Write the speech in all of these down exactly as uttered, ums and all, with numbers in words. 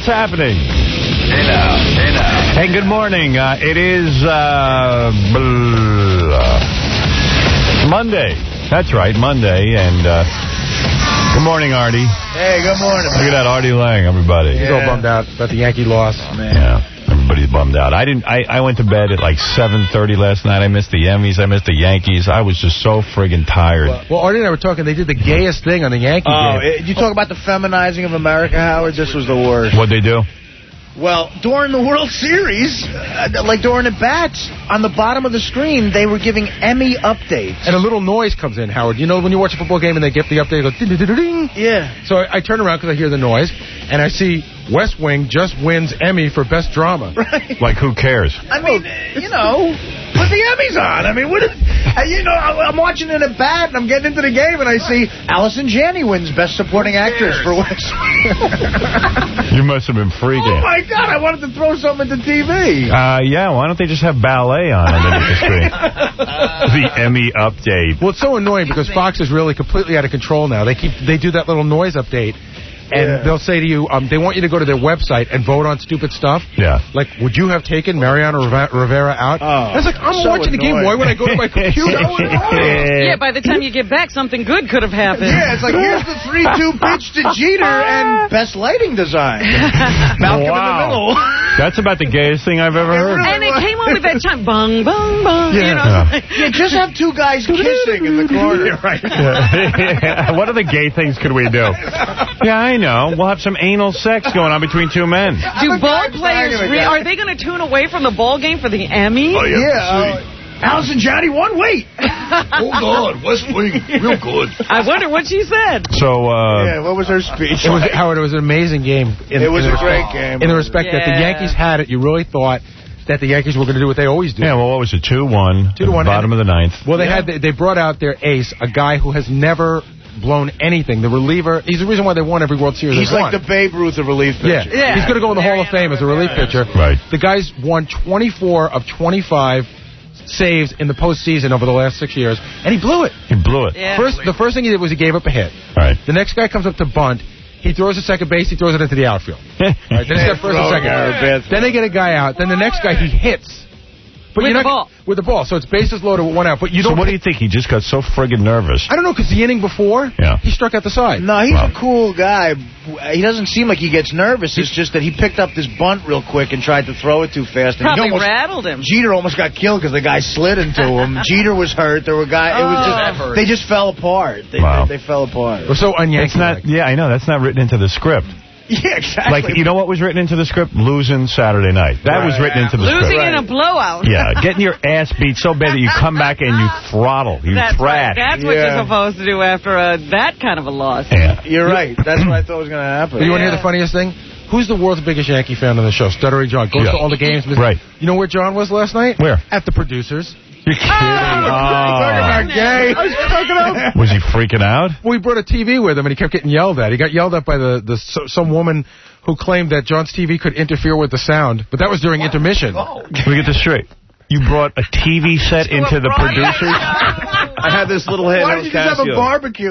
What's happening? Hey now, hey now. Hey, good morning. Uh, it is uh, Monday. That's right, Monday. And uh, good morning, Artie. Hey, good morning. Look at that, Artie Lang, everybody. He's Yeah. all bummed out about the Yankee loss. Oh, man. Yeah. Everybody's bummed out. I didn't. I, I went to bed at like seven thirty last night. I missed the Emmys. I missed the Yankees. I was just so friggin' tired. Well, well, Artie and I were talking. They did the gayest thing on the Yankee Oh, game. it, you talk about the feminizing of America, Howard. This was the worst. What'd they do? Well, during the World Series, uh, like during the bats, on the bottom of the screen, they were giving Emmy updates. And a little noise comes in, Howard. You know when you watch a football game and they get the update, it goes ding-ding-ding-ding? Yeah. So I, I turn around because I hear the noise, and I see West Wing just wins Emmy for Best Drama. Right. Like, who cares? I mean, you know, put the Emmys on. I mean, what? Is, uh, you know, I, I'm watching it at bat, and I'm getting into the game, and I see Allison Janney wins Best Supporting Actress for West Wing. You must have been freaking. Oh, my God, I wanted to throw something at the T V. Uh, yeah, why don't they just have ballet on underneath the screen? The Emmy update. Well, it's so annoying because Fox is really completely out of control now. They keep they do that little noise update, and Yeah. they'll say to you, um, they want you to go to their website and vote on stupid stuff. Yeah. Like, would you have taken Mariano Riva- Rivera out? Oh, I was like, I'm so watching the game. annoying. Why would I go to my computer? Yeah, by the time you get back, something good could have happened. Yeah, it's like, here's the three two pitch to Jeter and best lighting design. Malcolm Wow. in the middle. That's about the gayest thing I've ever heard. And it came on with that chime, bung, bung, bung, Yeah. you know. Yeah. Yeah, just have two guys kissing in the corner. Right. Yeah. What other gay things could we do? Yeah, I know. We'll have some anal sex going on between two men. Do ball players, re- are they going to tune away from the ball game for the Emmy? Yeah, uh, Allison Janney won. Wait. Hold on, West Wing, real good. I wonder what she said. So, uh... Yeah, what was her speech? It was, Howard, it was an amazing game. In, It was in a the great respect, game. In the respect that the Yeah. Yankees had it, you really thought that the Yankees were going to do what they always do. Yeah, well, what was it? two one. Two to one. Bottom of the ninth. Well, they Yeah. had they brought out their ace, a guy who has never blown anything. The reliever. He's the reason why they won every World Series. He's they've like won. the Babe Ruth of relief Yeah. pitcher. Yeah. He's going to go in the Hall of Fame as a relief pitcher. Right. The guy's won twenty-four of twenty-five saves in the postseason over the last six years, and he blew it. He blew it. Yeah. First, the first thing he did was he gave up a hit. Right. The next guy comes up to bunt. He throws to second base. He throws it into the outfield. Right, then he's got first and second. Yeah. Then they get a guy out. Then the next guy he hits. But With you're the not, ball. With the ball. So it's bases loaded with one out. But you So don't. what do you think? He just got so friggin' nervous. I don't know, because the inning before, Yeah. he struck out the side. No, he's Wow. a cool guy. He doesn't seem like he gets nervous. It's just that he picked up this bunt real quick and tried to throw it too fast. And he Probably almost, rattled him. Jeter almost got killed because the guy slid into him. Jeter was hurt. There were guys. It was Oh. just they just fell apart. They, Wow. they, they fell apart. It was so un-Yankee. It's not, yeah, I know. That's not written into the script. Yeah, exactly. Like, you know what was written into the script? Losing Saturday night. That was Right. written into the Losing script. in a blowout. Yeah, getting your ass beat so bad that you come back and you throttle. You That's thrash. right. That's what Yeah. you're supposed to do after a, that kind of a loss. Yeah. You're right. That's what I thought was going to happen. You want to hear Yeah. the funniest thing? Who's the world's biggest Yankee fan on the show? Stuttering John. Goes Yeah. to all the games. Right. You know where John was last night? Where? At the producers. You're kidding. Talking about gay. I was talking about. Was he freaking out? Well, he brought a T V with him, and he kept getting yelled at. He got yelled at by the, the so, some woman who claimed that John's T V could interfere with the sound, but that was during intermission. Let me get this straight. You brought a T V set into the producers? I had this little handheld Why don't you just have a Casio. barbecue?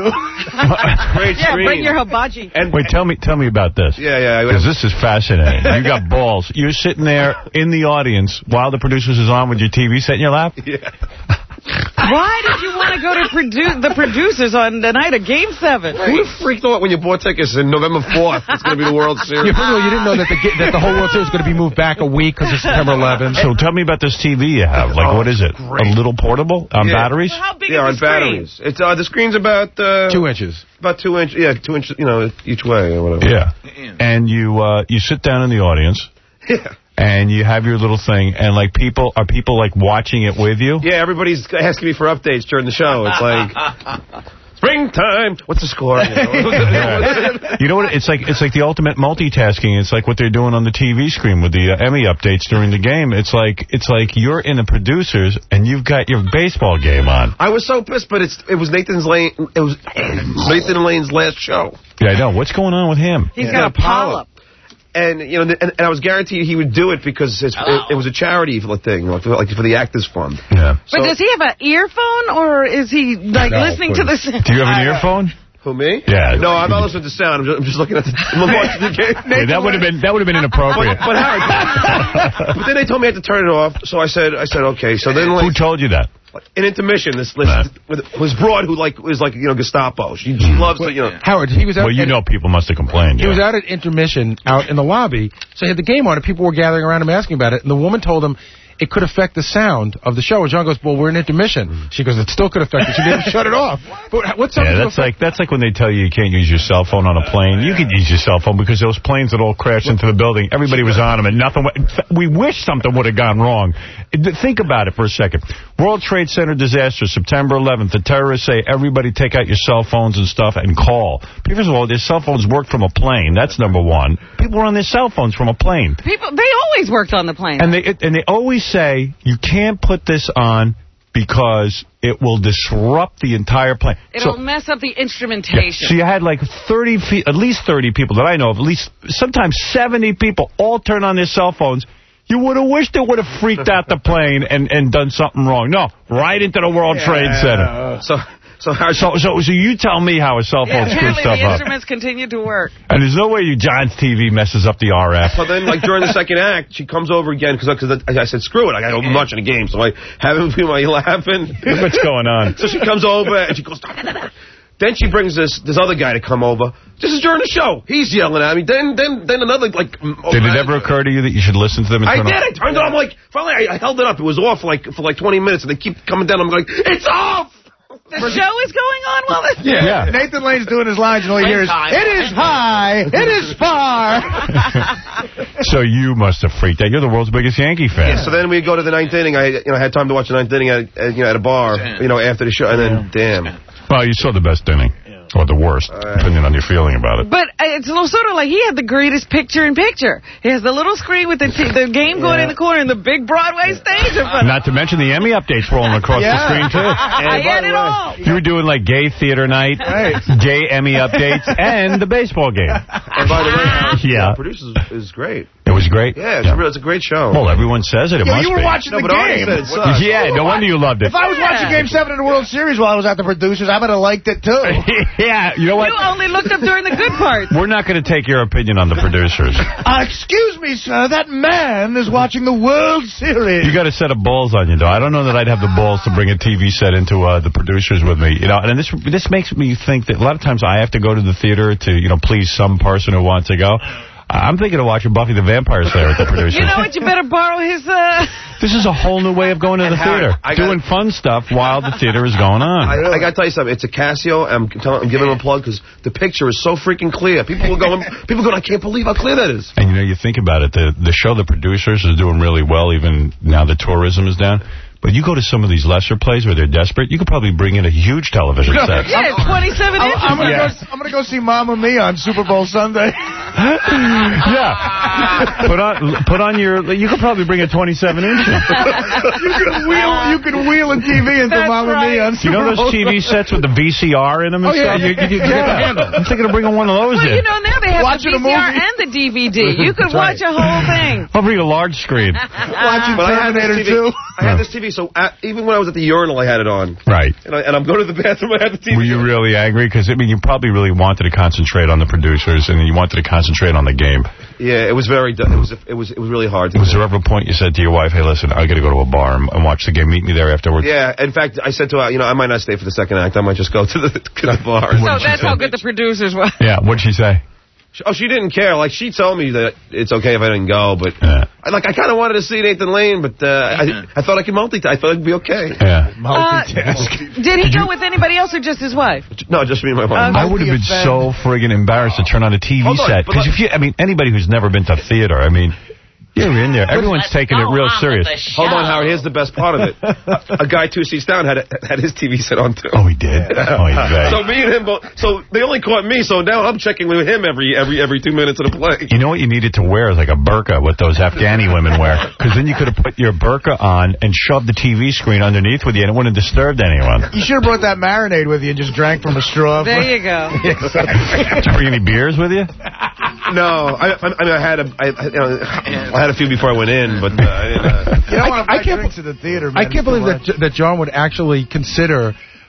Great Yeah, screen. bring your hibachi. And Wait, tell me tell me about this. yeah, yeah. Because this is fascinating. You got balls. You're sitting there in the audience while the producers is on with your T V set in your lap? Yeah. Why did you want to go to produ- the producers on the night of Game seven? Who freaked out when you bought tickets in November fourth? It's going to be the World Yeah, Series. first of all, you didn't know that the that the whole World Series was going to be moved back a week because of September eleventh. So tell me about this T V you have. Like, what is it? A little portable? On Yeah. batteries? How big Yeah, on is the screen? batteries. It's uh, the screen's about uh, Two inches. about two inches. Yeah, two inches. You know, each way or whatever. Yeah. And you uh, you sit down in the audience. Yeah. And you have your little thing, and like people, are people like watching it with you? Yeah, everybody's asking me for updates during the show. It's like springtime. What's the score? You know? Yeah. You know what? It's like it's like the ultimate multitasking. It's like what they're doing on the T V screen with the uh, Emmy updates during the game. It's like it's like you're in the producers and you've got your baseball game on. I was so pissed, but it's it was Nathan's Lane. It was Nathan Lane's last show. Yeah, I know. What's going on with him? He's Yeah. got a polyp. And you know, and, and I was guaranteed he would do it because it's, it, it was a charity thing, like for, like for the Actors Fund. Yeah. But So- does he have an earphone, or is he like No, listening to please. the? Do you have an earphone? Who, me? Yeah. No, I'm not listening to sound. I'm just, I'm just looking at the, I'm watching the game. Yeah, that would have been that would have been inappropriate. But, but, Howard, but then they told me I had to turn it off, so I said, I said, okay. So then, like, who told you that? In intermission, this list Nah. with, was broad who like was like you know Gestapo. She, she loves to, you know. Howard, he was out. Well, you know, people must have complained. He yeah. was out at intermission, out in the lobby. So he had the game on, and people were gathering around him asking about it. And the woman told him it could affect the sound of the show. And John goes, "Well, we're in intermission." She goes, "It still could affect it. She didn't shut it off." But what's Yeah, that's like that's like when they tell you you can't use your cell phone on a plane. You could use your cell phone because those planes that all crashed into the building, everybody was on them, and nothing. We wish something would have gone wrong. Think about it for a second. World Trade Center disaster, September eleventh. The terrorists say everybody take out your cell phones and stuff and call. First of all, their cell phones work from a plane. That's number one. People are on their cell phones from a plane. People, they always worked on the plane. And they and they always say you can't put this on because it will disrupt the entire plane. It'll so, mess up the instrumentation. Yeah, so you had like thirty, at least thirty people that I know of, at least sometimes seventy people all turn on their cell phones. You would have wished it would have freaked out the plane and, and done something wrong. No, right into the World yeah. Trade Center. So... So, how, so, so, so you tell me how a cell phone yeah, screws stuff the up. instruments continue to work. And there's no way you John's T V messes up the R F. So then, like, during the second act, she comes over again, because I, I said, screw it, I got to open watching the game. So I have him be my laughing. What's going on? So she comes over, and she goes, da, da, da, da. Then she brings this this other guy to come over. This is during the show. He's yelling at me. Then then then another, like... Did it ever occur to you that you should listen to them? And I turn did. off? I turned it on. I'm like, finally, I, I held it up. It was off, like, for like twenty minutes, and they keep coming down. I'm like, it's off! The show is going on while this... Yeah. yeah. Nathan Lane's doing his lines, and all you hear is, it is high, it is far. So you must have freaked out. You're the world's biggest Yankee fan. Yeah, so then we go to the ninth inning. I you know, had time to watch the ninth inning at, at, you know, at a bar, you know, after the show, and then, damn. Well, you saw the best inning. Or the worst, uh, depending on your feeling about it. But it's sort of like he had the greatest picture-in-picture. He has the little screen with the, t the game going yeah. in the corner and the big Broadway stage. Not to mention the Emmy updates rolling across yeah. the screen, too. I had it all. You were doing, like, gay theater night, right. gay Emmy updates, and the baseball game. And by the way, yeah. the producers is great. It was great? Yeah, it's, yeah. Real, it's a great show. Well, everyone says it. It Yo, must you were be. watching no, the but game. Said it sucks. Yeah, no wonder you loved it. If I was yeah. watching Game seven of the World Series while I was at the producers, I would have liked it, too. Yeah, you know what? You only looked up during the good parts. We're not going to take your opinion on the producers. Uh, excuse me, sir. That man is watching the World Series. You got a set of balls on you, though. I don't know that I'd have the balls to bring a T V set into uh, the producers with me. You know, and this this makes me think that a lot of times I have to go to the theater to, you know, please some person who wants to go. I'm thinking of watching Buffy the Vampire Slayer at the producers. You know what? You better borrow his... Uh... This is a whole new way of going to the theater. I doing gotta, fun stuff while the theater is going on. I, I got to tell you something. It's a Casio. I'm, telling, I'm giving them a plug because the picture is so freaking clear. People are going, people are going, I can't believe how clear that is. And, you know, you think about it. The, the show, The Producers, is doing really well, even now that tourism is down. But you go to some of these lesser plays where they're desperate, you could probably bring in a huge television set. Yeah, twenty-seven inches. I'm, I'm going yeah. to go see Mamma Mia on Super Bowl Sunday. Yeah. Put on put on your... You could probably bring a twenty-seven inch. you can wheel you can wheel a T V into That's Mamma right. Mia on Super You know those Bowl T V sets with the V C R in them and oh, yeah, stuff? You, you, you, yeah. I'm thinking of bringing one of those well, in. you know, now they have Watching the V C R a movie. and the D V D. You could watch right. a whole thing. I'll bring a large screen. Watching But I had this Terminator T V. two. I had this T V, so at, even when I was at the urinal, I had it on. Right. And, I, and I'm going to the bathroom, I had the T V. Were you really angry? Because, I mean, you probably really wanted to concentrate on the producers, and you wanted to concentrate on the game. Yeah, it was very, it was, it was, it was really hard. To was there ever a point you said to your wife, hey, listen, I got to go to a bar and, and watch the game. Meet me there afterwards? Yeah, in fact, I said to her, you know, I might not stay for the second act. I might just go to the, to the bar. So that's how good the producers were. Yeah, what'd she say? Oh, she didn't care. Like, she told me that it's okay if I didn't go, but yeah. I, like, I kind of wanted to see Nathan Lane, but uh, I, I thought I could multitask. I thought it'd be okay. Yeah. Multitask. Uh, did he go with anybody else or just his wife? No, just me and my wife. Uh, I would have been so friggin' embarrassed to turn on a T V Hold on, set. Because if you, I mean, anybody who's never been to theater, I mean, you're in there. Everyone's taking it real serious. Hold on, Howard. Here's the best part of it. A guy two seats down had a, had his T V set on, too. Oh, he did? Oh, he did. So me and him both. So they only caught me, so now I'm checking with him every every every two minutes of the play. You know what you needed to wear is like a burqa, what those Afghani women wear. Because then you could have put your burqa on and shoved the T V screen underneath with you, and it wouldn't have disturbed anyone. You should have brought that marinade with you and just drank from a straw. There you go. Did you bring any beers with you? No, I, I, I mean I had a I, you know, I had a few before I went in, but uh, I didn't. Uh, you don't want to I buy can't, drinks to the theater. Man, I can't believe that that John would actually consider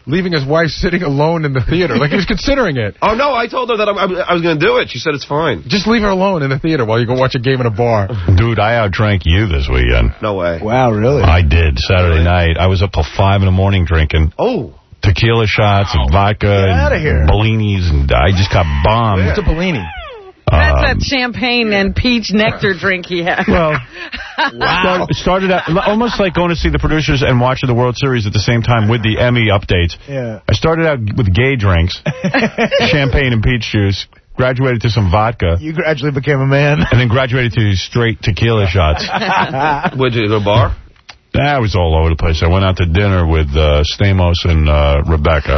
leaving his wife sitting alone in the theater. Like he was considering it. Oh, no, I told her that I, I was going to do it. She said it's fine. Just leave her alone in the theater while you go watch a game in a bar. Dude, I outdrank you this weekend. No way. Wow, really? I did, Saturday really? night. I was up till five in the morning drinking. Oh. Tequila shots wow. and vodka Get and Bellinis, and I just got bombed. What's a Bellini? That's um, that champagne and peach nectar drink he had. Well, wow. It started out almost like going to see the producers and watching the World Series at the same time with the Emmy updates. Yeah. I started out with gay drinks, champagne and peach juice, graduated to some vodka. You gradually became a man. And then graduated to straight tequila shots. Where'd you go to the bar? I was all over the place. I went out to dinner with uh, Stamos and uh, Rebecca.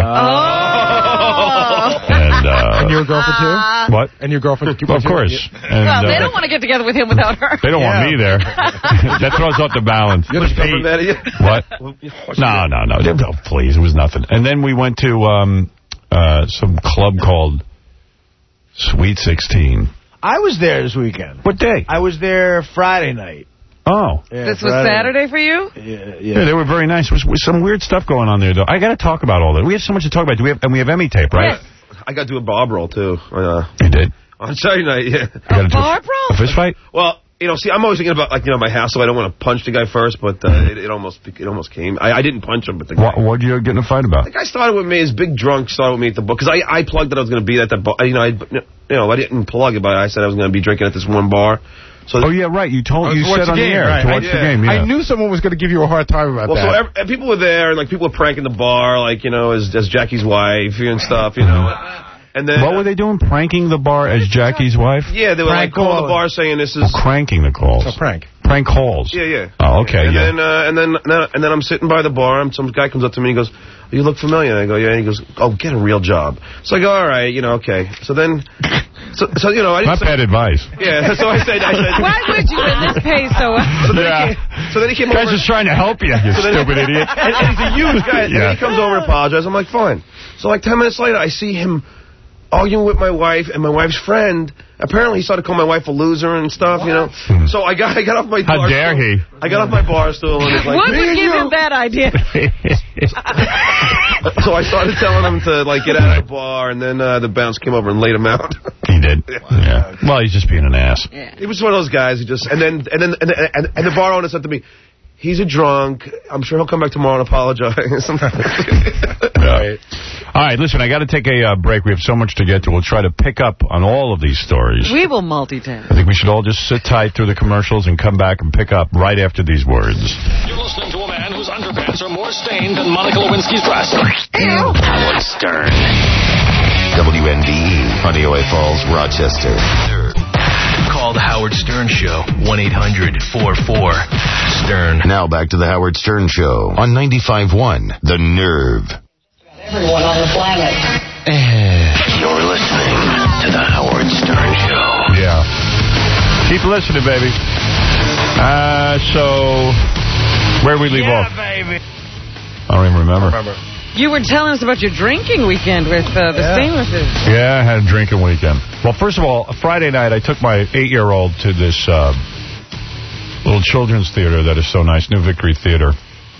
Oh! And, uh, and your girlfriend, too? What? And your girlfriend? Well, of course. And, well, they uh, don't want to get together with him without her. They don't yeah. want me there. That throws off the balance. What? No, no, no. Oh, please, it was nothing. And then we went to um, uh, some club called Sweet sixteen. I was there this weekend. What day? I was there Friday night. Oh. Yeah, this was Friday. Saturday for you? Yeah, yeah. Yeah, they were very nice. There was, was some weird stuff going on there, though. I got to talk about all that. We have so much to talk about. Do we have, and we have Emmy tape, right? Yes. I got to do a Bob roll, too. Uh, you did? On Saturday night, yeah. A Bob roll? A fist fight? Well, you know, see, I'm always thinking about, like, you know, my hassle. I don't want to punch the guy first, but uh, it, it almost it almost came. I, I didn't punch him, but the guy... What what'd you get in a fight about? The guy started with me. His big drunk started with me at the bar. Because I, I plugged that I was going to be at that bar. You know, I, you know, I didn't plug it, but I said I was going to be drinking at this one bar. So oh, yeah, right. You told oh, you said on the air right. to watch yeah. the game. Yeah. I knew someone was going to give you a hard time about well, that. So every, and people were there, and like people were pranking the bar, like, you know, as, as Jackie's wife and stuff, you know. And then, what were they doing? Pranking the bar as Jackie's wife? Yeah, they were Prank like calling the calls. bar saying this is... Oh, cranking the calls. A prank. Prank calls. Yeah, yeah. Oh, okay, and yeah. Then, uh, and then and then and then I'm sitting by the bar, and some guy comes up to me and he goes, you look familiar. And I go, yeah. And he goes, oh, get a real job. So I go, all right, you know, okay. So then, so, so you know, I didn't Not say, bad advice. Yeah, so I said, I said, why would you in this pace so well? So then, Yeah. he came, so then he came Guy's over. just trying to help you, you So then- stupid idiot. And, and he's a huge guy. And Yeah. then he comes over and apologizes. I'm like, fine. So like ten minutes later, I see him arguing with my wife and my wife's friend. Apparently, he started calling my wife a loser and stuff, what? you know. Hmm. So I got I got off my How bar dare stool. he? I got off my bar stool and it's like, What me would and give you. him that idea? So I started telling him to like get out of the bar, and then uh, the bounce came over and laid him out. He did. Yeah. Well, he's just being an ass. Yeah. He was one of those guys who just and then and then and, and, and the bar owner said to me, he's a drunk. I'm sure he'll come back tomorrow and apologize. Yeah. All right, listen, I got to take a uh, break. We have so much to get to. We'll try to pick up on all of these stories. We will multitask. I think we should all just sit tight through the commercials and come back and pick up right after these words. You're listening to a man whose underpants are more stained than Monica Lewinsky's dress. Howard Stern. W N D E, Honey-O-A Falls, Rochester. Call the Howard Stern Show, one eight hundred four four Stern. Now back to the Howard Stern Show on ninety-five point one, The Nerve. Everyone on the planet. You're listening to the Howard Stern Show. Yeah. Keep listening, baby. Uh, so, where did we leave yeah, off? baby. I don't even remember. remember. You were telling us about your drinking weekend with uh, the Yeah. Stamos. Yeah, I had a drinking weekend. Well, first of all, Friday night, I took my eight-year-old to this uh, little children's theater that is so nice, New Victory Theater,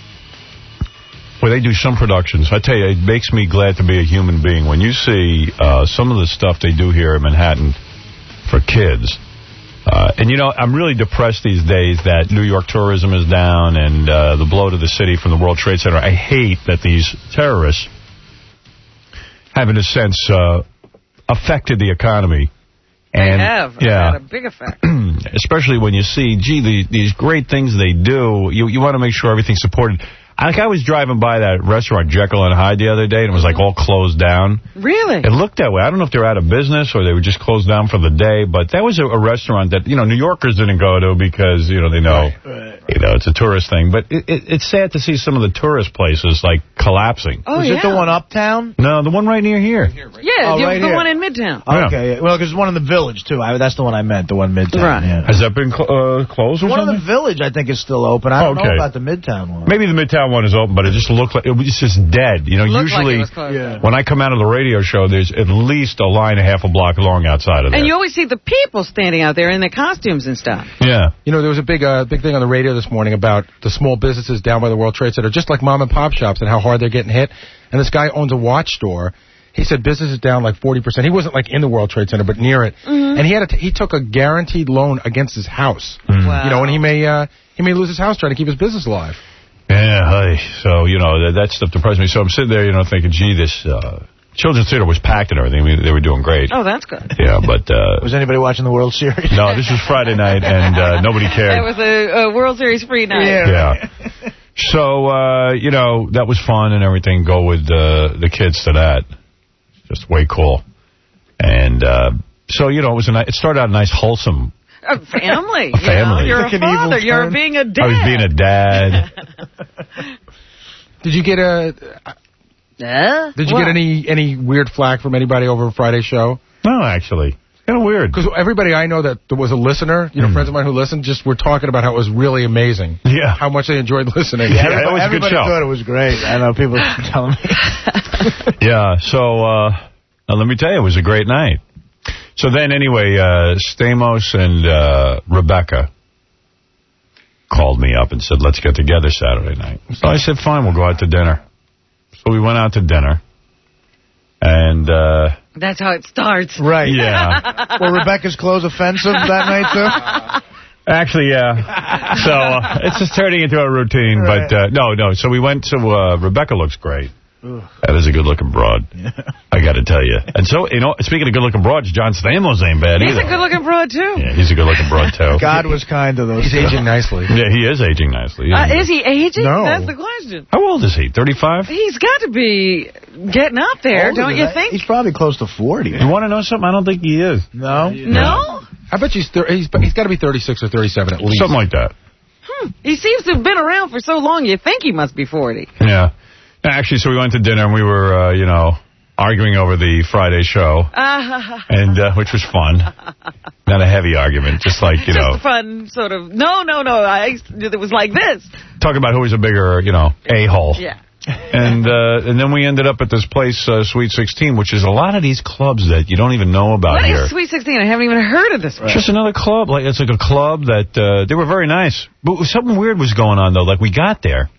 where they do some productions. I tell you, it makes me glad to be a human being. When you see uh, some of the stuff they do here in Manhattan for kids, uh, and, you know, I'm really depressed these days that New York tourism is down and uh, the blow to the city from the World Trade Center. I hate that these terrorists have, in a sense, uh, affected the economy. And, they have. Yeah. Had a big effect. Especially when you see, gee, the, these great things they do, you, you want to make sure everything's supported. Like, I was driving by that restaurant, Jekyll and Hyde, the other day, and it was, like, all closed down. Really? It looked that way. I don't know if they're out of business or they were just closed down for the day, but that was a, a restaurant that, you know, New Yorkers didn't go to because, you know, they know, right. you know, it's a tourist thing. But it, it, it's sad to see some of the tourist places, like, collapsing. Oh, Is yeah. it the one uptown? No, the one right near here. Yeah, Oh, the, right the here. one in Midtown. Yeah. Okay, yeah. Well, because there's one in the Village, too. I, that's the one I meant, the one Midtown. Right. Yeah. Has that been cl uh, closed or One something? in the Village, I think, is still open. I don't Okay. know about the Midtown one. Maybe the Midtown down one is open, but it just looked like it was just dead. You know, Looked usually like it was closed. Yeah. when I come out of the radio show, there's at least a line and a half a block long outside of there. And you always see the people standing out there in their costumes and stuff. Yeah. You know, there was a big uh, big thing on the radio this morning about the small businesses down by the World Trade Center, just like mom and pop shops, and how hard they're getting hit. And this guy owns a watch store. He said business is down like forty percent. He wasn't like in the World Trade Center, but near it. Mm-hmm. And he had a t he took a guaranteed loan against his house. Mm. Wow. You know, and he may uh, he may lose his house trying to keep his business alive. Yeah, hey. So, you know, that, that stuff depressed me. So I'm sitting there, you know, thinking, gee, this uh, Children's Theater was packed and everything. I mean, they were doing great. Oh, that's good. Yeah, but... Uh, was anybody watching the World Series? No, this was Friday night, and uh, nobody cared. It was a, a World Series free night. Yeah. yeah. So, uh, you know, that was fun and everything. Go with uh, the kids to that. Just way cool. And uh, so, you know, it was a nice, it started out a nice, wholesome... A family. A family. You know, you're a father. You're being a dad. I was being a dad. Did you get a... Uh, Did you what? get any any weird flack from anybody over Friday's show? No, actually. Kind of weird. Because everybody I know that there was a listener, you know, mm. friends of mine who listened, just were talking about how it was really amazing. Yeah. How much they enjoyed listening. Yeah, yeah, it was a good show. Everybody thought it was great. I know people telling me. Yeah, so uh, now let me tell you, it was a great night. So then, anyway, uh, Stamos and uh, Rebecca called me up and said, let's get together Saturday night. So I said, fine, we'll go out to dinner. So we went out to dinner. And... Uh, That's how it starts. Right. Yeah. Were Rebecca's clothes offensive that night, too? Actually, yeah. So uh, it's just turning into a routine. Right. But, uh, no, no. So we went to... Uh, Rebecca looks great. That is a good-looking broad. Yeah. I got to tell you. And so, you know, speaking of good-looking broads, John Stamos ain't bad he's either. He's a good-looking broad, too. Yeah, he's a good-looking broad, too. God was kind to those. He's aging nicely. Yeah, he is aging nicely. Uh, is he aging? No. That's the question. How old is he? thirty-five? He's got to be getting up there, Older don't you that. think? He's probably close to forty. You want to know something? I don't think he is. No? No? I bet he's, he's, he's got to be thirty-six or thirty-seven at least. Something like that. Hmm. He seems to have been around for so long, you think he must be forty. Yeah. Actually, so we went to dinner, and we were, uh, you know, arguing over the Friday show, uh, and uh, which was fun. Not a heavy argument, just like, you just know. Just fun sort of, no, no, no, I, it was like this. Talking about who was a bigger, you know, a-hole. Yeah. And uh, and then we ended up at this place, uh, Sweet sixteen, which is a lot of these clubs that you don't even know about what here. What is Sweet sixteen? I haven't even heard of this one. It's just another club. Like It's like a club that, uh, they were very nice. But something weird was going on, though. Like, we got there.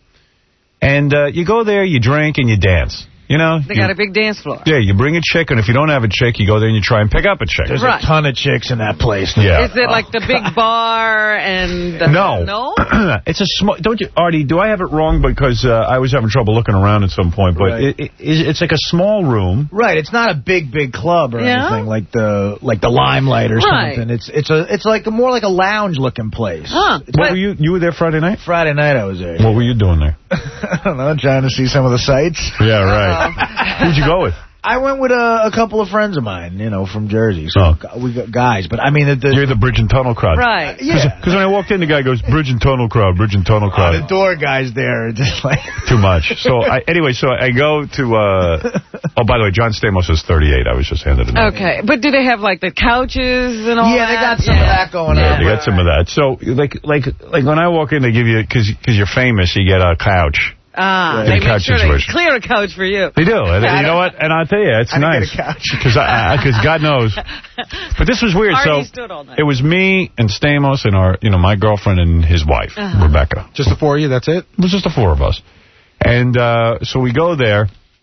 And uh, you go there, you drink, and you dance. You know? They you, got a big dance floor. Yeah, you bring a chick, and if you don't have a chick, you go there and you try and pick up a chick. There's right. a ton of chicks in that place. Yeah. Is it like the big bar and... The, no. No? It's a small... Don't you... Artie, do I have it wrong? Because uh, I was having trouble looking around at some point. But right. it, it, it's like a small room. Right. It's not a big, big club or yeah? anything like the like the Limelight or right. something. It's it's a it's like a, more like a lounge-looking place. Huh. What but, were you... You were there Friday night? Friday night I was there. What were you doing there? I don't know. Trying to see some of the sights. Yeah, right. Who'd you go with? I went with a, a couple of friends of mine, you know, from Jersey. So oh. we got guys, but I mean, the, the, you're the Bridge and Tunnel crowd, right? Yeah. Because when I walked in, the guy goes Bridge and Tunnel crowd, Bridge and Tunnel crowd. Oh, the door guys there, just like too much. So I, anyway, so I go to. Uh, oh, by the way, John Stamos is thirty-eight. I was just handed a note. Okay, but do they have like the couches and all? Yeah, that? they got some yeah. of that going yeah, on. They got some of that. So like like like when I walk in, they give you because because you're famous, you get a couch. Ah, yeah. they make sure situation. they clear a couch for you. They do. And you know what? And I'll tell you, it's I nice. Because because God knows. But this was weird. Artie so stood all night. It was me and Stamos and our, you know, my girlfriend and his wife, uh-huh. Rebecca. Just the four of you? That's it? It was just the four of us. And uh, so we go there,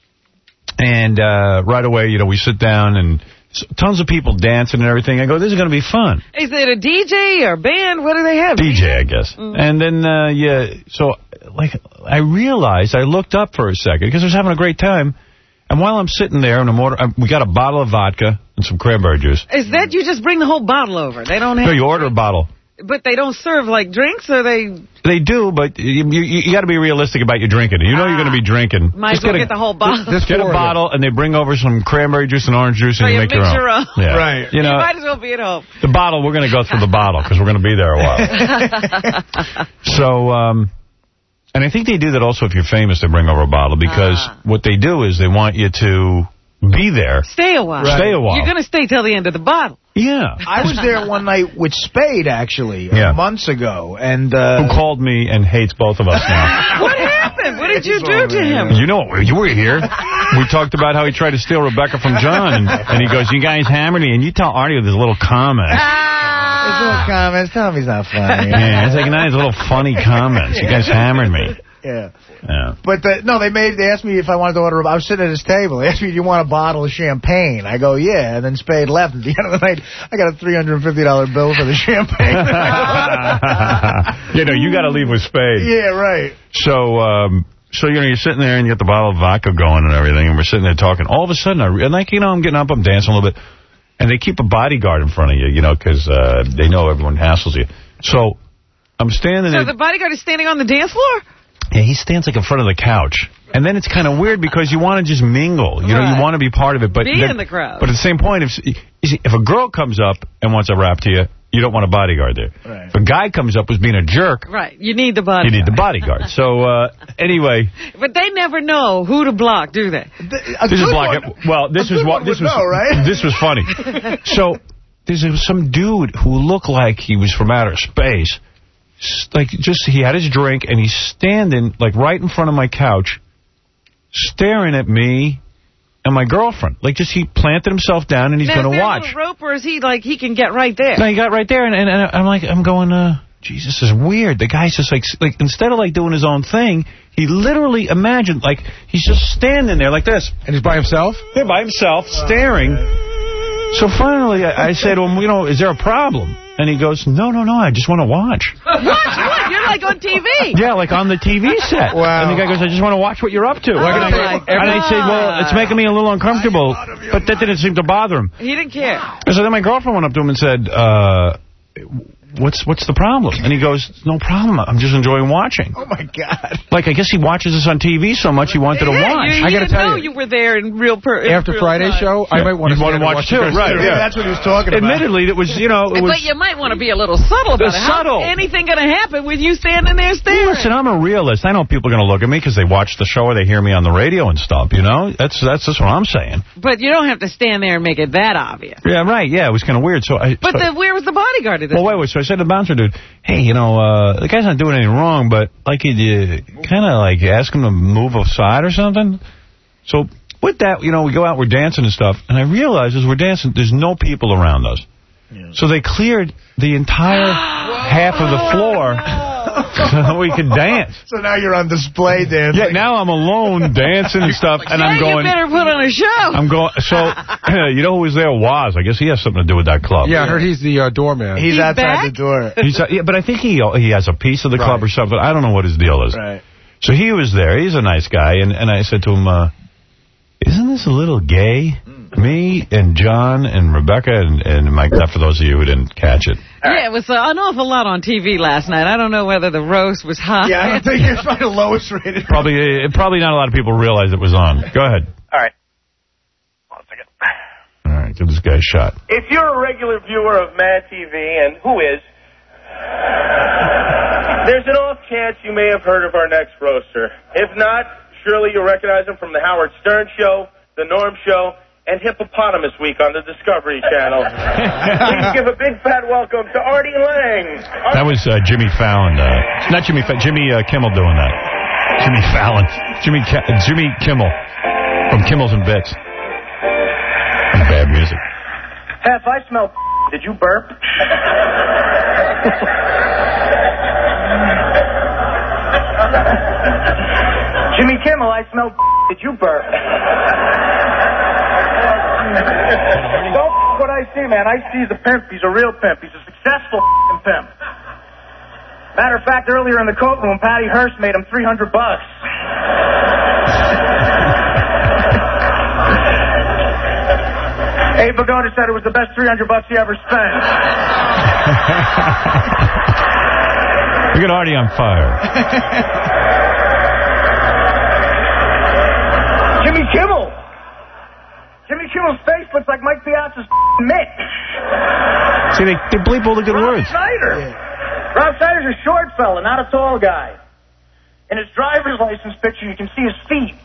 and uh, right away, you know, we sit down and tons of people dancing and everything. I go, this is going to be fun. Is it a D J or band? What do they have? D J, I guess. Mm-hmm. And then, uh, yeah, so, like, I realized, I looked up for a second, because I was having a great time, and while I'm sitting there, and I'm order, I, we got a bottle of vodka and some cranberry juice. Is that you just bring the whole bottle over? They don't have... No, you order a bottle. But they don't serve, like, drinks, or they... They do, but you you, you got to be realistic about your drinking. You know ah, you're going to be drinking. Might as well get, a, get the whole bottle. Just get a bottle, and they bring over some cranberry juice and orange juice, so and you, you make your own. your own. Yeah. Right. You, know, you might as well be at home. The bottle, we're going to go through the bottle, because we're going to be there a while. So, um... And I think they do that also if you're famous, they bring over a bottle, because ah. what they do is they want you to be there. Stay a while. Right. Stay a while. You're going to stay till the end of the bottle. Yeah. I was there one night with Spade, actually, yeah. months ago. and uh, Who called me and hates both of us now. What happened? happened? What did you do to him? You know, you were here. We talked about how he tried to steal Rebecca from John, and, and he goes, you guys hammered me, and you tell Artie with his little comments. His little comments. Tell him he's not funny. Yeah, it's like, nice little funny comments. You guys hammered me. Yeah. Yeah. But the, no, they made. They asked me if I wanted to order. I was sitting at his table. They asked me, "Do you want a bottle of champagne?" I go, "Yeah." And then Spade left. At the end of the night, I got a three hundred fifty dollar bill for the champagne. You know, you got to leave with Spade. Yeah, right. So, um, so you know, you're sitting there and you get the bottle of vodka going and everything, and we're sitting there talking. All of a sudden, I and like you know, I'm getting up, I'm dancing a little bit, and they keep a bodyguard in front of you, you know, because uh, they know everyone hassles you. So I'm standing So there. the bodyguard is standing on the dance floor? Yeah, he stands like in front of the couch. And then it's kind of weird because you want to just mingle. You know, Right. you want to be part of it. But Be then, in the crowd. But at the same point, if you see, if a girl comes up and wants to rap to you, you don't want a bodyguard there. Right. If a guy comes up who's being a jerk, Right. You need the bodyguard. you need the bodyguard. So, uh, anyway. But they never know who to block, do they? A This is good block. one- Well, this a is good what one this would was. know, right? This was funny. So there's some dude who looked like he was from outer space. S- Like just he had his drink and he's standing like right in front of my couch, staring at me and my girlfriend. Like just he planted himself down and he's Now, going is to there watch. a rope, or is he like he can get right there? No, he got right there and, and, and I'm like I'm going. uh Jesus, this is weird. The guy's just like, like instead of like doing his own thing, he literally imagined, like, he's just standing there like this. And he's by himself? Yeah, by himself, staring. So finally, I, I say to him, you know, is there a problem? And he goes, no, no, no, I just want to watch. Watch what? You're like on T V. Yeah, like on the T V set. Wow. And the guy goes, I just want to watch what you're up to. Oh, and, I, my and I said, well, it's making me a little uncomfortable. But that didn't seem to bother him. He didn't care. And so then my girlfriend went up to him and said, uh... What's what's the problem? And he goes, no problem. I'm just enjoying watching. Oh, my God. Like, I guess he watches us on T V so much he wanted to Yeah, watch. You, I gotta didn't tell know you. you were there in real per in After real Friday's time. show, I might want to You'd want to watch too, right? Yeah, Yeah. that's what he was talking about. Admittedly, it was, you know, it was... But you might want to be a little subtle about Uh, it. subtle. How's anything going to happen with you standing there staring? Listen, I'm a realist. I know people are going to look at me because they watch the show or they hear me on the radio and stuff, you know? That's that's just what I'm saying. But you don't have to stand there and make it that obvious. Yeah, right. Yeah, it was kind of weird. So I. But so, the, where was the bodyguard at this Well, wait, wait. So I said to the bouncer dude, hey, you know, uh, the guy's not doing anything wrong, but, like, could you kind of, like, ask him to move aside or something? So with that, you know, we go out, we're dancing and stuff, and I realize as we're dancing, there's no people around us. Yeah. So they cleared the entire half of the floor so we could dance. So now you're on display dancing. Yeah, now I'm alone dancing and stuff, and Yeah, I'm going... you better put on a show. I'm going... So, you know who was there? Woz. I guess he has something to do with that club. Yeah, I heard he's the uh, doorman. He's, He's outside back? the door. He's, uh, yeah, but I think he he has a piece of the club Right. or something. I don't know what his deal is. Right. So he was there. He's a nice guy. And, and I said to him, uh, isn't this a little gay? Me and John and Rebecca and, and Mike, not for those of you who didn't catch it. Yeah, it was uh, an awful lot on T V last night. I don't know whether the roast was hot. Yeah, I don't think it's probably the lowest rated. Probably uh, probably not a lot of people realize it was on. Go ahead. All right. One second. All right, give this guy a shot. If you're a regular viewer of Mad T V, and who is, there's an off chance you may have heard of our next roaster. If not, surely you'll recognize him from the Howard Stern Show, the Norm Show, and Hippopotamus Week on the Discovery Channel. Please give a big fat welcome to Artie Lang. That was uh, Jimmy Fallon. Uh, not Jimmy Fa- Jimmy uh, Kimmel doing that. Jimmy Fallon. Jimmy Ki- uh, Jimmy Kimmel from Kimmels and Bits. And bad music. Hef, I smell Did you burp? Jimmy Kimmel, I smell Did you burp? Don't f- what I see, man. I see he's a pimp. He's a real pimp. He's a successful f***ing pimp. Matter of fact, earlier in the coat room, Patty Hearst made him three hundred bucks. Abe Vigoda said it was the best three hundred bucks he ever spent. Look at Artie on fire. Jimmy Kimmel. Jimmy Kimmel's face looks like Mike Piazza's mitt. See, they, they bleep all the good Rob words. Schneider. Yeah. Rob Schneider's a short fella, not a tall guy. In his driver's license picture, you can see his feet.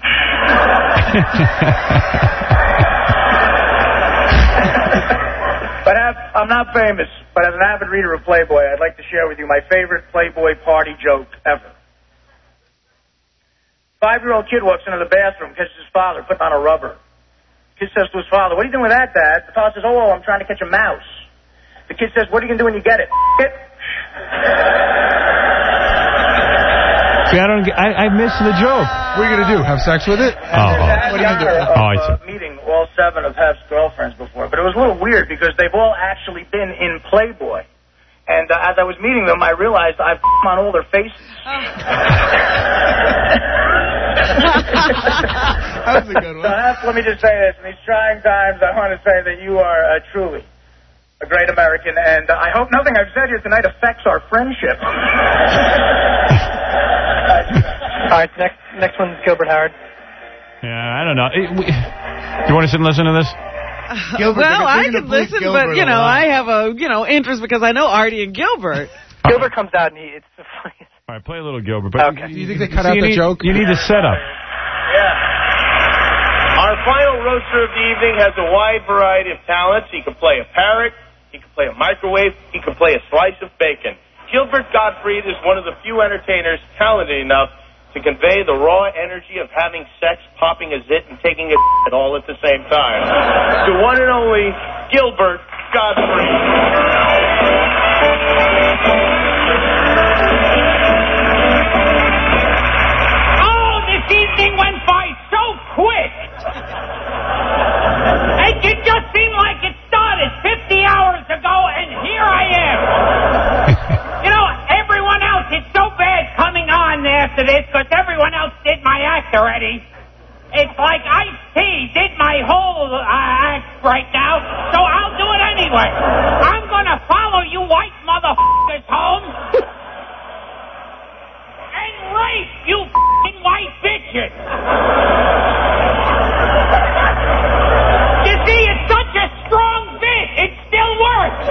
But I'm not famous, but as an avid reader of Playboy, I'd like to share with you my favorite Playboy party joke ever. Five-year-old kid walks into the bathroom, catches his father putting on a rubber. Kid says to his father, what are you doing with that, Dad? The father says, oh, well, I'm trying to catch a mouse. The kid says, what are you going to do when you get it? It. See, I don't. I, I missed the joke. What are you going to do? Have sex with it? Oh, oh. What are you going to do? Oh, I see. Uh, meeting all seven of Hef's girlfriends before, but it was a little weird because they've all actually been in Playboy. And uh, as I was meeting them, I realized I've on all their faces. That was a good one. So, Hef, let me just say this. In these trying times, I want to say that you are uh, truly a great American, and uh, I hope nothing I've said here tonight affects our friendship. All right, next next one's Gilbert Howard. Yeah, I don't know. It, we, do you want to sit and listen to this? Gilbert, well, I could listen, Gilbert but, you know, I have a, you know, interest because I know Artie and Gilbert. Gilbert comes out and he, it's the funniest. All right, play a little Gilbert. But okay. Do you think they cut out the need, joke? You need a setup. Yeah. Our final roaster of the evening has a wide variety of talents. He can play a parrot. He can play a microwave. He can play a slice of bacon. Gilbert Gottfried is one of the few entertainers talented enough to convey the raw energy of having sex, popping a zit, and taking a shit all at the same time. The one and only Gilbert Gottfried. Oh, this evening went by so quick. It just seemed like it started fifty hours ago, and here I am. You know, everyone else, it's so bad coming on after this because everyone else did my act already. It's like Ice-T did my whole uh, act right now, so I'll do it anyway. I'm going to follow you white motherfuckers home and rape you f***ing white bitches. You see, it's such a strong bit, it still works.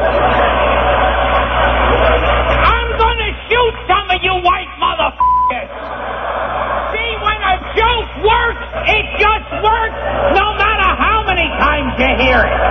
I'm going to shoot some of you white motherfuckers. See, when a joke works, it just works, no matter how many times you hear it.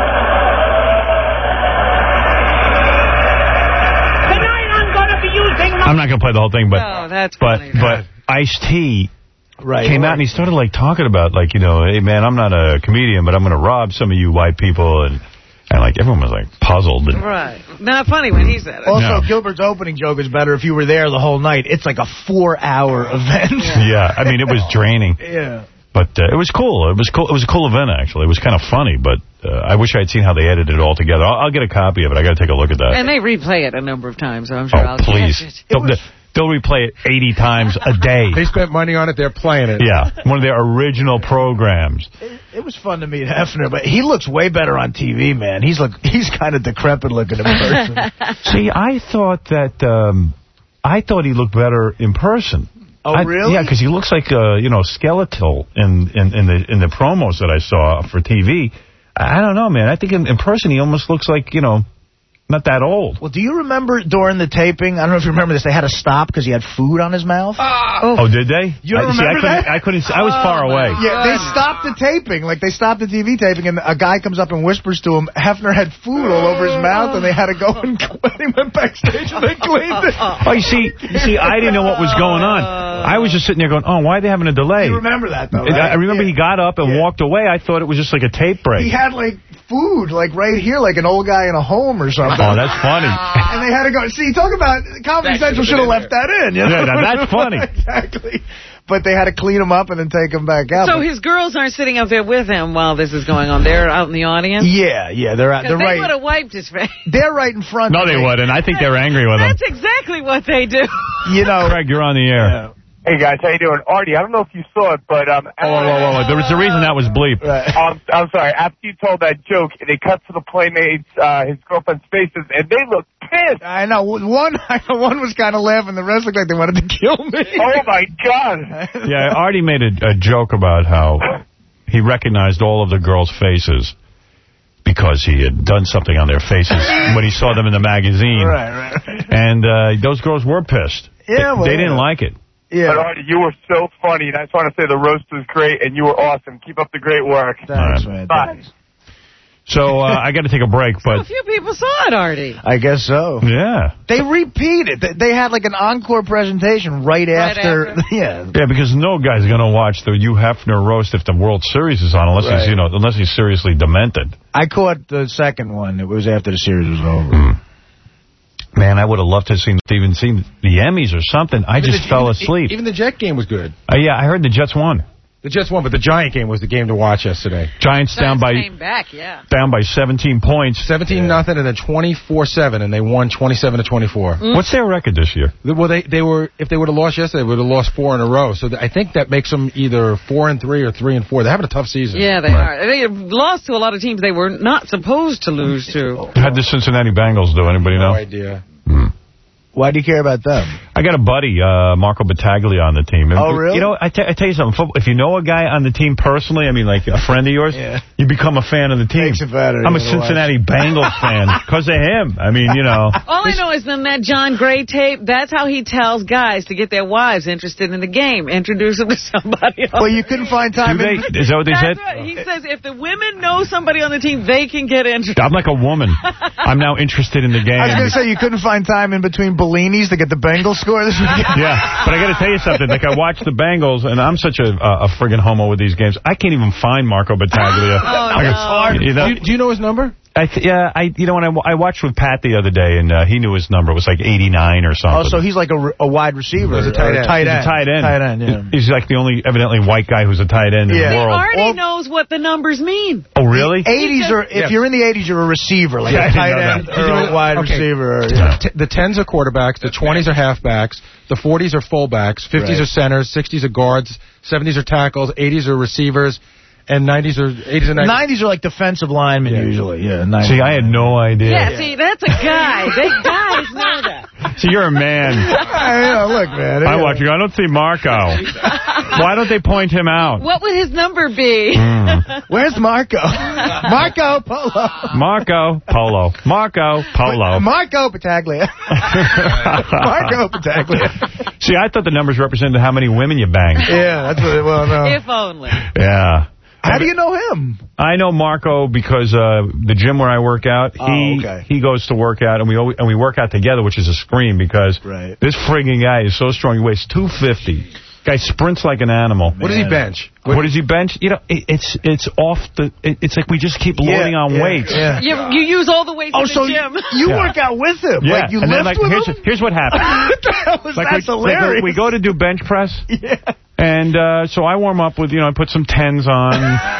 Tonight I'm going to be using my... I'm not going to play the whole thing, but... No, that's but, funny. but Ice-T... Right, came right. out and he started like talking about like, you know, hey man, I'm not a comedian, but I'm going to rob some of you white people, and and like everyone was like puzzled. And, right. Not funny when he said it. Also, no. Gilbert's opening joke is better if you were there the whole night. It's like a four-hour event. Yeah. yeah, I mean it was draining. Yeah. But uh, it was cool. It was cool. It was a cool event actually. It was kind of funny, but uh, I wish I'd seen how they edited it all together. I'll, I'll get a copy of it. I got to take a look at that. And they replay it a number of times, so I'm sure oh, I'll please. catch it. They'll, they'll replay it eighty times a day. They spent money on it. They're playing it. Yeah, one of their original programs. It, it was fun to meet Hefner, but he looks way better on T V, man. He's look he's kind of decrepit looking in person. See, I thought that um, I thought he looked better in person. Oh, I, really? Yeah, because he looks like uh, you know, skeletal in, in in the in the promos that I saw for T V. I don't know, man. I think in, in person he almost looks like, you know, not that old. Well, do you remember during the taping, I don't know if you remember this, they had to stop because he had food on his mouth? Oh, oh did they? You don't I, see, remember I that? I couldn't. I was oh, far away. Yeah, they stopped the taping. Like, they stopped the T V taping, and a guy comes up and whispers to him, Hefner had food all over his mouth, and they had to go and he went backstage and they cleaned it. Oh, you see, you see, I didn't know what was going on. I was just sitting there going, oh, why are they having a delay? You remember that, though, right? I remember yeah. he got up and yeah. walked away. I thought it was just like a tape break. He had, like, food, like, right here, like an old guy in a home or something. Oh, that's funny. And they had to go. See, talk about Comedy Central should have left that in. You know? Yeah, that's funny. Exactly. But they had to clean him up and then take him back out. So but his girls aren't sitting up there with him while this is going on. They're out in the audience? Yeah, yeah. They're out. They're they right. would have wiped his face. They're right in front. No, they wouldn't. I think they're angry with him. That's exactly what they do. You know, Craig, you're on the air. Yeah. Hey, guys, how you doing? Artie, I don't know if you saw it, but... Um, oh, whoa, whoa, whoa. There was a reason that was bleep. Right. Um, I'm sorry. After you told that joke, they cut to the playmates, uh, his girlfriend's faces, and they looked pissed. I know. One one was kind of laughing. The rest looked like they wanted to kill me. Oh, my God. Yeah, Artie made a, a joke about how he recognized all of the girls' faces because he had done something on their faces when he saw them in the magazine. Right, right. And uh, those girls were pissed. Yeah, well, They, they didn't yeah. like it. Yeah. But, Artie, you were so funny, and I just want to say the roast was great, and you were awesome. Keep up the great work. Thanks, man. Bye. Thanks. So uh, I got to take a break, but... A few people saw it, Artie. I guess so. Yeah. They repeated. They had like an encore presentation right, right after. after. Yeah. Yeah, because no guy's going to watch the Hugh Hefner roast if the World Series is on, unless right. he's, you know, unless he's seriously demented. I caught the second one. It was after the series was over. Mm. Man, I would have loved to have seen Steven see the Emmys or something. I even just the, fell asleep. Even the Jet game was good. Uh, yeah, I heard the Jets won. The Jets won, but the Giant game was the game to watch yesterday. Giants, Giants down by came back, yeah. down by seventeen points. seventeen yeah. nothing, and then twenty-four seven, and they won twenty-seven to twenty-four. Mm. What's their record this year? Well, they they were if they would have lost yesterday, they would have lost four in a row. So I think that makes them either four and three or three and four. They're having a tough season. Yeah, they right. are. They have lost to a lot of teams they were not supposed to lose to. How'd the Cincinnati Bengals do? Anybody know? No idea. Mm. Why do you care about them? I got a buddy, uh, Marco Battaglia, on the team. Oh, really? You know, I, I tell you something. If you know a guy on the team personally, I mean, like a friend of yours, yeah. you become a fan of the team. Makes it better. I'm a Cincinnati Bengals fan because of him. I mean, you know. All I know is in that John Gray tape, that's how he tells guys to get their wives interested in the game. Introduce them to somebody else. Well, you couldn't find time. Do they, in... Is that what they that's said? Right. He says if the women know somebody on the team, they can get interested. I'm like a woman. I'm now interested in the game. I was going to say, you couldn't find time in between Bellinis to get the Bengals score this weekend? Yeah, but I got to tell you something. Like, I watched the Bengals, and I'm such a a, a friggin' homo with these games. I can't even find Marco Battaglia. Oh, like, no. it's hard. You know? do, you, do you know his number? I th yeah, I you know, when I, I watched with Pat the other day, and uh, he knew his number. It was like eighty-nine or something. Oh, so he's like a, a wide receiver. He's a tight end. Tight He's end. a tight end. Tight end, yeah. He's like the only, evidently, white guy who's a tight end yeah. in the world. Artie well, knows what the numbers mean. Oh, really? The eighties are, if yeah. you're in the eighties, you're a receiver, like yeah, a tight end or a wide okay. receiver. Or, yeah. The tens are quarterbacks, the twenties are halfbacks, the forties are fullbacks, fifties right. are centers, sixties are guards, seventies are tackles, eighties are receivers, and nineties are eighties and nineties. nineties are like defensive linemen yeah. usually. Yeah. nineties. See, I had no idea. Yeah, see, that's a guy. They guys know that. See, you're a man. Yeah, look, man. I watch you. I don't see Marco. Why don't they point him out? What would his number be? Mm. Where's Marco? Marco Polo. Marco Polo. Marco Polo. Marco Battaglia. Marco Battaglia. See, I thought the numbers represented how many women you banged. Yeah, that's what it, well, no. If only. Yeah. How do you know him? I know Marco because uh, the gym where I work out, he oh, okay. he goes to work out, and we always, and we work out together, which is a scream because right. this frigging guy is so strong. He weighs two fifty. Guy sprints like an animal. Man. What does he bench? What, what does he bench? You know, it, it's it's off the. It, it's like we just keep loading yeah, on yeah, weights. Yeah. You, you use all the weights oh, in the so gym. You, you yeah. work out with him? Yeah. Like you and lift then, like, with here's, him? Here's what happens. What the hell is like that's we, hilarious. Like we go to do bench press. Yeah. And uh, so I warm up with, you know, I put some tens on.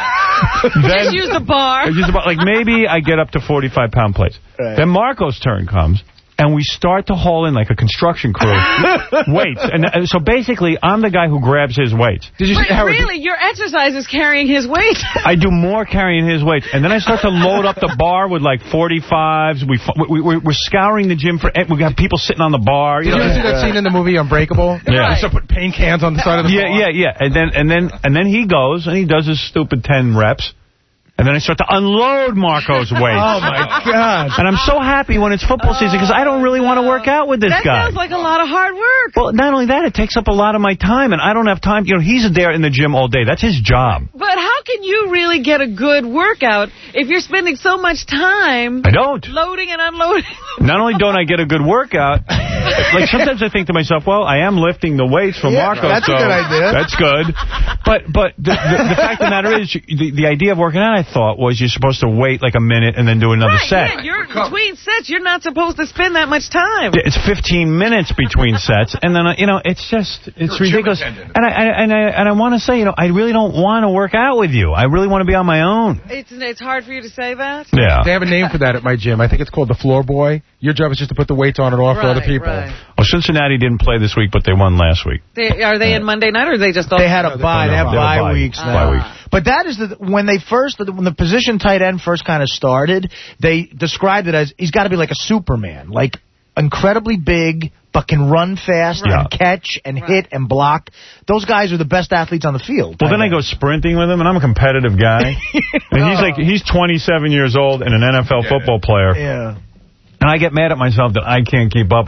then, just use the bar. Use the bar. Like, maybe I get up to forty-five pound plates. Right. Then Marco's turn comes, and we start to haul in like a construction crew weights. And uh, so basically, I'm the guy who grabs his weights. Did you but Howard, really, your exercise is carrying his weight. I do more carrying his weights. And then I start to load up the bar with like forty-fives. We, we, we, we're scouring the gym for... We got people sitting on the bar. Did you, you know? ever see that scene in the movie Unbreakable? Yeah. They start putting paint cans on the side of the yeah, bar. Yeah, yeah, yeah. And then, and, then, and then he goes, and he does his stupid ten reps. And then I start to unload Marco's weight. Oh, my God. And I'm so happy when it's football season because I don't really want to work out with this that guy. That sounds like a lot of hard work. Well, not only that, it takes up a lot of my time, and I don't have time. You know, he's there in the gym all day. That's his job. But how can you really get a good workout if you're spending so much time I don't. loading and unloading? Not only don't I get a good workout, like sometimes I think to myself, well, I am lifting the weights for yeah, Marco. That's so a good idea. That's good. But but the, the, the fact of the matter is, the, the idea of working out, I thought, was you're supposed to wait like a minute and then do another right, set. Yeah, you're between sets. You're not supposed to spend that much time. It's fifteen minutes between sets, and then, you know, it's just, it's you're ridiculous. And I, and I, and I want to say, you know, I really don't want to work out with you. I really want to be on my own. It's, it's hard for you to say that? Yeah. They have a name for that at my gym. I think it's called the floor boy. Your job is just to put the weights on and off right, for other people. Right. Well, Cincinnati didn't play this week, but they won last week. They, are they in Monday night, or are they just... They had a bye. They have bye, bye weeks now. Bye week. But that is the when they first when the position tight end first kind of started, they described it as he's got to be like a Superman, like incredibly big but can run fast right. and catch and right. hit and block. Those guys are the best athletes on the field. Well, then I go sprinting with him, and I'm a competitive guy. And he's like he's twenty-seven years old and an N F L yeah. football player. Yeah. And I get mad at myself that I can't keep up with him.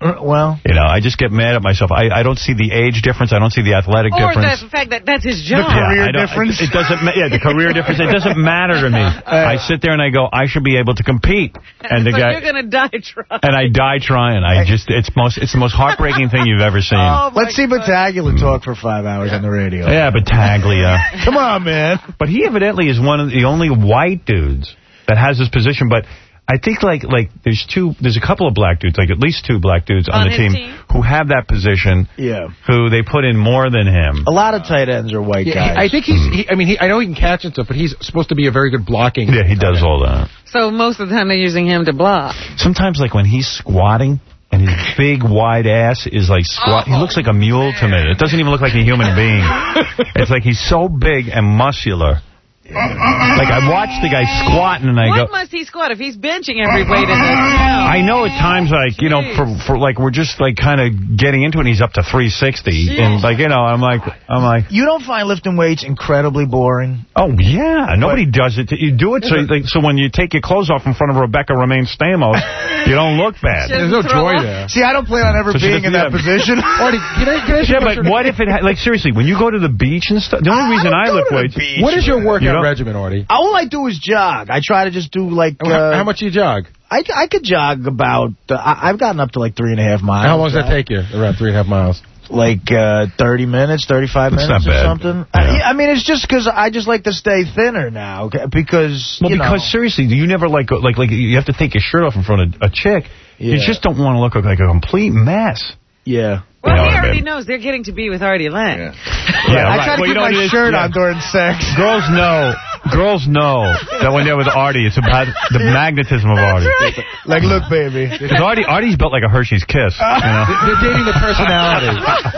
Uh, well, you know, I just get mad at myself. I, I don't see the age difference. I don't see the athletic or difference. Or the fact that that's his job. The career yeah, difference. It, it doesn't. Yeah, the career difference. It doesn't matter to me. Uh, I sit there and I go, I should be able to compete. And the so guy, you're gonna die trying. And I die trying. I just. It's most. It's the most heartbreaking thing you've ever seen. Oh, let's see Battaglia talk for five hours on the radio. Yeah, Battaglia. Come on, man. But he evidently is one of the only white dudes that has this position. But I think like like there's two, there's a couple of black dudes, like at least two black dudes on, on the team, team who have that position. Yeah. Who they put in more than him. A lot of tight ends are white yeah, guys. I think he's. He, I mean, he, I know he can catch and stuff, but he's supposed to be a very good blocking. Yeah, he does all that. So most of the time they're using him to block. Sometimes, like when he's squatting. And his big, wide ass is like squat. Oh, he looks like a mule to me. It doesn't even look like a human being. It's like he's so big and muscular. Like, I watch the guy squatting, and I what go... What must he squat if he's benching every weight in the town? I know at times, like, you know, for, for like, we're just, like, kind of getting into it, and he's up to three sixty. Jeez. And, like, you know, I'm like, I'm like... You don't find lifting weights incredibly boring? Oh, yeah. Nobody but, does it. You do it so, like, so when you take your clothes off in front of Rebecca Romaine Stamos, you don't look bad. There's no joy there. See, I don't plan on ever so being in that yeah. position. Artie, can I, can I yeah, but what if it... Ha like, seriously, when you go to the beach and stuff... The only reason I, I lift weights... What is your workout regimen, Artie? All I do is jog. I try to just do, like... Uh, how, how much do you jog? I, I could jog about... Uh, I, I've gotten up to, like, three and a half miles. How long does that take you? Around three and a half miles? Like, uh, thirty minutes, thirty-five That's minutes not bad. or something. Yeah. I, I mean, it's just because I just like to stay thinner now. Because, Well, you because, know, seriously, you never, like, go, like, like, you have to take your shirt off in front of a chick. Yeah. You just don't want to look like a complete mess. Yeah. Well, you know he already I mean? knows they're getting to be with Artie Lang. Yeah, yeah I right. try to well, keep you know my shirt yeah. on during sex. Girls know, girls know that when they're with Artie, it's about the magnetism of Artie. Right. Like, look, baby. Because Artie, Artie's built like a Hershey's Kiss. You know? They're dating the personality.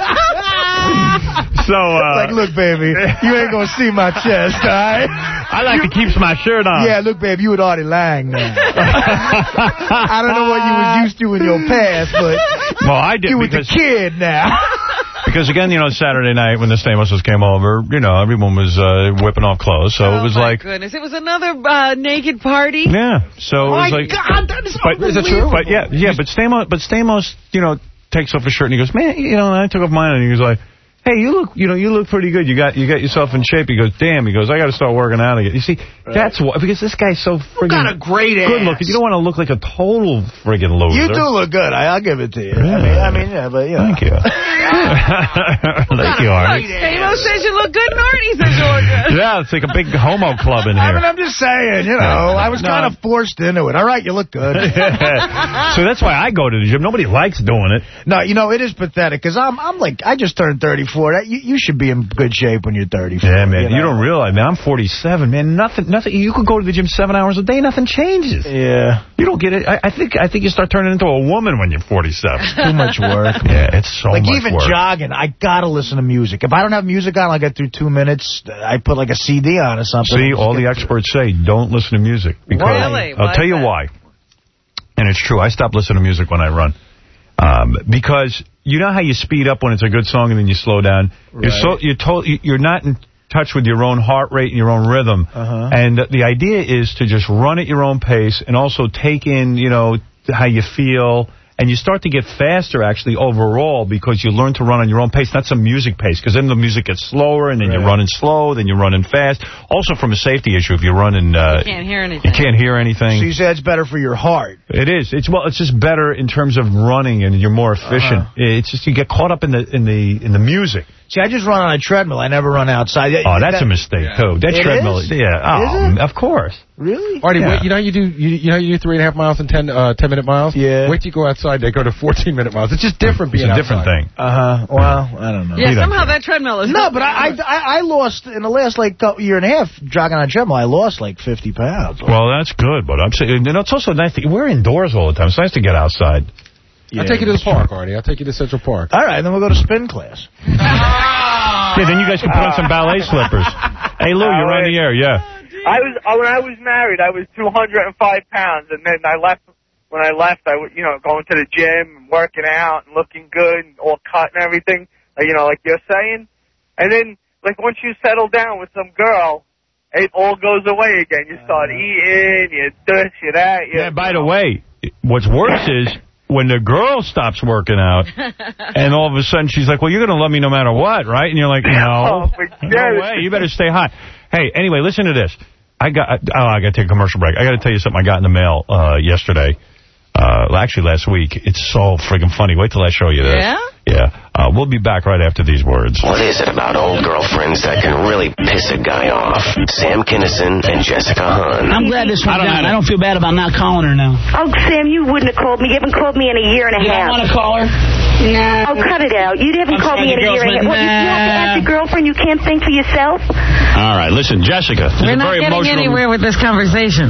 So, uh... Like, look, baby, you ain't gonna see my chest, all right? I like you, to keep my shirt on. Yeah, look, baby, you with Artie Lang now. I don't know what you was used to in your past, but... Well, I did you because... You with the kid now. Because, again, you know, Saturday night when the Stamos came over, you know, everyone was uh, whipping off clothes. So oh it was my like... goodness. It was another uh, naked party? Yeah. So oh it was my like... God, that is but, unbelievable. Is it true? But, yeah, yeah, but Stamos, but Stamos, you know, takes off his shirt and he goes, man, you know, and I took off mine and he was like... Hey, you look, you know, you look pretty good. You got, you got yourself in shape. He goes, damn. He goes, I got to start working out again. You see, right. That's why, because this guy's so friggin' got a great good ass. looking. You don't want to look like a total friggin' loser. You do look good. I, I'll give it to you. Yeah. I mean, I mean, yeah, but you know. Thank you. Thank you, Artie. Stamos says you look good, and Artie says you look good. Yeah, it's like a big homo club in here. I mean, I'm just saying, you know, I was no. kind of forced into it. All right, you look good. So that's why I go to the gym. Nobody likes doing it. No, you know, it is pathetic because I'm, I'm like, I just turned thirty-four. You, you should be in good shape when you're thirty-four. Yeah, man. You, know? you don't realize, man. I'm forty-seven, man. Nothing, nothing. You could go to the gym seven hours a day. Nothing changes. Yeah. You don't get it. I, I think, I think you start turning into a woman when you're forty-seven. Too much work. Yeah, it's so like much even work. jogging, I gotta listen to music. If I don't have music on, I'll get through two minutes. I put like a C D on or something. See, all the experts say don't listen to music. Because really? I'll why tell you that? why. And it's true. I stop listening to music when I run. Um, because you know how you speed up when it's a good song and then you slow down? Right. You're, so, you're, to, you're not in touch with your own heart rate and your own rhythm. Uh-huh. And the idea is to just run at your own pace and also take in, you know, how you feel. And you start to get faster, actually, overall, because you learn to run on your own pace, not some music pace, because then the music gets slower, and then right. you're running slow, then you're running fast. Also, from a safety issue, if you're running... Uh, you can't hear anything. You can't hear anything. So you say it's better for your heart. It is. It's well. It's just better in terms of running, and you're more efficient. Uh-huh. It's just you get caught up in the in the in the music. See, I just run on a treadmill. I never run outside. Oh, that's that, a mistake, yeah. too. That it treadmill, is? yeah. Oh, is it? Of course. Really? Artie, yeah. wait, you know how you do you, you know you do three and a half miles in ten uh, ten minute miles? Yeah. Wait till you go outside, they go to fourteen minute miles. It's just different being It's a outside. different thing. Uh-huh. Well, I don't know. Yeah, somehow that treadmill is... No, but I, I I lost, in the last, like, year and a half, jogging on a treadmill, I lost, like, fifty pounds. Well, that's good, but I'm saying, you know, it's also nice to... We're indoors all the time. It's nice to get outside. Yeah, I'll take you to the park, Artie. I'll take you to Central Park. All right, then we'll go to spin class. Yeah, then you guys can put on some ballet slippers. Hey, Lou, you're on the air, yeah. I was uh, when I was married, I was two hundred five pounds, and then I left. When I left, I was, you know, going to the gym and working out and looking good and all cut and everything, like, you know, like you're saying. And then, like, once you settle down with some girl, it all goes away again. You start eating, you this, you that. You, yeah, by the way, what's worse is when the girl stops working out, and all of a sudden she's like, well, you're going to love me no matter what, right? And you're like, no, no way, you better stay hot. Hey, anyway, listen to this. I got, oh, I got to take a commercial break. I got to tell you something I got in the mail uh, yesterday. Uh, actually, last week. It's so friggin' funny. Wait till I show you this. Yeah? Yeah. Uh, we'll be back right after these words. What is it about old girlfriends that can really piss a guy off? Sam Kinison and Jessica Hahn. I'm glad this went down. I don't feel bad about not calling her now. Oh, Sam, you wouldn't have called me. You haven't called me in a year and a you half. You don't want to call her? No. Oh, cut it out. You haven't I'm called me in a year and a half. What, you, you have to ask your girlfriend? You can't think for yourself? All right, listen, Jessica. We're not very getting emotional... anywhere with this conversation.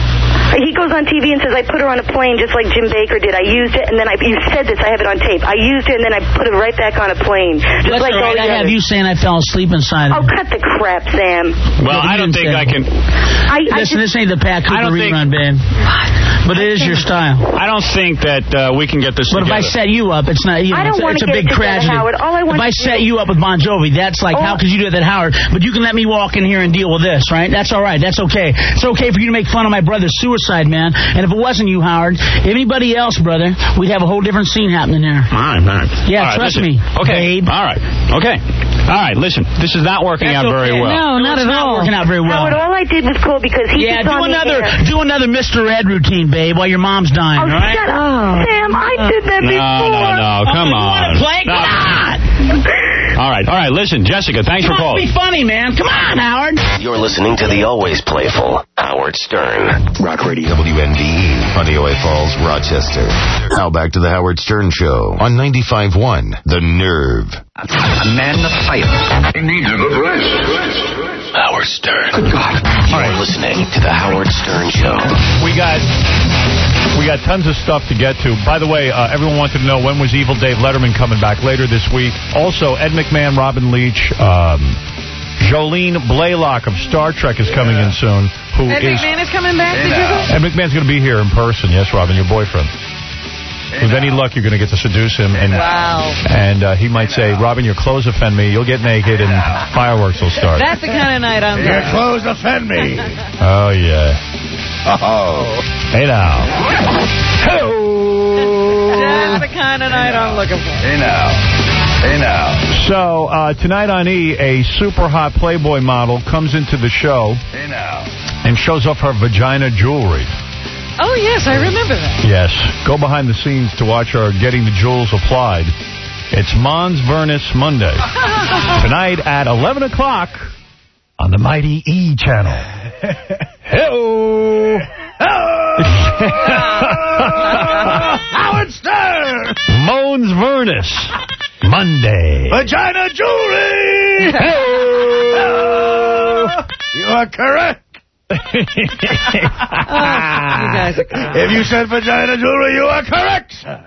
He goes on T V and says, I put her on a plane just like Jim Baker did. I used it, and then I... You said this. I have it on tape. I used it, and then I put it right back on a plane. Just That's like all right. all the I have others. you saying I fell asleep inside Oh, of it. cut the crap, Sam. Well, I don't think I can... I, I Listen, just, this ain't the Pat Cooper rerun, babe. But it is your style. I don't think that uh, we can get this But together. if I set you up, it's not... You know, I don't it's, it's want a to get big it together, tragedy. Howard. All I want if I to set do- you up with Bon Jovi, that's like, Oh. how could you do that, Howard? But you can let me walk in here and deal with this, right? That's all right. That's okay. It's okay for you to make fun of my brother's suicide, man. And if it wasn't you, Howard, anybody else, brother, we'd have a whole different scene happening there. All right, all right. Yeah, all right, trust listen. me, Okay. babe. All right. Okay. All right, listen. This is not working That's out okay. very well. No, not it's at not all. working out very well. Howard, all I did was call because he Yeah, just do on the another, air. do another Mister Ed routine, babe, while your mom's dying, Oh, all right? shut up. Sam, I did that No, before. no, no. Come oh, you on. want to play? Come on. All right, all right. Listen, Jessica, thanks Come for on, calling. be funny, man. Come on, Howard. You're listening to the always playful Howard Stern. Rock Radio. W N D E, Honeoye Falls, Rochester. Now back to the Howard Stern Show on ninety-five point one, The Nerve. A man of fire. He needs a good rest. Howard Stern. Good God. You're listening to the Howard Stern Show. We got we got tons of stuff to get to. By the way, uh, everyone wanted to know when was Evil Dave Letterman coming back later this week. Also, Ed McMahon, Robin Leach, um, Jolene Blaylock of Star Trek is coming in soon. Who Ed is McMahon is coming back, did you say? Ed McMahon's going to be here in person. Yes, Robin, your boyfriend. With any luck, you're going to get to seduce him. And, Wow. And uh, he might say, Robin, your clothes offend me. You'll get naked and fireworks will start. That's the kind of night I'm Your going. clothes offend me. Oh, yeah. Oh. Hey, now. That's the kind of night I'm looking for. Hey, now. Hey, now. So, uh, tonight on E, a super hot Playboy model comes into the show Hey, now. and shows off her vagina jewelry. Oh, yes, I remember that. Yes. Go behind the scenes to watch her getting the jewels applied. It's Mons Vernus Monday. Tonight at eleven o'clock on the Mighty E channel. Hey-oh. Howard Stern. Mons Vernus Monday. Vagina jewelry. Hey-oh. You are correct. Oh, you guys are correct. If you said vagina jewelry, you are correct, sir.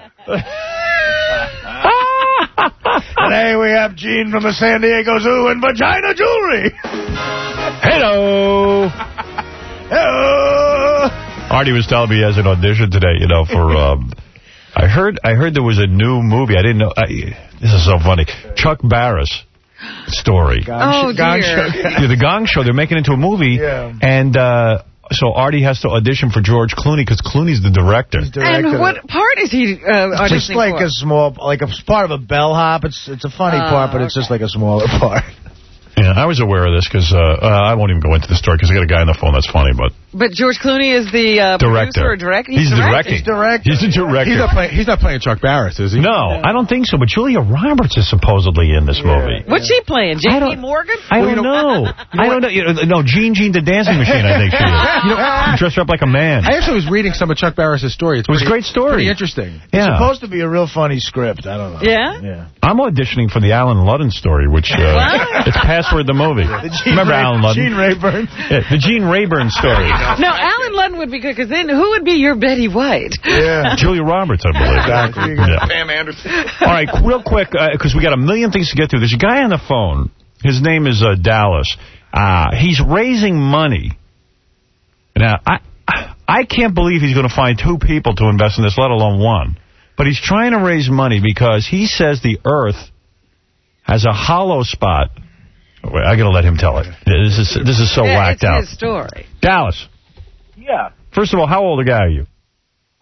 Today we have Gene from the San Diego Zoo and vagina jewelry. Hello. Hello. Artie was telling me he has an audition today, you know, for... Um, I heard I heard there was a new movie. I didn't know. I, this is so funny. Chuck Barris story. Oh, Gong dear. Show. Yeah, the Gong Show, they're making it into a movie. Yeah. And uh, so Artie has to audition for George Clooney because Clooney's the director. And what part is he uh, auditioning Just like for? a small, like a part of a bellhop. It's it's a funny Oh, part, but it's just like a smaller part. Yeah, I was aware of this because uh, uh, I won't even go into the story because I got a guy on the phone that's funny, but... But George Clooney is the uh, Director. producer or director? He's directing. He's director. He's the director. He's not playing. He's not playing Chuck Barris, is he? No, I don't think so. But Julia Roberts is supposedly in this movie. What's she playing? J P Morgan? I don't know. I don't know. You know. No, Gene Gene the Dancing Machine, I think she is. You know, dressed her up like a man. I actually was reading some of Chuck Barris' story. It's It was pretty, a great story. Pretty interesting. It's Yeah. supposed to be a real funny script. I don't know. Yeah? Yeah. I'm auditioning for the Alan Ludden story, which uh, it's Password the movie. Remember Ray, Alan Ludden? Gene Rayburn. Yeah, the Gene Rayburn story. No, Alan Ludden would be good, because then who would be your Betty White? Yeah. Julia Roberts, I believe. Exactly. Yeah. Pam Anderson. All right, real quick, because we got a million things to get to. There's a guy on the phone. His name is uh, Dallas. Uh, he's raising money. Now, I I can't believe he's going to find two people to invest in this, let alone one. But he's trying to raise money because he says the Earth has a hollow spot. Wait, I got to let him tell it. This is this is so yeah, whacked it's out. his story. Dallas. Yeah. First of all, how old a guy are you?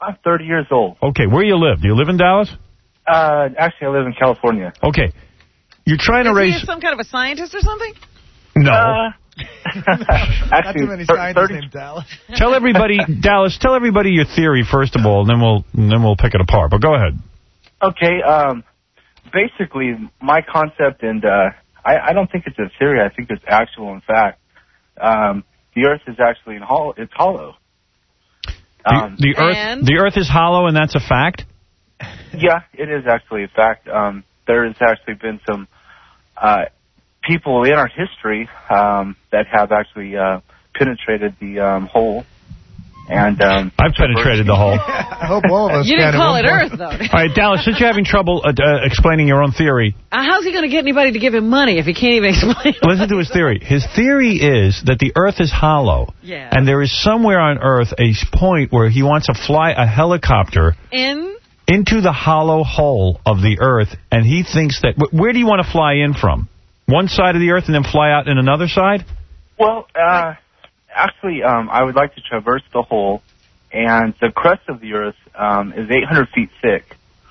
I'm thirty years old. Okay, where do you live? Do you live in Dallas? Uh, actually, I live in California. Okay. You're trying to Is raise... he some kind of a scientist or something? No. Uh, Not actually, too many thir- scientists thirty named Dallas. Tell everybody, Dallas, tell everybody your theory, first of all, and then we'll and then we'll pick it apart. But go ahead. Okay, um, basically, my concept, and uh, I, I don't think it's a theory. I think it's actual, in fact. Um, the Earth is actually in hollow. It's hollow. Um, the, the Earth, the Earth is hollow, and that's a fact? Yeah, it is actually a fact. Um, there has actually been some uh, people in our history um, that have actually uh, penetrated the um, hole. And um, I've penetrated the hole. I hope all of us You can didn't at call one it point. Earth, though. All right, Dallas, since you're having trouble uh, uh, explaining your own theory, Uh, how's he going to get anybody to give him money if he can't even explain it? listen to his theory. His theory is that the Earth is hollow. Yeah. And there is somewhere on Earth a point where he wants to fly a helicopter In? into the hollow hole of the Earth, and he thinks that... Where do you want to fly in from? One side of the Earth and then fly out in another side? Well, uh, actually, um, I would like to traverse the hole, and the crust of the Earth um, is eight hundred feet thick.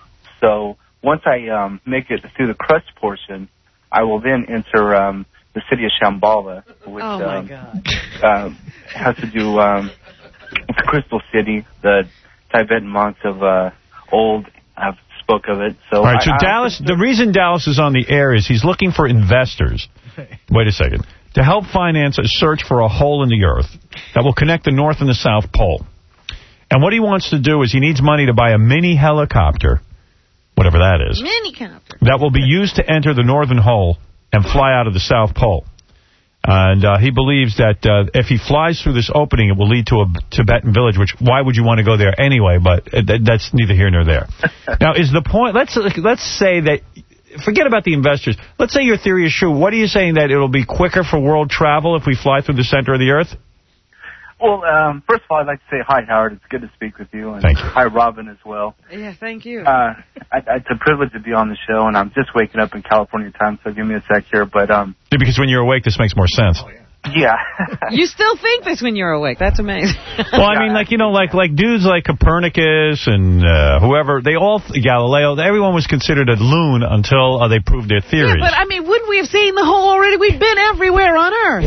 So once I um, make it through the crust portion, I will then enter um, the city of Shambhala, which Oh, my um, God. um, has to do um, with the Crystal City. The Tibetan monks of uh, old have spoke of it. So All right, so I, Dallas, the reason Dallas is on the air is he's looking for investors. Wait a second. To help finance a search for a hole in the Earth that will connect the North and the South Pole. And what he wants to do is he needs money to buy a mini helicopter, whatever that is, Minicopter. that will be used to enter the Northern Hole and fly out of the South Pole. And uh, he believes that uh, if he flies through this opening, it will lead to a Tibetan village, which, why would you want to go there anyway? But uh, th that's neither here nor there. Now, is the point, let's let's say that, forget about the investors. Let's say your theory is true. What are you saying, that it'll be quicker for world travel if we fly through the center of the Earth? Well, um, first of all, I'd like to say hi, Howard. It's good to speak with you. And Thank you. Hi, Robin, as well. Yeah, thank you. Uh, I, it's a privilege to be on the show, and I'm just waking up in California time, so give me a sec here. But um, Yeah, because when you're awake, this makes more sense. yeah, You still think this when you're awake. That's amazing. Well, I mean, like, you know, like like dudes like Copernicus and uh, whoever, they all, Galileo, everyone was considered a loon until uh, they proved their theories. Yeah, but I mean, wouldn't we have seen the hole already? We've been everywhere on Earth.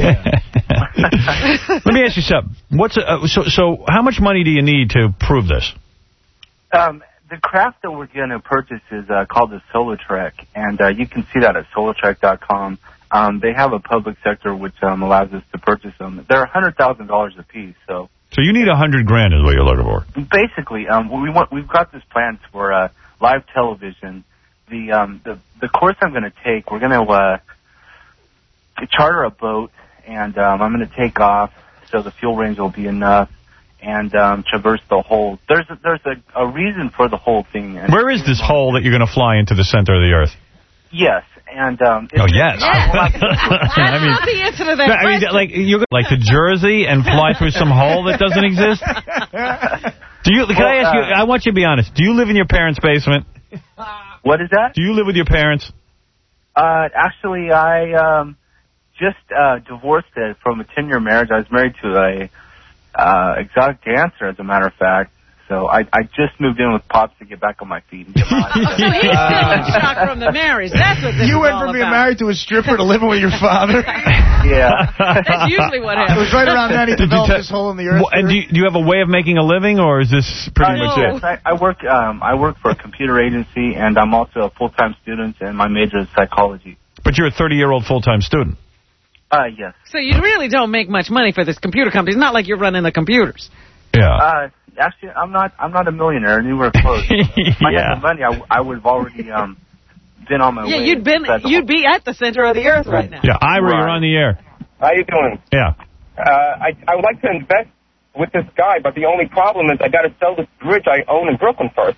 Let me ask you something. What's a, uh, so, so how much money do you need to prove this? um, the craft that we're going to purchase is uh, called the Solar Trek, and uh, you can see that at solar trek dot com. Um, they have a public sector which um, allows us to purchase them. They're one hundred thousand dollars a piece, so... So you need a hundred grand is what you're looking for. Basically, um, we want, we've got this plans for uh, live television. The, um, the the course I'm going to take, we're going to uh, charter a boat, and um, I'm going to take off, so the fuel range will be enough, and um, traverse the hole. There's a, there's a, a reason for the whole thing. And Where is this hole that you're going to fly into the center of the Earth? Yes, and um, Oh, yes. I mean, not the answer to that I mean, question. like, you're going like to Jersey and fly through some hole that doesn't exist? Do you? Can Well, I ask you, uh, I want you to be honest. Do you live in your parents' basement? What is that? Do you live with your parents? Uh, actually, I um, just uh, divorced it from a ten-year marriage. I was married to a uh, exotic dancer, as a matter of fact. So I, I just moved in with Pops to get back on my feet. And get my Oh, so he's still in shock from the marriage. That's what this You is went all from being about. married to a stripper to living with your father. Yeah. That's usually what It happens. was right around then he Did you developed te- this hole in the Earth. Well, and do you, do you have a way of making a living, or is this pretty Uh, much yes, it? I, I work. Um, I work for a computer agency, and I'm also a full-time student, and my major is psychology. But you're a thirty-year-old full-time student. Uh, yes. So you really don't make much money for this computer company. It's not like you're running the computers. Yeah. Uh, actually, I'm not. I'm not a millionaire. Anywhere close. If I Yeah. had the money, I, I would have already um, been on my Yeah, way. you'd been, inside the you'd be at the center of the Earth right now. Yeah, Ira, Right. you're on the air. How you doing? Yeah. Uh, I I would like to invest with this guy, but the only problem is I got to sell this bridge I own in Brooklyn first.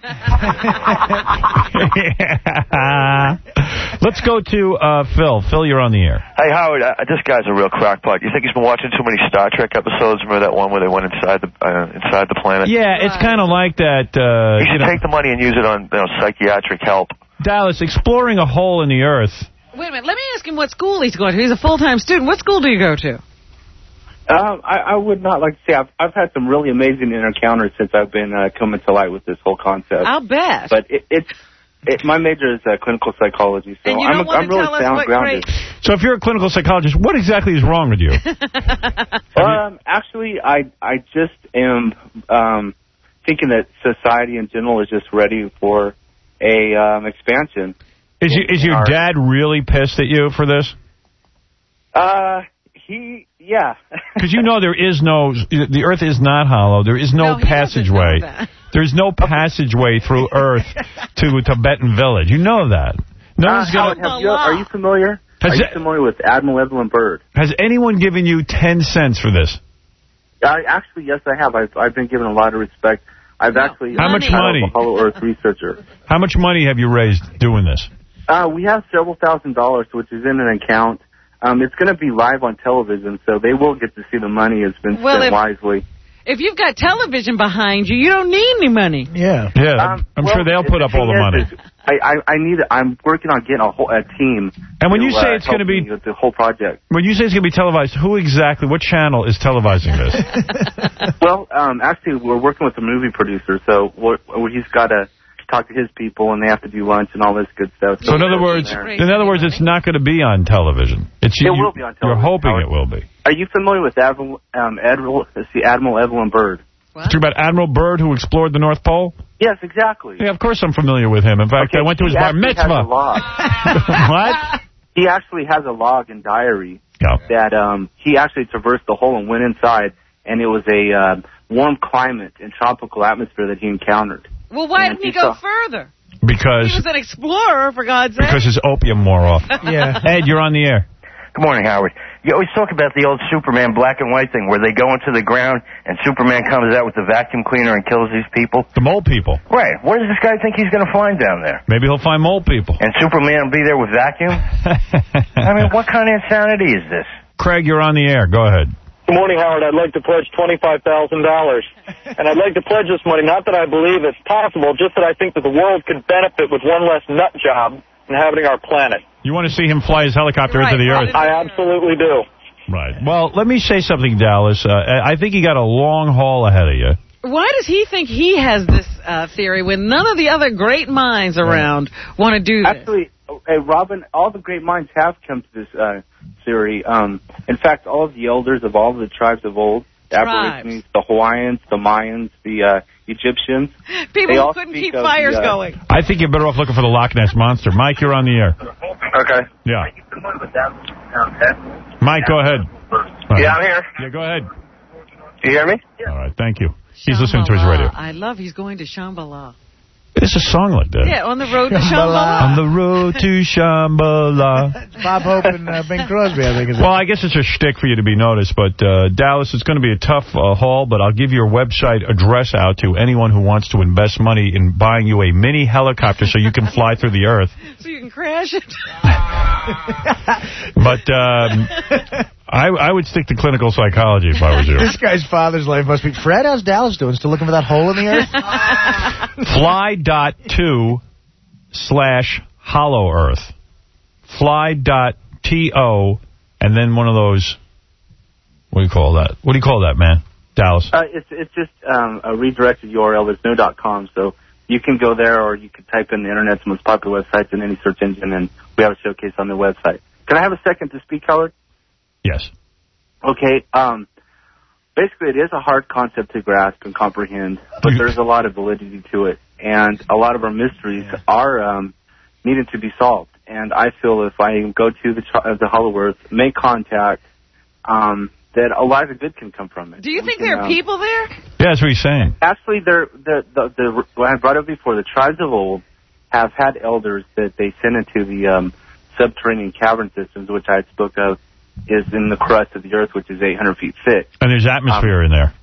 Let's go to uh, Phil. Phil, you're on the air. Hey, Howard, uh, this guy's a real crackpot. You think he's been watching too many Star Trek episodes? Remember that one where they went inside the uh, inside the planet? Yeah, it's kind of like that. Uh, He you should know, take the money and use it on you know, psychiatric help. Dallas, exploring a hole in the Earth. Wait a minute. Let me ask him what school he's going to. He's a full-time student. What school do you go to? Um, I, I would not like to say I've, I've had some really amazing encounters since I've been uh, coming to light with this whole concept. I'll bet. But it, it's it, my major is uh, clinical psychology, so and you I'm, don't a, I'm want to really tell us sound what grounded. great- So if you're a clinical psychologist, what exactly is wrong with you? Um, actually, I I just am um, thinking that society in general is just ready for a um, expansion. Is, you, is your Our- dad really pissed at you for this? Uh, he, yeah. Because you know there is no, the Earth is not hollow. There is no, No, he doesn't passageway. know that. There's no passageway through Earth to a Tibetan village. You know that. No Uh, one's Howard, gonna. have you, are you familiar? Has are you it- familiar with Admiral Evelyn Byrd? Has anyone given you ten cents for this? I, actually, yes, I have. I've, I've been given a lot of respect. I've actually How much titled money? a Hollow Earth researcher. How much money have you raised doing this? Uh, we have several thousand dollars, which is in an account. Um, it's going to be live on television, so they will get to see the money has been Well, spent if- wisely. If you've got television behind you, you don't need any money. Yeah. Yeah, Um, I'm well, sure they'll put up all the thing money. is, is I, I, I need. I'm working on getting a whole a team. And when to, you say uh, it's going to help be, me with the whole project. when you say it's going to be televised, who exactly, what channel is televising this? Well, um, actually, we're working with a movie producer, so we're, he's got to talk to his people, and they have to do lunch and all this good stuff. So in other words, in other words, it's not going to be on television. It's It you, will be on You're television, hoping Howard. it will be. Are you familiar with Admiral, um, Admiral, let's see, Admiral Evelyn Byrd? Talk about Admiral Byrd who explored the North Pole? Yes, exactly. Yeah, of course I'm familiar with him. In fact, Okay, I went to his he bar actually has mitzvah. a log. What? He actually has a log and diary Yeah. that um, he actually traversed the hole and went inside, and it was a uh, warm climate and tropical atmosphere that he encountered. Well, why And didn't he he go saw- further? Because He was an explorer, for God's sake. because his opium wore off. Yeah. Ed, you're on the air. Good morning, Howard. You always talk about the old Superman black and white thing where they go into the ground and Superman comes out with the vacuum cleaner and kills these people. The mole people. Right. What does this guy think he's going to find down there? Maybe he'll find mole people. And Superman will be there with vacuum? I mean, what kind of insanity is this? Craig, you're on the air. Go ahead. Good morning, Howard. I'd like to pledge twenty-five thousand dollars. And I'd like to pledge this money, not that I believe it's possible, just that I think that the world could benefit with one less nut job inhabiting our planet. You want to see him fly his helicopter into the Earth? I absolutely do. Right. Well, let me say something, Dallas. Uh, I think you got a long haul ahead of you. Why does he think he has this uh, theory when none of the other great minds around want to do this? Actually, hey, Robin, all the great minds have come to this uh, theory. Um, in fact, all of the elders of all of the tribes of old, the Tribes. Aborigines, the Hawaiians, the Mayans, the uh, Egyptians. People they who all couldn't speak keep of fires the, uh, going. I think you're better off looking for the Loch Ness Monster. Mike, you're on the air. Okay. Yeah. Mike, go ahead. Yeah, I'm here. Yeah, go ahead. You hear me? All right, thank you. He's listening to his radio. I love he's going to Shambhala. It's a song like that. Yeah, on the road to Shambhala. On the road to Shambhala. Bob Hope and uh, Bing Crosby, I think. Is Well, I guess it's a shtick for you to be noticed, but uh, Dallas, it's going to be a tough uh, haul, but I'll give your website address out to anyone who wants to invest money in buying you a mini helicopter so you can fly through the Earth. So you can crash it. But um, I, I would stick to clinical psychology if I was you. This guy's father's life must be... Fred, how's Dallas doing? Still looking for that hole in the earth? Fly dot to slash hollow earth. Fly dot to and then one of those, what do you call that? What do you call that, man? Dallas. Uh, it's it's just um, a redirected U R L. There's no .com, so you can go there or you can type in the Internet's most popular websites in any search engine, and we have a showcase on the website. Can I have a second to speak, Howard? Yes. Okay. Um, basically, it is a hard concept to grasp and comprehend, but there's a lot of validity to it, and a lot of our mysteries yeah. are um, needed to be solved. And I feel if I go to the uh, the Hollow Earth, make contact, um, that a lot of good can come from it. Do you we think can, there are um, people there? Yeah, that's what he's saying. Actually, they're, the, the, the, what I brought up before, the tribes of old have had elders that they sent into the um, subterranean cavern systems, which I spoke of, is in the crust of the Earth, which is eight hundred feet thick. And there's atmosphere um, in there.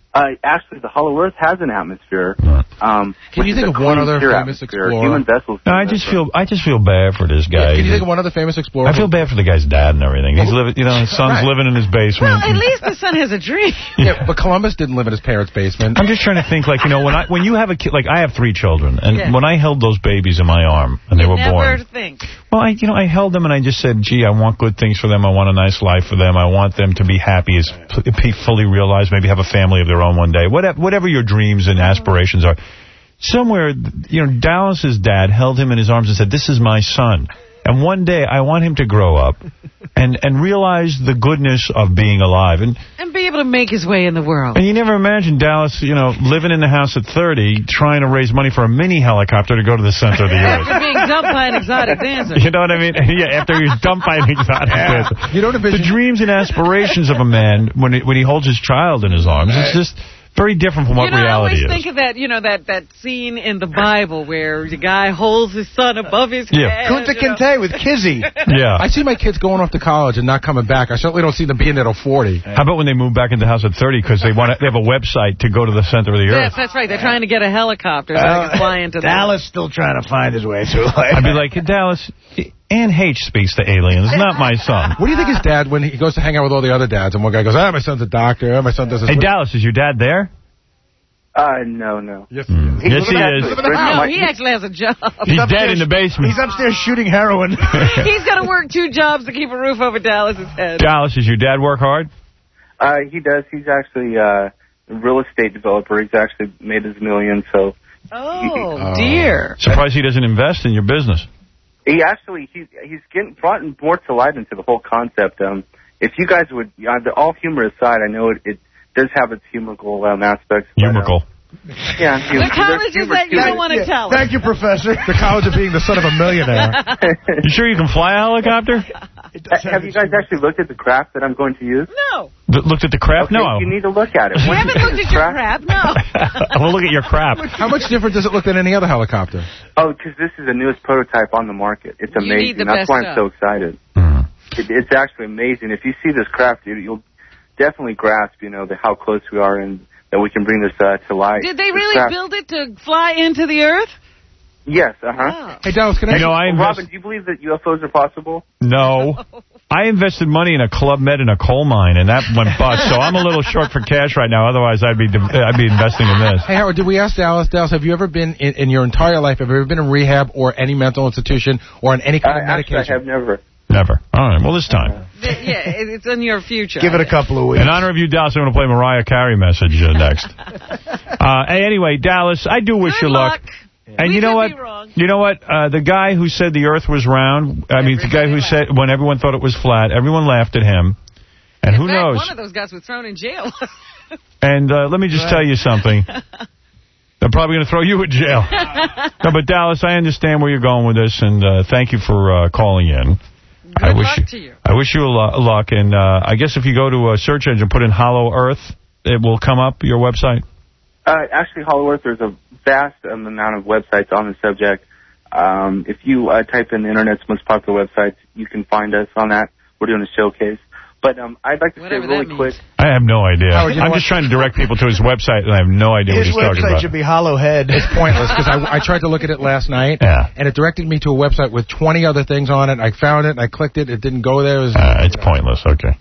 Uh, actually, the Hollow Earth has an atmosphere. Um, Can you think of one other famous explorer? Human vessels. No, I just feel I just feel bad for this guy. Yeah, can you think of one other famous explorer? I feel bad for the guy's dad and everything. He's living, you know, his son's Right. living in his basement. Well, at least the son has a dream. Yeah, but Columbus didn't live in his parents' basement. I'm just trying to think, like, you know, when I when you have a kid, like, I have three children, and Yeah. when I held those babies in my arm and they were Never born, think. well, I, you know, I held them and I just said, gee, I want good things for them. I want a nice life for them. I want them to be happy, as p- fully realized, maybe have a family of their own one day. Whatever, whatever your dreams and aspirations are. Somewhere, you know, Dallas's dad held him in his arms and said, this is my son. And one day I want him to grow up and, and realize the goodness of being alive. And And be able to make his way in the world. And you never imagine Dallas, you know, living in the house at thirty, trying to raise money for a mini helicopter to go to the center of the earth. After being dumped by an exotic dancer. You know what I mean? Yeah, after he was dumped by an exotic dancer. You don't envision... The dreams and aspirations of a man when he, when he holds his child in his arms, it's just very different from what you know, reality I always is. think of that, you know, that, that scene in the Bible where the guy holds his son above his Yeah. head. Kunta you know. Kinte with Kizzy. Yeah. I see my kids going off to college and not coming back. I certainly don't see them being there till forty. How about when they move back into the house at thirty because they want they have a website to go to the center of the Yes, earth? that's right. They're trying to get a helicopter so they can fly into Dallas still trying to find his way through life. I'd be like, hey, Dallas, Ann H. speaks to aliens, not my son. What do you think his dad, when he goes to hang out with all the other dads, and one guy goes, ah, my son's a doctor, ah, my son does this. Hey, Dallas, is your dad there? Uh, no, no. Yes, Mm. Yes, he is. No, he actually has a job. He's dead in the basement. He's upstairs shooting heroin. He's got to work two jobs to keep a roof over Dallas's head. Dallas, does your dad work hard? Uh, he does. He's actually uh, a real estate developer. He's actually made his million, so... Oh, dear. Surprised he doesn't invest in your business. He actually, he's, he's getting brought more to light into the whole concept. Um, if you guys would, uh, the, all humor aside, I know it, it does have its humorical um, aspects. Humorical. Um, yeah. The college is that you don't want to tell. Thank you, Professor. The college of being the son of a millionaire. You sure you can fly a helicopter? Have you guys actually looked at the craft that I'm going to use? No. Th- looked at the crap? Okay, No. you need to look at it. You Once haven't see looked the at your craft- crap? No. We'll look at your crap. How much different does it look than any other helicopter? Oh, because this is the newest prototype on the market. It's You need amazing. the That's best why I'm so stuff. excited. Mm. It, it's actually amazing. If you see this craft, you, you'll definitely grasp, you know, the, how close we are and that we can bring this uh, to life. Did they This really craft- build it to fly into the earth? Yes, uh-huh. Wow. Hey, Dallas, can I... You know, I Well, invest... Robin, do you believe that U F Os are possible? No. I invested money in a Club Med in a coal mine, and that went bust. So I'm a little short for cash right now. Otherwise, I'd be I'd be investing in this. Hey, Howard, did we ask Dallas, Dallas, have you ever been, in, in your entire life, have you ever been in rehab or any mental institution or on any kind Uh, of actually, medication? I have never. Never. All right. Well, this time. Yeah, it- it's in your future. Give it a couple of weeks. In honor of you, Dallas, I'm going to play Mariah Carey message uh, next. uh, hey, anyway, Dallas, I do wish Good you luck. luck. And We you know could what? be wrong. You know what? Uh, the guy who said the Earth was round, I mean, the guy who said when everyone thought it was flat, everyone laughed at him. And In who fact, knows? one of those guys was thrown in jail. And uh, let me just tell you something. They're probably going to throw you in jail. No, but Dallas, I understand where you're going with this, and uh, thank you for uh, calling in. Good I wish luck you, to you. I wish you a lo- luck, and uh, I guess if you go to a search engine, put in Hollow Earth, it will come up, your website. Uh, actually, Hollow Earth, there's a vast um, amount of websites on the subject. Um, if you uh, type in the Internet's most popular websites, you can find us on that. We're doing a showcase. But um, I'd like to Whatever say that really means. quick. I have no idea. Howard, you know I'm what? just trying to direct people to his website, and I have no idea His what he's talking website about. should be Hollow Head. It's pointless, because I, I tried to look at it last night, Yeah. and it directed me to a website with twenty other things on it. I found it, and I clicked it. It didn't go there. It was, Uh, it's pointless. Okay.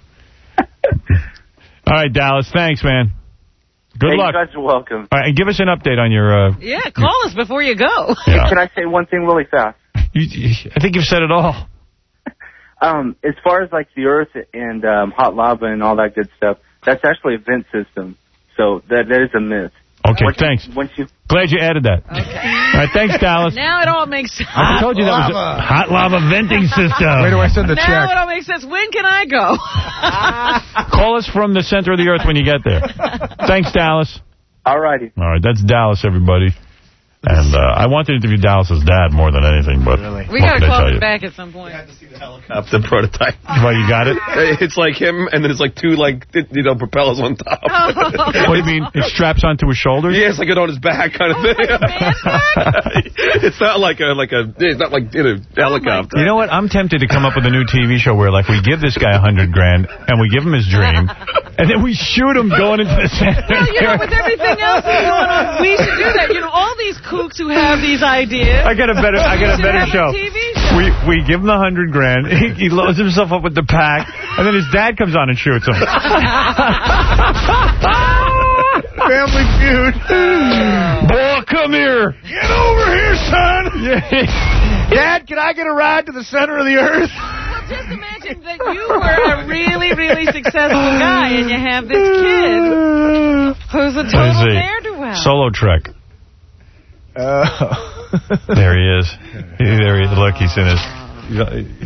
All right, Dallas. Thanks, man. Good hey, luck. You guys are welcome. All right, and give us an update on your... Uh, Yeah, call us before you go. yeah. Can I say one thing really fast? you, you- I think you've said it all. Um, as far as like the Earth and um, hot lava and all that good stuff, that's actually a vent system. So that that is a myth. Okay, once thanks. You, once you Glad you added that. Okay. All right, thanks, Dallas. Now it all makes sense. I told you that was a hot lava venting system. where do I send the Now check? it all makes sense. When can I go? Call us from the center of the Earth when you get there. Thanks, Dallas. all righty. All right, that's Dallas, everybody. And uh, I want to interview Dallas's dad more than anything, but We what got to can I call tell him you? back at some point. Up the prototype. Well, you got it? It's like him, and then it's like two, like, you know, propellers on top. Oh. What do you mean? It straps onto his shoulders? Yeah, it's like it on his back kind of thing. It's not like a, like a, it's not like in a helicopter. You know what? I'm tempted to come up with a new T V show where, like, we give this guy a hundred grand, and we give him his dream, and then we shoot him going into the center. Well, you know, with everything else that's going on, we should do that. You know, all these kooks who have these ideas. I got a better, I got a better show. T V show. We we give him the hundred grand. He, he loads himself up with the pack, and then his dad comes on and shoots him. Family Feud. Boy, come here. Get over here, son. Dad, can I get a ride to the center of the earth? Well, just imagine that you were a really, really successful guy, and you have this kid who's a total ne'er-do-well. Solo Trek. Uh. There he is. There he is. Look, he's in his... Oh,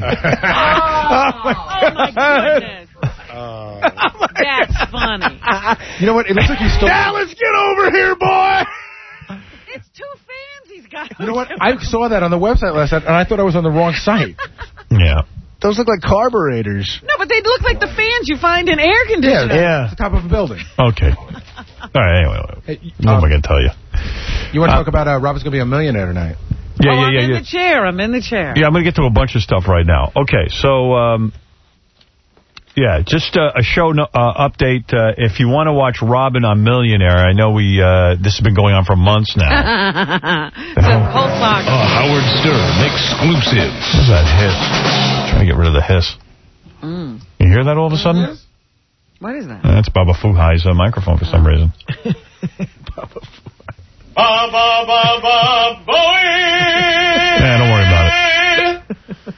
oh, my goodness. Oh. That's funny. You know what? It looks like he's still... Dallas, get over here, boy! It's two fans he's got. You know what? I saw that on the website last night, and I thought I was on the wrong site. Yeah. Those look like carburetors. No, but they look like the fans you find in air conditioners. Yeah. It's the top of a building. Okay. All right, anyway. Hey, what am I going to tell you? You want to Uh, talk about uh, Robin's going to be a millionaire tonight? Yeah, oh, yeah, I'm yeah. in yeah. the chair. I'm in the chair. Yeah, I'm going to get to a bunch of stuff right now. Okay, so, um, yeah, just uh, a show no, uh, update. Uh, if you want to watch Robin on Millionaire, I know we uh, this has been going on for months now. So, Pulse Lock. Oh, Howard Stern exclusive. What's that hiss? Trying to get rid of the hiss. Mm. You hear that all of a sudden? What is that? Uh, that's Baba Fuhai's uh, microphone for some reason. Baba Ba ba ba ba boy. Yeah, don't worry about it.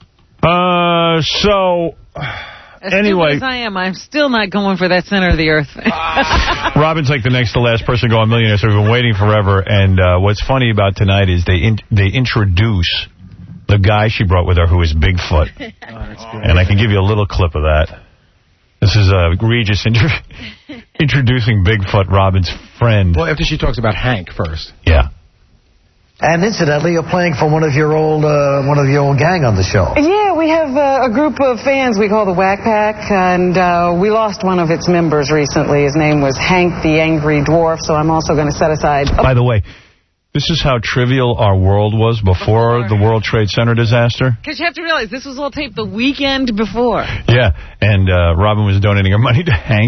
Uh, so, As anyway. stupid as I am, I'm still not going for that center of the earth thing. Robin's like the next to last person to go on Millionaire, so we've been waiting forever. And uh, what's funny about tonight is they in they introduce the guy she brought with her who is Bigfoot. Oh, that's good. And I can give you a little clip of that. This is uh, Regis intro introducing Bigfoot, Robin's friend. Well, after she talks about Hank first. Yeah. And incidentally, you're playing for one of your old uh, one of your old gang on the show. Yeah, we have uh, a group of fans we call the Whack Pack, and uh, we lost one of its members recently. His name was Hank the Angry Dwarf, so I'm also going to set aside... By the way, this is how trivial our world was before, before. the World Trade Center disaster. Because you have to realize, this was all taped the weekend before. Yeah, and uh, Robin was donating her money to Hank.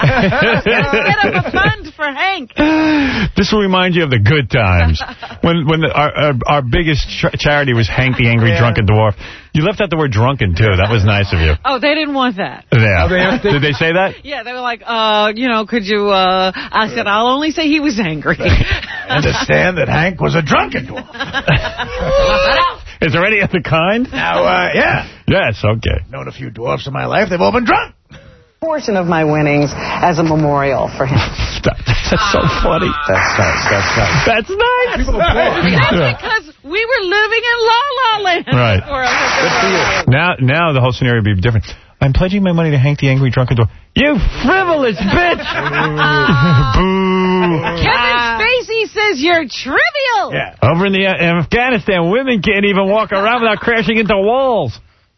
Set up a fund for Hank. This will remind you of the good times. When when the, our, our our biggest ch charity was Hank the Angry yeah. Drunken Dwarf. You left out the word drunken, too. That was nice of you. Oh, they didn't want that. Yeah. Oh, they, did they say that? Yeah, they were like, uh, you know, could you, uh, I said, I'll only say he was angry. Understand that Hank was a drunken dwarf. Is there any other kind? Now, uh, yeah. Yes, okay. Known a few dwarfs in my life. They've all been drunk. Portion of my winnings as a memorial for him. That's so funny. That's nice. That's nice. That's nice. That's because we were living in La La Land. Right. Good for you. Now, now the whole scenario would be different. I'm pledging my money to Hank the Angry Drunken Dwarf. You frivolous bitch! Boo! Kevin Spacey says you're trivial. Yeah. Over in the uh, in Afghanistan, women can't even walk around without crashing into walls.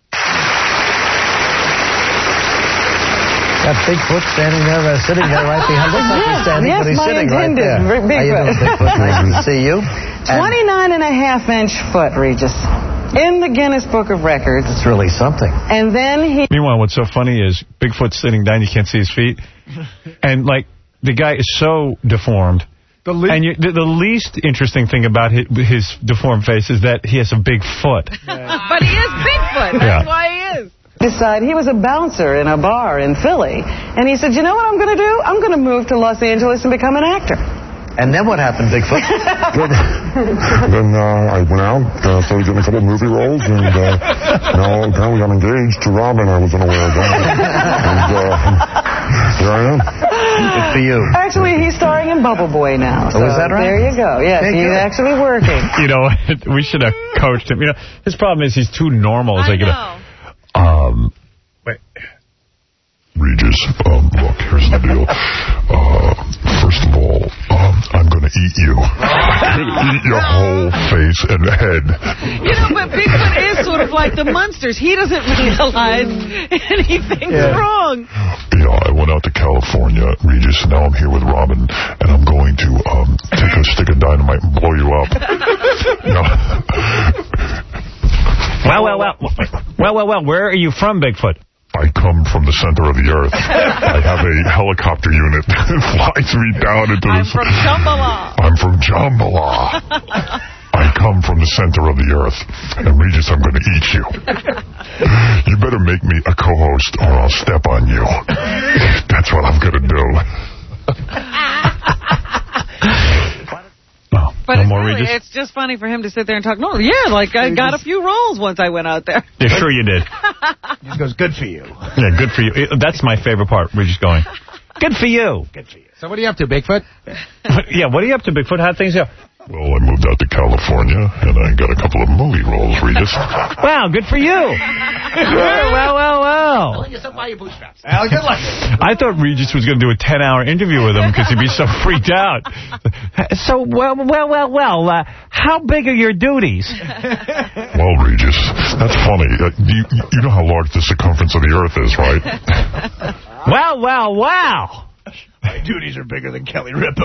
Got Bigfoot standing there, uh, sitting there right behind. Looks like he's standing, yes, but he's sitting right there. Bigfoot. How you doing, Bigfoot? Nice to see you. twenty-nine and a half inch foot, Regis. In the Guinness Book of Records. It's really something. And then he... Meanwhile, what's so funny is Bigfoot's sitting down, you can't see his feet. And, like, the guy is so deformed. The and you, the, the least interesting thing about his, his deformed face is that he has a big foot. But he is Bigfoot. That's Yeah. why he is. Decided he was a bouncer in a bar in Philly. And he said, you know what I'm going to do? I'm going to move to Los Angeles and become an actor. And then what happened, Bigfoot? Then uh, I went out, uh, started getting a couple of movie roles, and uh, now apparently I'm engaged to Robin. I was unaware of that. And uh, here I am. Good for you. Actually, he's starring in Bubble Boy now. So oh, is that right? There you go. Yes, Hey, he's good. actually working. You know, we should have coached him. You know, his problem is he's too normal. I Like, know. Um, wait. Regis, um, look, here's the deal. Uh, first of all, um, I'm going to eat you. eat your whole face and head. You know, but Bigfoot is sort of like the Munsters. He doesn't realize anything's Yeah. wrong. Yeah, I went out to California, Regis, and now I'm here with Robin, and I'm going to um, take a stick of dynamite and blow you up. No. Well, well, well. Well, well, well. Where are you from, Bigfoot? I come from the center of the earth. I have a helicopter unit that flies me down into I'm the... from Shambhala. I'm from Shambhala. I come from the center of the earth. And Regis, I'm going to eat you. You better make me a co-host or I'll step on you. That's what I'm going to do. But No it's, more really, Regis? it's just funny for him to sit there and talk. No, yeah, like I got a few roles once I went out there. Yeah, sure you did. He goes, good for you. Yeah, good for you. That's my favorite part. Regis going, good for you. Good for you. So what are you up to, Bigfoot? Yeah, what are you up to, Bigfoot? How things go? Well, I moved out to California, and I got a couple of movie roles, Regis. Wow, good for you. well, well, well, well. yourself by your bootstraps. Al, good luck. I thought Regis was going to do a ten-hour interview with him because he'd be so freaked out. So, well, well, well, well, uh, how big are your duties? Well, Regis, that's funny. Uh, you, you know how large the circumference of the earth is, right? Well, well, wow. My duties are bigger than Kelly Ripa.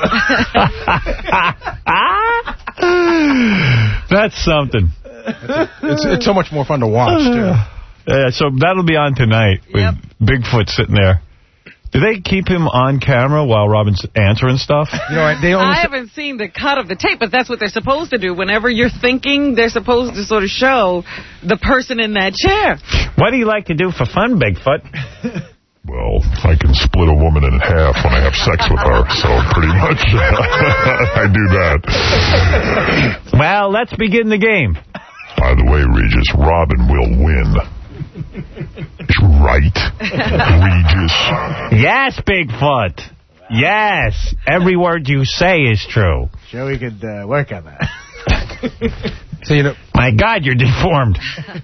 That's something. It's, it's so much more fun to watch, too. Yeah, so that'll be on tonight with Yep. Bigfoot sitting there. Do they keep him on camera while Robin's answering stuff? You know, they only I haven't seen the cut of the tape, but that's what they're supposed to do. Whenever you're thinking, they're supposed to sort of show the person in that chair. What do you like to do for fun, Bigfoot? Well, I can split a woman in half when I have sex with her, so pretty much I do that. Well, let's begin the game. By the way, Regis, Robin will win. Right, Regis? Yes, Bigfoot. Yes. Every word you say is true. Sure, we could uh, work on that. So, you know, my God, you're deformed.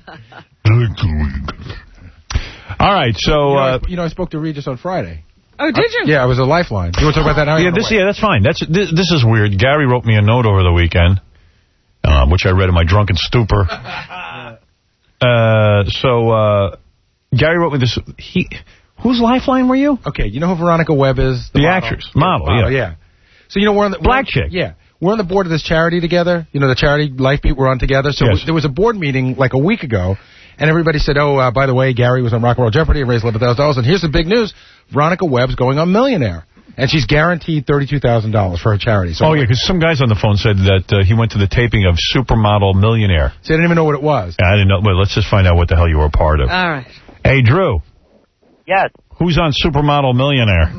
All right, so... You know, Uh, I, you know, I spoke to Regis on Friday. Oh, did you? Uh, yeah, I was a lifeline. You want to talk about that now? Yeah, this, yeah, that's fine. That's this, this is weird. Gary wrote me a note over the weekend, uh, which I read in my drunken stupor. Uh, so, uh, Gary wrote me this. He, whose lifeline were you? Okay, you know who Veronica Webb is? The, the model. actress. Model, model, yeah. yeah. So, you know, we're on the... Black we're, chick. Yeah. We're on the board of this charity together. You know, the charity Lifebeat we're on together. So yes. there was a board meeting like a week ago, and everybody said, oh, uh, by the way, Gary was on Rock and Roll Jeopardy and raised eleven thousand dollars. And here's the big news. Veronica Webb's going on Millionaire. And she's guaranteed thirty-two thousand dollars for her charity. So oh, yeah, because some guys on the phone said that uh, he went to the taping of Supermodel Millionaire. So I didn't even know what it was. Yeah, I didn't know. Well, let's just find out what the hell you were a part of. All right. Hey, Drew. Yes. Who's on Supermodel Millionaire?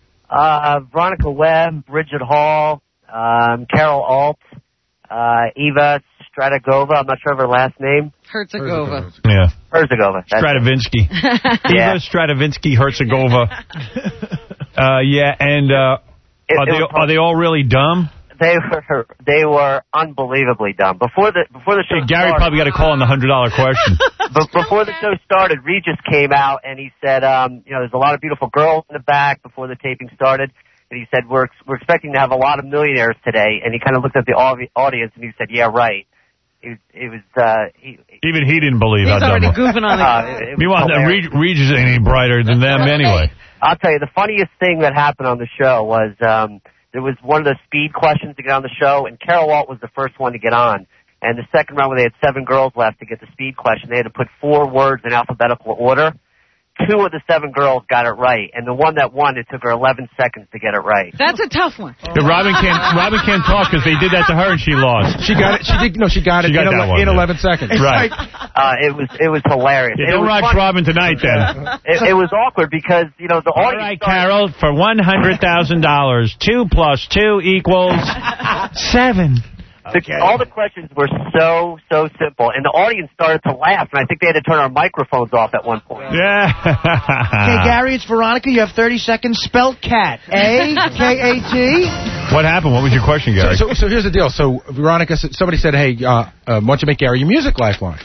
Uh, Veronica Webb, Bridget Hall, um, Carol Alt, uh, Eva Stratigova. I'm not sure of her last name. Herzegovina. Yeah. Herzegovina. Stradavinsky. Yeah. Eva Stradavinsky Herzegovina. uh, yeah, and uh, It- are, it they, was- are they all really dumb? They were they were unbelievably dumb. Before the before the show Hey, Gary started, probably got a call on the one hundred dollar question. But before the show started, Regis came out and he said, um, you know, there's a lot of beautiful girls in the back before the taping started. And he said, we're we're expecting to have a lot of millionaires today. And he kind of looked at the au- audience and he said, yeah, right. It, it was, uh, he, Even he didn't believe He's how already dumb. goofing on the- Uh, it- it was Meanwhile, hilarious. Reg- Regis ain't any brighter than them anyway. I'll tell you, the funniest thing that happened on the show was um, there was one of the speed questions to get on the show, and Carol Alt was the first one to get on. And the second round, when they had seven girls left to get the speed question, they had to put four words in alphabetical order. Two of the seven girls got it right, and the one that won, it took her eleven seconds to get it right. That's a tough one. Yeah, Robin can't Robin can't talk because they did that to her and she lost. She got it. She did. No, she got it She got in, that ele- one, in yeah. eleven seconds. Right. Uh, it was it was hilarious. Yeah, And it don't was rock funny. Robin tonight, then. It, it was awkward because, you know, the All audience... right, Carol, for one hundred thousand dollars, two plus two equals seven. The, all the questions were so, so simple. And the audience started to laugh, and I think they had to turn our microphones off at one point. Yeah. Okay, Gary, it's Veronica. You have thirty seconds. Spelled cat. A K A T. What happened? What was your question, Gary? So, so, so here's the deal. So Veronica, somebody said, hey, uh, uh, why don't you make Gary your music lifeline?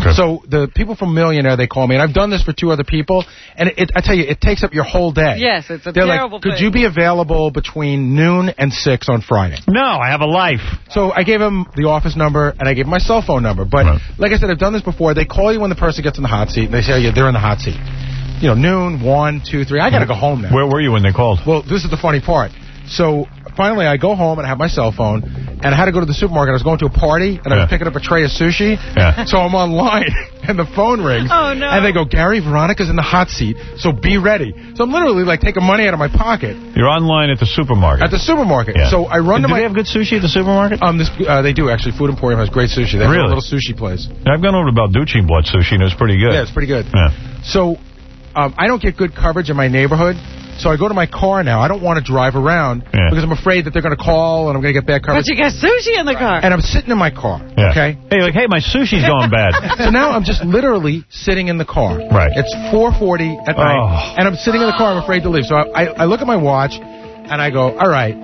Okay. So the people from Millionaire, they call me, and I've done this for two other people, and it, it, I tell you, it takes up your whole day. Yes, it's a They're terrible like, could thing. you be available between noon and six on Friday? No, I have a life. So I gave him the office number, and I gave him my cell phone number. But Right. like I said, I've done this before. They call you when the person gets in the hot seat, and they say, oh, yeah, they're in the hot seat. You know, noon, one, two, three. I got to go home now. Where were you when they called? Well, this is the funny part. So finally, I go home and I have my cell phone, and I had to go to the supermarket. I was going to a party, and I was Yeah. picking up a tray of sushi. Yeah. So I'm online, and the phone rings. Oh, no. And they go, Gary, Veronica's in the hot seat, so be ready. So I'm literally, like, taking money out of my pocket. You're online at the supermarket. At the supermarket. Yeah. So I run Do to my... they have good sushi at the supermarket? Um, this, uh, they do, actually. Food Emporium has great sushi. They have Really? a little sushi place. I've gone over to Balducci and bought sushi, and it was pretty good. Yeah, it's pretty good. Yeah. So um, I don't get good coverage in my neighborhood. So I go to my car now. I don't want to drive around Yeah. because I'm afraid that they're going to call and I'm going to get bad coverage. But you got sushi in the car. And I'm sitting in my car, Yeah. okay? Hey, like, hey, my sushi's going bad. So now I'm just literally sitting in the car. Right. It's four forty at night, Oh. and I'm sitting in the car. I'm afraid to leave. So I, I, I look at my watch, and I go, all right,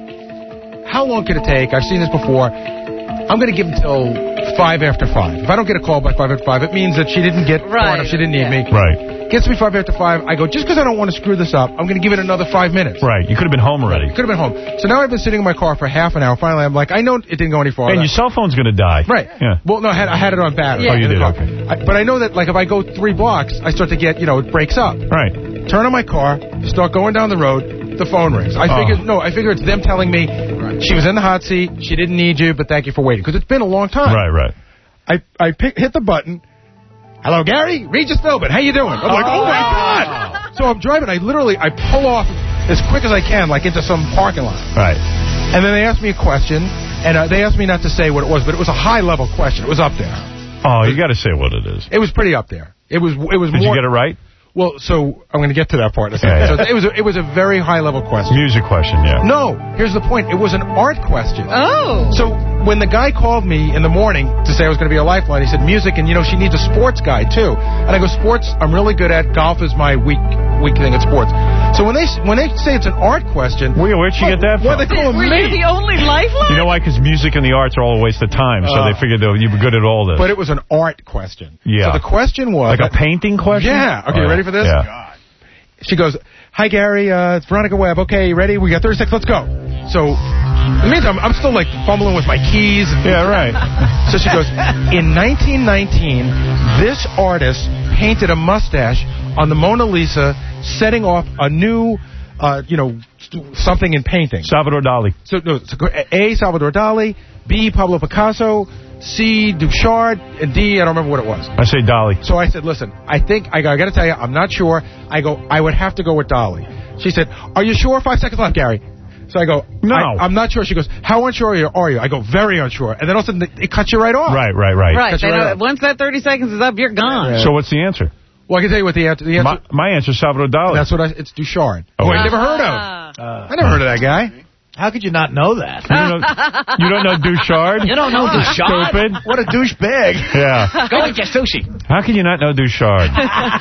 how long could it take? I've seen this before. I'm going to give until five after five. If I don't get a call by five after five, it means that she didn't get far Right. enough. She didn't need Yeah. me. Right. Gets me five after five. I go, just because I don't want to screw this up, I'm going to give it another five minutes. Right. You could have been home already. Could have been home. So now I've been sitting in my car for half an hour. Finally, I'm like, I know it didn't go any farther. And your cell phone's going to die. Right. Yeah. Well, no, I had, I had it on battery. Oh, you In the did, car. okay. I, but I know that, like, if I go three blocks, I start to get, you know, it breaks up. Right. Turn on my car, start going down the road, the phone rings. I Oh. figured, no, I figure it's them telling me she was in the hot seat, she didn't need you, but thank you for waiting. Because it's been a long time. Right, right. I, I pick, hit the button. Hello, Gary? Regis Philbin. How you doing? I'm like, oh, my God. So I'm driving. I literally, I pull off as quick as I can, like into some parking lot. Right. And then they asked me a question, and uh, they asked me not to say what it was, but it was a high-level question. It was up there. Oh, you got to say what it is. It was pretty up there. It was It was Did more... you get it right? Well, so I'm going to get to that part in a second. Yeah, yeah. So it was a, it was a very high-level question. Music question, yeah. No, here's the point. It was an art question. Oh. So when the guy called me in the morning to say I was going to be a lifeline, he said music, and, you know, she needs a sports guy, too. And I go, sports, I'm really good at. Golf is my weak weak thing at sports. So when they when they say it's an art question... Where, where'd she get that from? Why are they calling Were me? you the only lifeline? You know why? Because music and the arts are all a waste of time, so Uh, they figured that you were good at all this. But it was an art question. Yeah. So the question was... Like a painting question? Yeah. Okay, Oh, you ready for this? Yeah. She goes, hi, Gary, uh, it's Veronica Webb. Okay, you ready? We got thirty seconds. Let's go. So, in the meantime, I'm still, like, fumbling with my keys. Yeah, right. So she goes, in nineteen nineteen, this artist painted a mustache on the Mona Lisa, setting off a new, uh, you know, something in painting. Salvador Dali. So, no, it's A, Salvador Dali, B, Pablo Picasso, C, Duchamp, and D, I don't remember what it was. I say Dali. So I said, listen, I think, I, I got to tell you, I'm not sure. I go, I would have to go with Dolly. She said, are you sure? Five seconds left, Gary. So I go, no. I, I'm not sure. She goes, how unsure are you? Are you? I go, very unsure. And then all of a sudden, it cuts you right off. Right, right, right. Right. Cuts you They right know, off. once that thirty seconds is up, you're gone. Yeah. So what's the answer? Well, I can tell you what the answer. The answer My, my answer is Salvador Dali. That's what I. It's Duchamp. Oh, who yeah. I never heard of. Uh, I never heard of that guy. How could you not know that? You don't know, you don't know Duchamp? You don't know Duchamp? Stupid. What a douchebag. Yeah. Go eat your sushi. How can you not know Duchamp?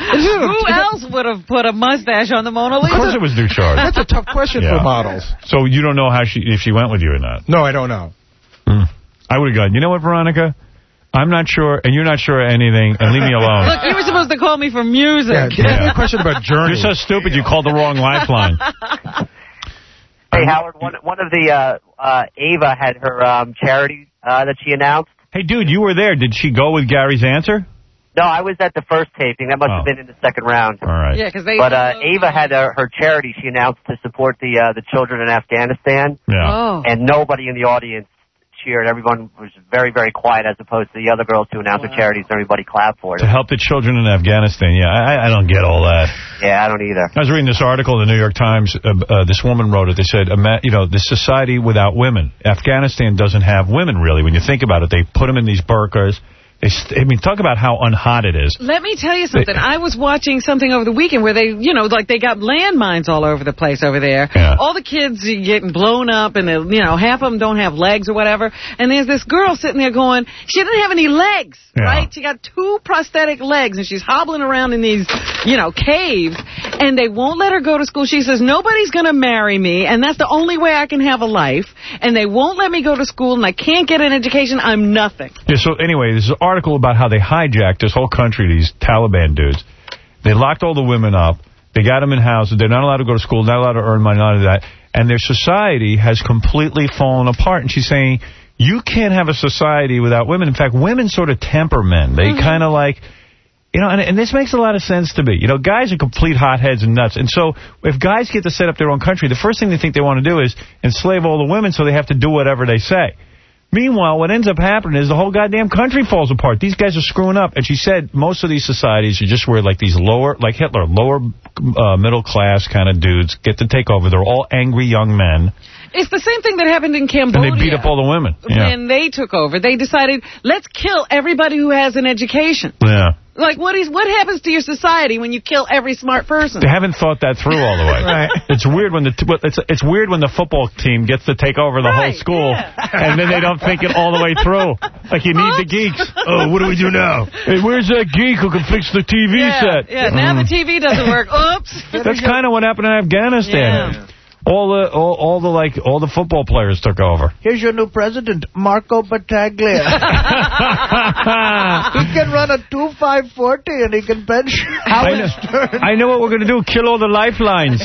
Who else would have put a mustache on the Mona Of Lisa? course it was Duchamp. That's a tough question Yeah. for models. So you don't know how she if she went with you or not? No, I don't know. Mm. I would have gone, you know what, Veronica? I'm not sure, and you're not sure of anything, and leave me alone. Look, you were supposed to call me for music. Yeah, can I ask you a question about Journey? You're so stupid you called the wrong lifeline. Hey, Howard, one, one of the, uh, uh, Ava had her um, charity uh, that she announced. Hey, dude, you were there. Did she go with Gary's answer? No, I was at the first taping. That must Oh. have been in the second round. All right. Yeah, because they. But uh, Ava had uh, her charity she announced to support the uh, the children in Afghanistan, Yeah. Oh. and nobody in the audience cheered. Everyone was very, very quiet as opposed to the other girls who announced their charities. Everybody clapped for it. To help the children in Afghanistan. Yeah, I, I don't get all that. Yeah, I don't either. I was reading this article in the New York Times. Uh, uh, this woman wrote it. They said, ima- you know, this society without women. Afghanistan doesn't have women, really. When you think about it, they put them in these burqas. They st- I mean, talk about how unhot it is. Let me tell you something. I was watching something over the weekend where they, you know, like they got landmines all over the place over there. Yeah. All the kids are getting blown up, and, they, you know, half of them don't have legs or whatever. And there's this girl sitting there going, she didn't have any legs, Yeah. right? She got two prosthetic legs, and she's hobbling around in these, you know, caves, and they won't let her go to school. She says, nobody's going to marry me, and that's the only way I can have a life. and they won't let me go to school, and I can't get an education. I'm nothing. Yeah, so anyway, there's an article about how they hijacked this whole country, these Taliban dudes. They locked all the women up. They got them in houses. They're not allowed to go to school, not allowed to earn money, none of that. And their society has completely fallen apart. And she's saying, you can't have a society without women. In fact, women sort of temper men. They mm-hmm. kind of like, you know, and, and this makes a lot of sense to me. You know, guys are complete hotheads and nuts. And so if guys get to set up their own country, the first thing they think they want to do is enslave all the women so they have to do whatever they say. Meanwhile, what ends up happening is the whole goddamn country falls apart. These guys are screwing up. And she said most of these societies are just where, like, these lower, like Hitler, lower uh, middle class kind of dudes get to take over. They're all angry young men. It's the same thing that happened in Cambodia. And they beat up all the women. Yeah. When they took over, they decided, let's kill everybody who has an education. Yeah. Like, what is what happens to your society when you kill every smart person? They haven't thought that through all the way. Right. It's weird when the it's it's weird when the football team gets to take over the right, whole school, yeah. and then they don't think it all the way through. Like, you need the geeks. Oh, what do we do now? Hey, where's that geek who can fix the T V yeah, set? Yeah, now mm. the T V doesn't work. Oops. That's kind of what happened in Afghanistan. Yeah. All the all, all the like all the football players took over. Here's your new president, Marco Battaglia. He can run a two five forty and he can bench Howard Stern. I know what we're going to do. Kill all the lifelines.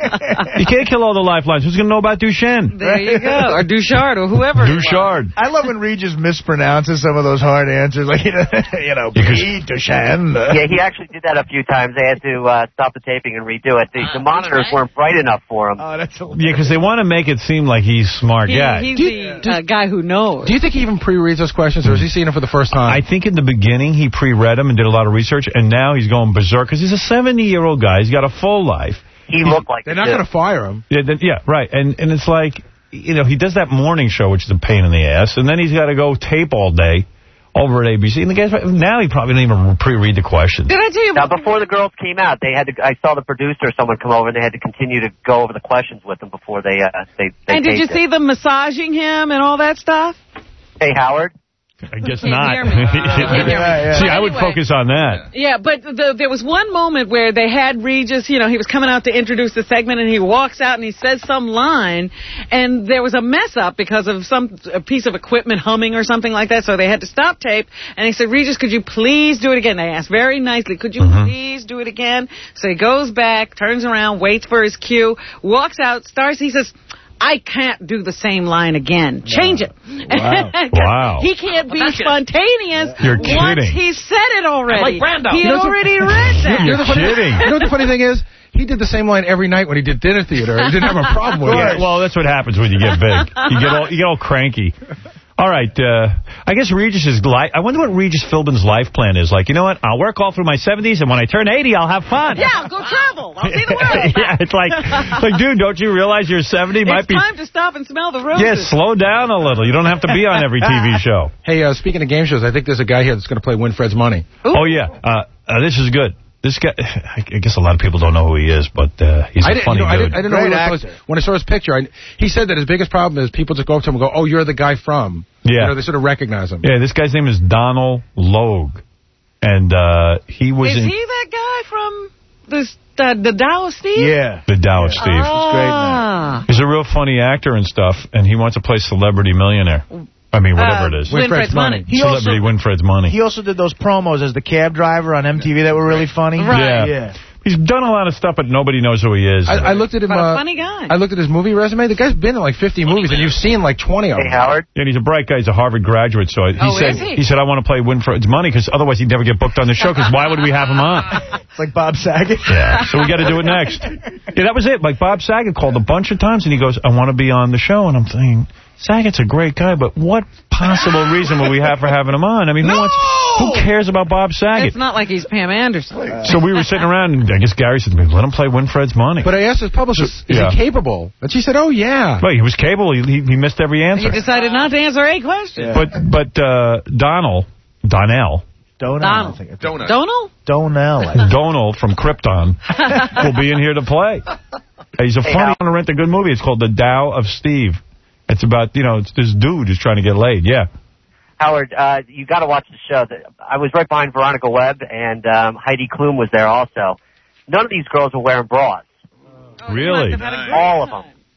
You can't kill all the lifelines. Who's going to know about Duchenne? There you go. Or Duchard or whoever. Duchard. I love when Regis mispronounces some of those hard answers. Like, you know, you know Pete Duchenne. Yeah, he actually did that a few times. They had to uh, stop the taping and redo it. The, the monitors weren't bright enough for him. Oh, that's yeah, because they want to make it seem like he's a smart he, guy. He's the uh, guy who knows. Do you think he even pre-reads those questions, or is he seeing them for the first time? I think in the beginning he pre-read them and did a lot of research, and now he's going berserk because he's a seventy-year-old guy. He's got a full life. He looked like They're not going to fire him. Yeah, then, yeah, right. And and it's like, you know, he does that morning show, which is a pain in the ass, and then he's got to go tape all day over at A B C. And the guys, now he probably didn't even pre-read the questions. Did I tell you? Now, before the girls came out, they had to. I saw the producer or someone come over, and they had to continue to go over the questions with them before they. Uh, they, they and did you it. see them massaging him and all that stuff? Hey, Howard. I guess Can't not. hear me. Uh, yeah, yeah. See, I would anyway. focus on that. Yeah, but the, there was one moment where they had Regis, you know, he was coming out to introduce the segment, and he walks out and he says some line, and there was a mess up because of some a piece of equipment humming or something like that, so they had to stop tape, and he said, Regis, could you please do it again? They asked very nicely, could you mm-hmm. please do it again? So he goes back, turns around, waits for his cue, walks out, starts, he says, I can't do the same line again. Change it. Wow. Wow. He can't be spontaneous You're once kidding. he said it already. Like Brando. He You know, already read that. You're kidding. You know what the funny thing is? He did the same line every night when he did dinner theater. He didn't have a problem with Yeah, it. well, that's what happens when you get big. You get all, you get all cranky. All right, uh, I guess Regis's life. I wonder what Regis Philbin's life plan is. Like, you know what? I'll work all through my seventies, and when I turn eighty, I'll have fun. Yeah, I'll go travel. I'll see the world. Yeah, it's like, like, dude, don't you realize you're seventy? It's Might be time to stop and smell the roses. Yeah, slow down a little. You don't have to be on every T V show. Hey, uh, speaking of game shows, I think there's a guy here that's going to play Winfred's Money. Ooh. Oh, yeah. Uh, uh, this is good. This guy, I guess a lot of people don't know who he is, but uh, he's a I didn't, funny you know, I dude. didn't, I didn't know who he was. When I saw his picture, I, he said that his biggest problem is people just go up to him and go, oh, you're the guy from. Yeah. You know, they sort of recognize him. Yeah, this guy's name is Donald Logue. And uh, he was Is in... he that guy from the, the, the Dow of Steve? Yeah. The Dow of Steve. Ah. He's great, man. He's a real funny actor and stuff, and he wants to play Celebrity Millionaire. I mean, whatever uh, it is. Winfred's, Winfred's Money. Money. Celebrity also, Winfred's Money. He also did those promos as the cab driver on M T V that were really funny. Right. Yeah. yeah. He's done a lot of stuff, but nobody knows who he is. I, I looked at him. But uh, a funny guy. I looked at his movie resume. The guy's been in like fifty movies, and you've seen like twenty of them. Hey, Howard. Yeah, and he's a bright guy. He's a Harvard graduate, so he oh, said is he? he said I want to play Winfred's Money because otherwise he'd never get booked on the show. Because why would we have him on? It's like Bob Saget. Yeah, so we got to do it next. Yeah, that was it. Like Bob Saget called a bunch of times, and he goes, "I want to be on the show," and I'm thinking, Saget's a great guy, but what possible reason would we have for having him on? I mean, who, no! wants, who cares about Bob Saget? It's not like he's Pam Anderson. So we were sitting around, and I guess Gary said to me, let him play Winfred's Money. But I asked his publicist, is yeah. he capable? And she said, oh, yeah. Well, he was capable. He, he, he missed every answer. He decided not to answer a question. Yeah. But but uh, Donald, Donnell, Donald. Donald. Donald? Donald. Donald from Krypton will be in here to play. He's a Hey, funny Hal. one to rent a good movie. It's called The Dow of Steve. It's about, you know, it's this dude who's trying to get laid. Yeah. Howard, uh, you got to watch the show. I was right behind Veronica Webb, and um, Heidi Klum was there also. None of these girls were wearing bras. Oh, really? All of them.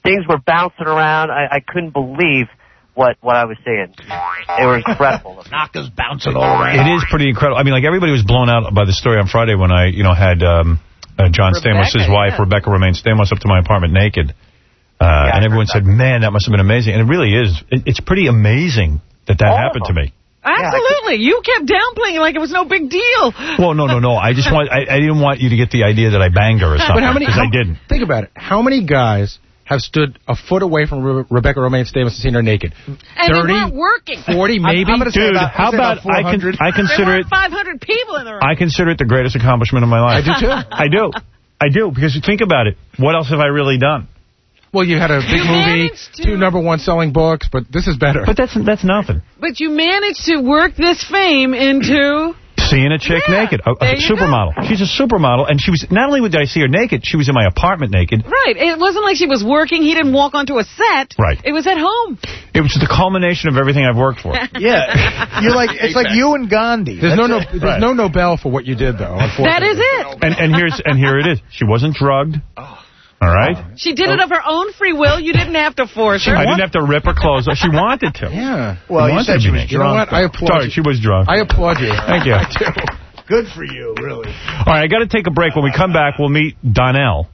things were bouncing around. I, I couldn't believe what what I was seeing. It was incredible. The knockers bouncing all around. It is pretty incredible. I mean, like, everybody was blown out by the story on Friday when I, you know, had um, uh, John Stamos, his wife, yeah. Rebecca Romaine Stamos, up to my apartment naked. Uh, yeah, and everyone said, man, that must have been amazing. And it really is. It, it's pretty amazing that that all happened to me. Absolutely. You kept downplaying it like it was no big deal. Well, no, no, no. I just want, I, I didn't want you to get the idea that I banged her or something. But how many, because how, I didn't. Think about it. How many guys have stood a foot away from Re Rebecca Romaine Stamos and seen her naked? And thirty, they weren't working. forty, maybe? I'm, I'm Dude, about, how about, about I, con I consider it... five hundred people in the room. I consider it the greatest accomplishment of my life. I do, too. I do. I do, because think about it. What else have I really done? Well, you had a big you movie, two number one selling books, but this is better. But that's that's nothing. But you managed to work this fame into... Seeing a chick yeah, naked, a, a supermodel. Go. She's a supermodel, and she was, not only did I see her naked, she was in my apartment naked. Right. It wasn't like she was working. He didn't walk onto a set. Right. It was at home. It was the culmination of everything I've worked for. Yeah. You're like, it's like you and Gandhi. There's, no, no, there's right. no Nobel for what you did, though, unfortunately. That is it. And, and, here's, and here it is. She wasn't drugged. Oh. All right? She did it of her own free will. You didn't have to force her. I didn't have to rip her clothes off. She wanted to. Yeah. Well, you said she was drunk. You know what? I applaud Sorry, you. she was drunk. I applaud you. Thank you. I do. Good for you, really. All right, I got to take a break. When we come back, we'll meet Donnell.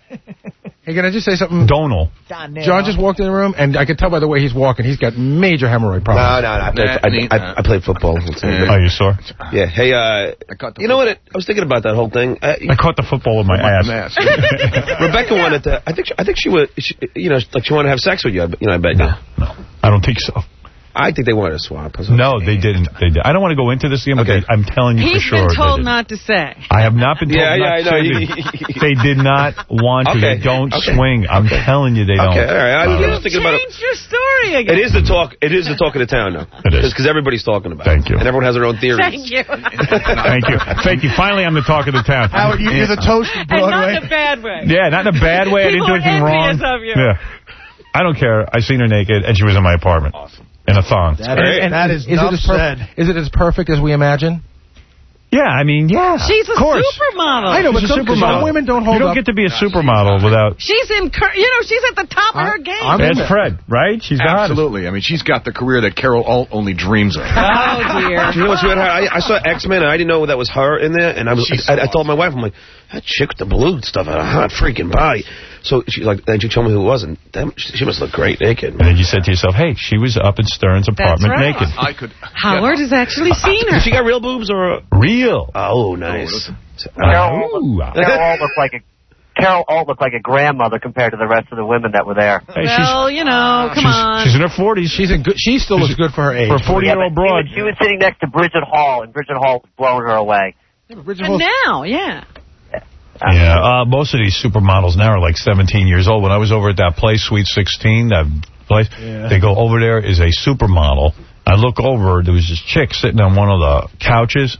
Hey, can I just say something? Donal. John just walked in the room, and I could tell by the way he's walking, he's got major hemorrhoid problems. No, no, no. I, play, I, I, I played football. Oh, you sore? Yeah. Hey, uh, you know what? It, I was thinking about that whole thing. Uh, I caught the football with my ass. ass. Rebecca wanted to. I think. She, I think she would. She, you know, like she wanted to have sex with you. You know, I bet. No, no, I don't think so. I think they wanted to swap. No, they didn't. They did. I don't want to go into this again, but okay. they, I'm telling you He's for sure. He's been told not to say. I have not been told yeah, not yeah, to say. They did not want to. Okay. They don't okay. swing. I'm okay. telling you they don't. Okay, all right. I was you just thinking about it. changed your story again. It is the talk. It is the talk of the town now. It is. Because everybody's talking about Thank it. you. And everyone has their own theories. Thank you. Thank you. Thank you. Finally, I'm the talk of the town. Howard, you, you're the toast of Broadway. And not in a bad way. Yeah, not in a bad way. I didn't do anything wrong. Of you. Yeah. I don't care. I seen her naked, and she was in my apartment. Awesome. In a thong. That is, that is, is, it as said. Is it as perfect as we imagine? Yeah, I mean, yeah. She's a supermodel. I know, but some, some women don't hold up. You don't up. get to be a supermodel without... She's in, you know, she's at the top I, of her game. I'm That's Fred, right? She's Absolutely. I mean, she's got the career that Carol Alt only dreams of. Oh, dear. You know what's weird? I, I saw X-Men, and I didn't know that was her in there, and I was I, I, I told my wife, I'm like, that chick with the blue stuff had a hot freaking body. So she like, and she told me who it was, and damn, she must look great naked. And then you said to yourself, hey, she was up in Stern's apartment right. naked. I could. Howard has actually seen her. Did she got real boobs or real? Oh, nice. Carol, Carol Alt looked like a Carol Alt looked like a grandmother compared to the rest of the women that were there. Hey, well, you know, come she's, on. She's in her forties. She's in good. She still looks good for her age. For a forty-year-old yeah, broad. She was, she was sitting next to Bridget Hall, and Bridget Hall was blowing her away. Yeah, but Bridget and now, yeah. Yeah, uh, most of these supermodels now are like seventeen years old. When I was over at that place, Sweet sixteen, that place, yeah. They go, over there is a supermodel. I look over, there was this chick sitting on one of the couches.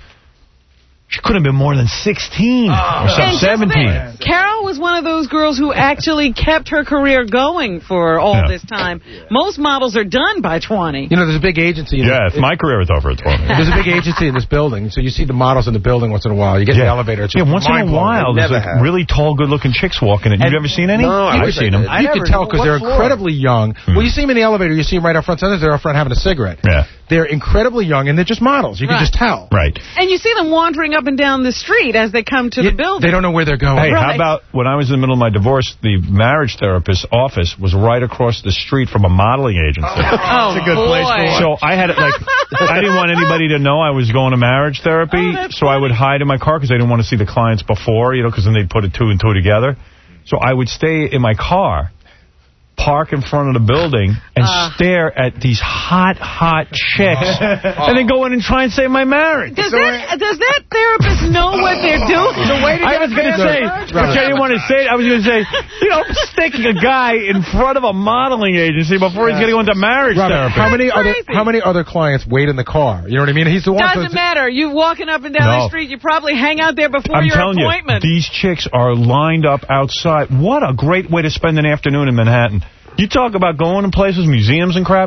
She couldn't have been more than sixteen oh. or some seventeen. Carol was one of those girls who actually kept her career going for all yeah. this time. Yeah. Most models are done by twenty. You know, there's a big agency. Yeah, if my career was over at twenty. There's a big agency in this building, so you see the models in the building once in a while. You get yeah. in the elevator. It's yeah, once in a while, there's like really tall, good-looking chicks walking in. You've ever seen any? No, I've seen them. You can tell because they're floor? incredibly young. Hmm. Well, you see them in the elevator, you see them right up front. Sometimes they're up front having a cigarette. Yeah. They're incredibly young, and they're just models. You right. can just tell. Right. And you see them wandering up and down the street as they come to yeah, the building. They don't know where they're going. Hey, right. how about when I was in the middle of my divorce, the marriage therapist's office was right across the street from a modeling agency. Oh, That's a good boy. place for one. So I had it like, I didn't want anybody to know I was going to marriage therapy, oh, so funny. I would hide in my car because I didn't want to see the clients before, you know, because then they'd put it two and two together. So I would stay in my car, park in front of the building, and uh, stare at these hot, hot chicks, oh. and then go in and try and save my marriage. Does that, does that therapist know what they're doing? The way to I was going to say, which I didn't want to say it, I was going to say, you know, sticking a guy in front of a modeling agency before yeah. he's going to go into marriage Robert, therapy. How many other how many other clients wait in the car? You know what I mean? He's the one. Doesn't matter. You walking up and down no. the street, you probably hang out there before I'm your telling appointment. You, these chicks are lined up outside. What a great way to spend an afternoon in Manhattan. You talk about going to places, museums and crap.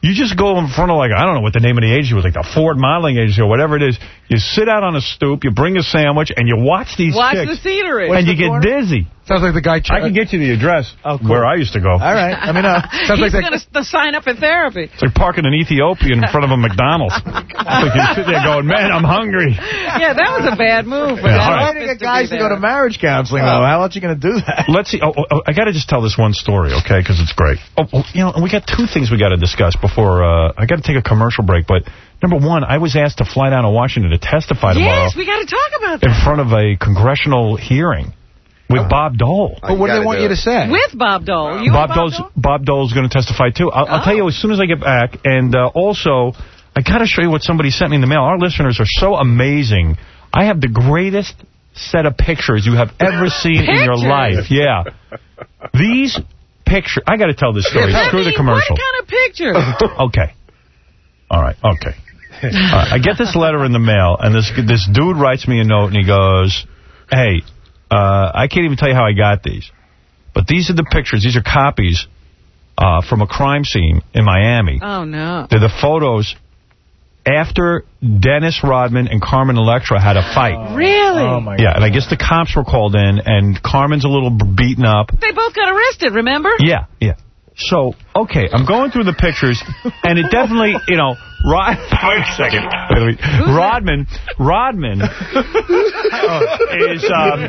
You just go in front of, like, I don't know what the name of the agency was, like the Ford Modeling Agency or whatever it is. You sit out on a stoop, you bring a sandwich, and you watch these Watch chicks. the scenery. And you get dizzy. Sounds like the guy... I can get you the address oh, cool. where I used to go. All right, let me know. Sounds He's like going to sign up for therapy. It's like parking an Ethiopian in front of a McDonald's. It's like you sit there going, man, I'm hungry. Yeah, that was a bad move. For Yeah, that all right. Why do you get guys to go to marriage counseling, though? How else are you going to do that? Let's see. Oh, oh, I got to just tell this one story, okay, because it's great. Oh, oh, you know, we got two things we got to discuss before. Uh, I got to take a commercial break, but number one, I was asked to fly down to Washington to testify tomorrow. Yes, we got to talk about that. In front of a congressional hearing with Bob Dole. But what do they want you to say? With Bob Dole. You Bob Bob Dole's Dole? Bob Dole's going to testify too. I'll, Oh. I'll tell you as soon as I get back. And uh, also, I got to show you what somebody sent me in the mail. Our listeners are so amazing. I have the greatest set of pictures you have ever seen in your life. Yeah, these pictures. I got to tell this story. I Screw mean, the commercial. What kind of picture? Okay. All right. Okay. All right. I get this letter in the mail, and this this dude writes me a note, and he goes, "Hey, uh, I can't even tell you how I got these, but these are the pictures. These are copies uh, from a crime scene in Miami. Oh, no. They're the photos after Dennis Rodman and Carmen Electra had a fight. Really? Oh, my Yeah, God. and I guess the cops were called in, and Carmen's a little beaten up. They both got arrested, remember? Yeah, yeah. So, okay, I'm going through the pictures, and it definitely, you know, Rod... Wait a second. Wait, wait. Rodman, Rodman is, um...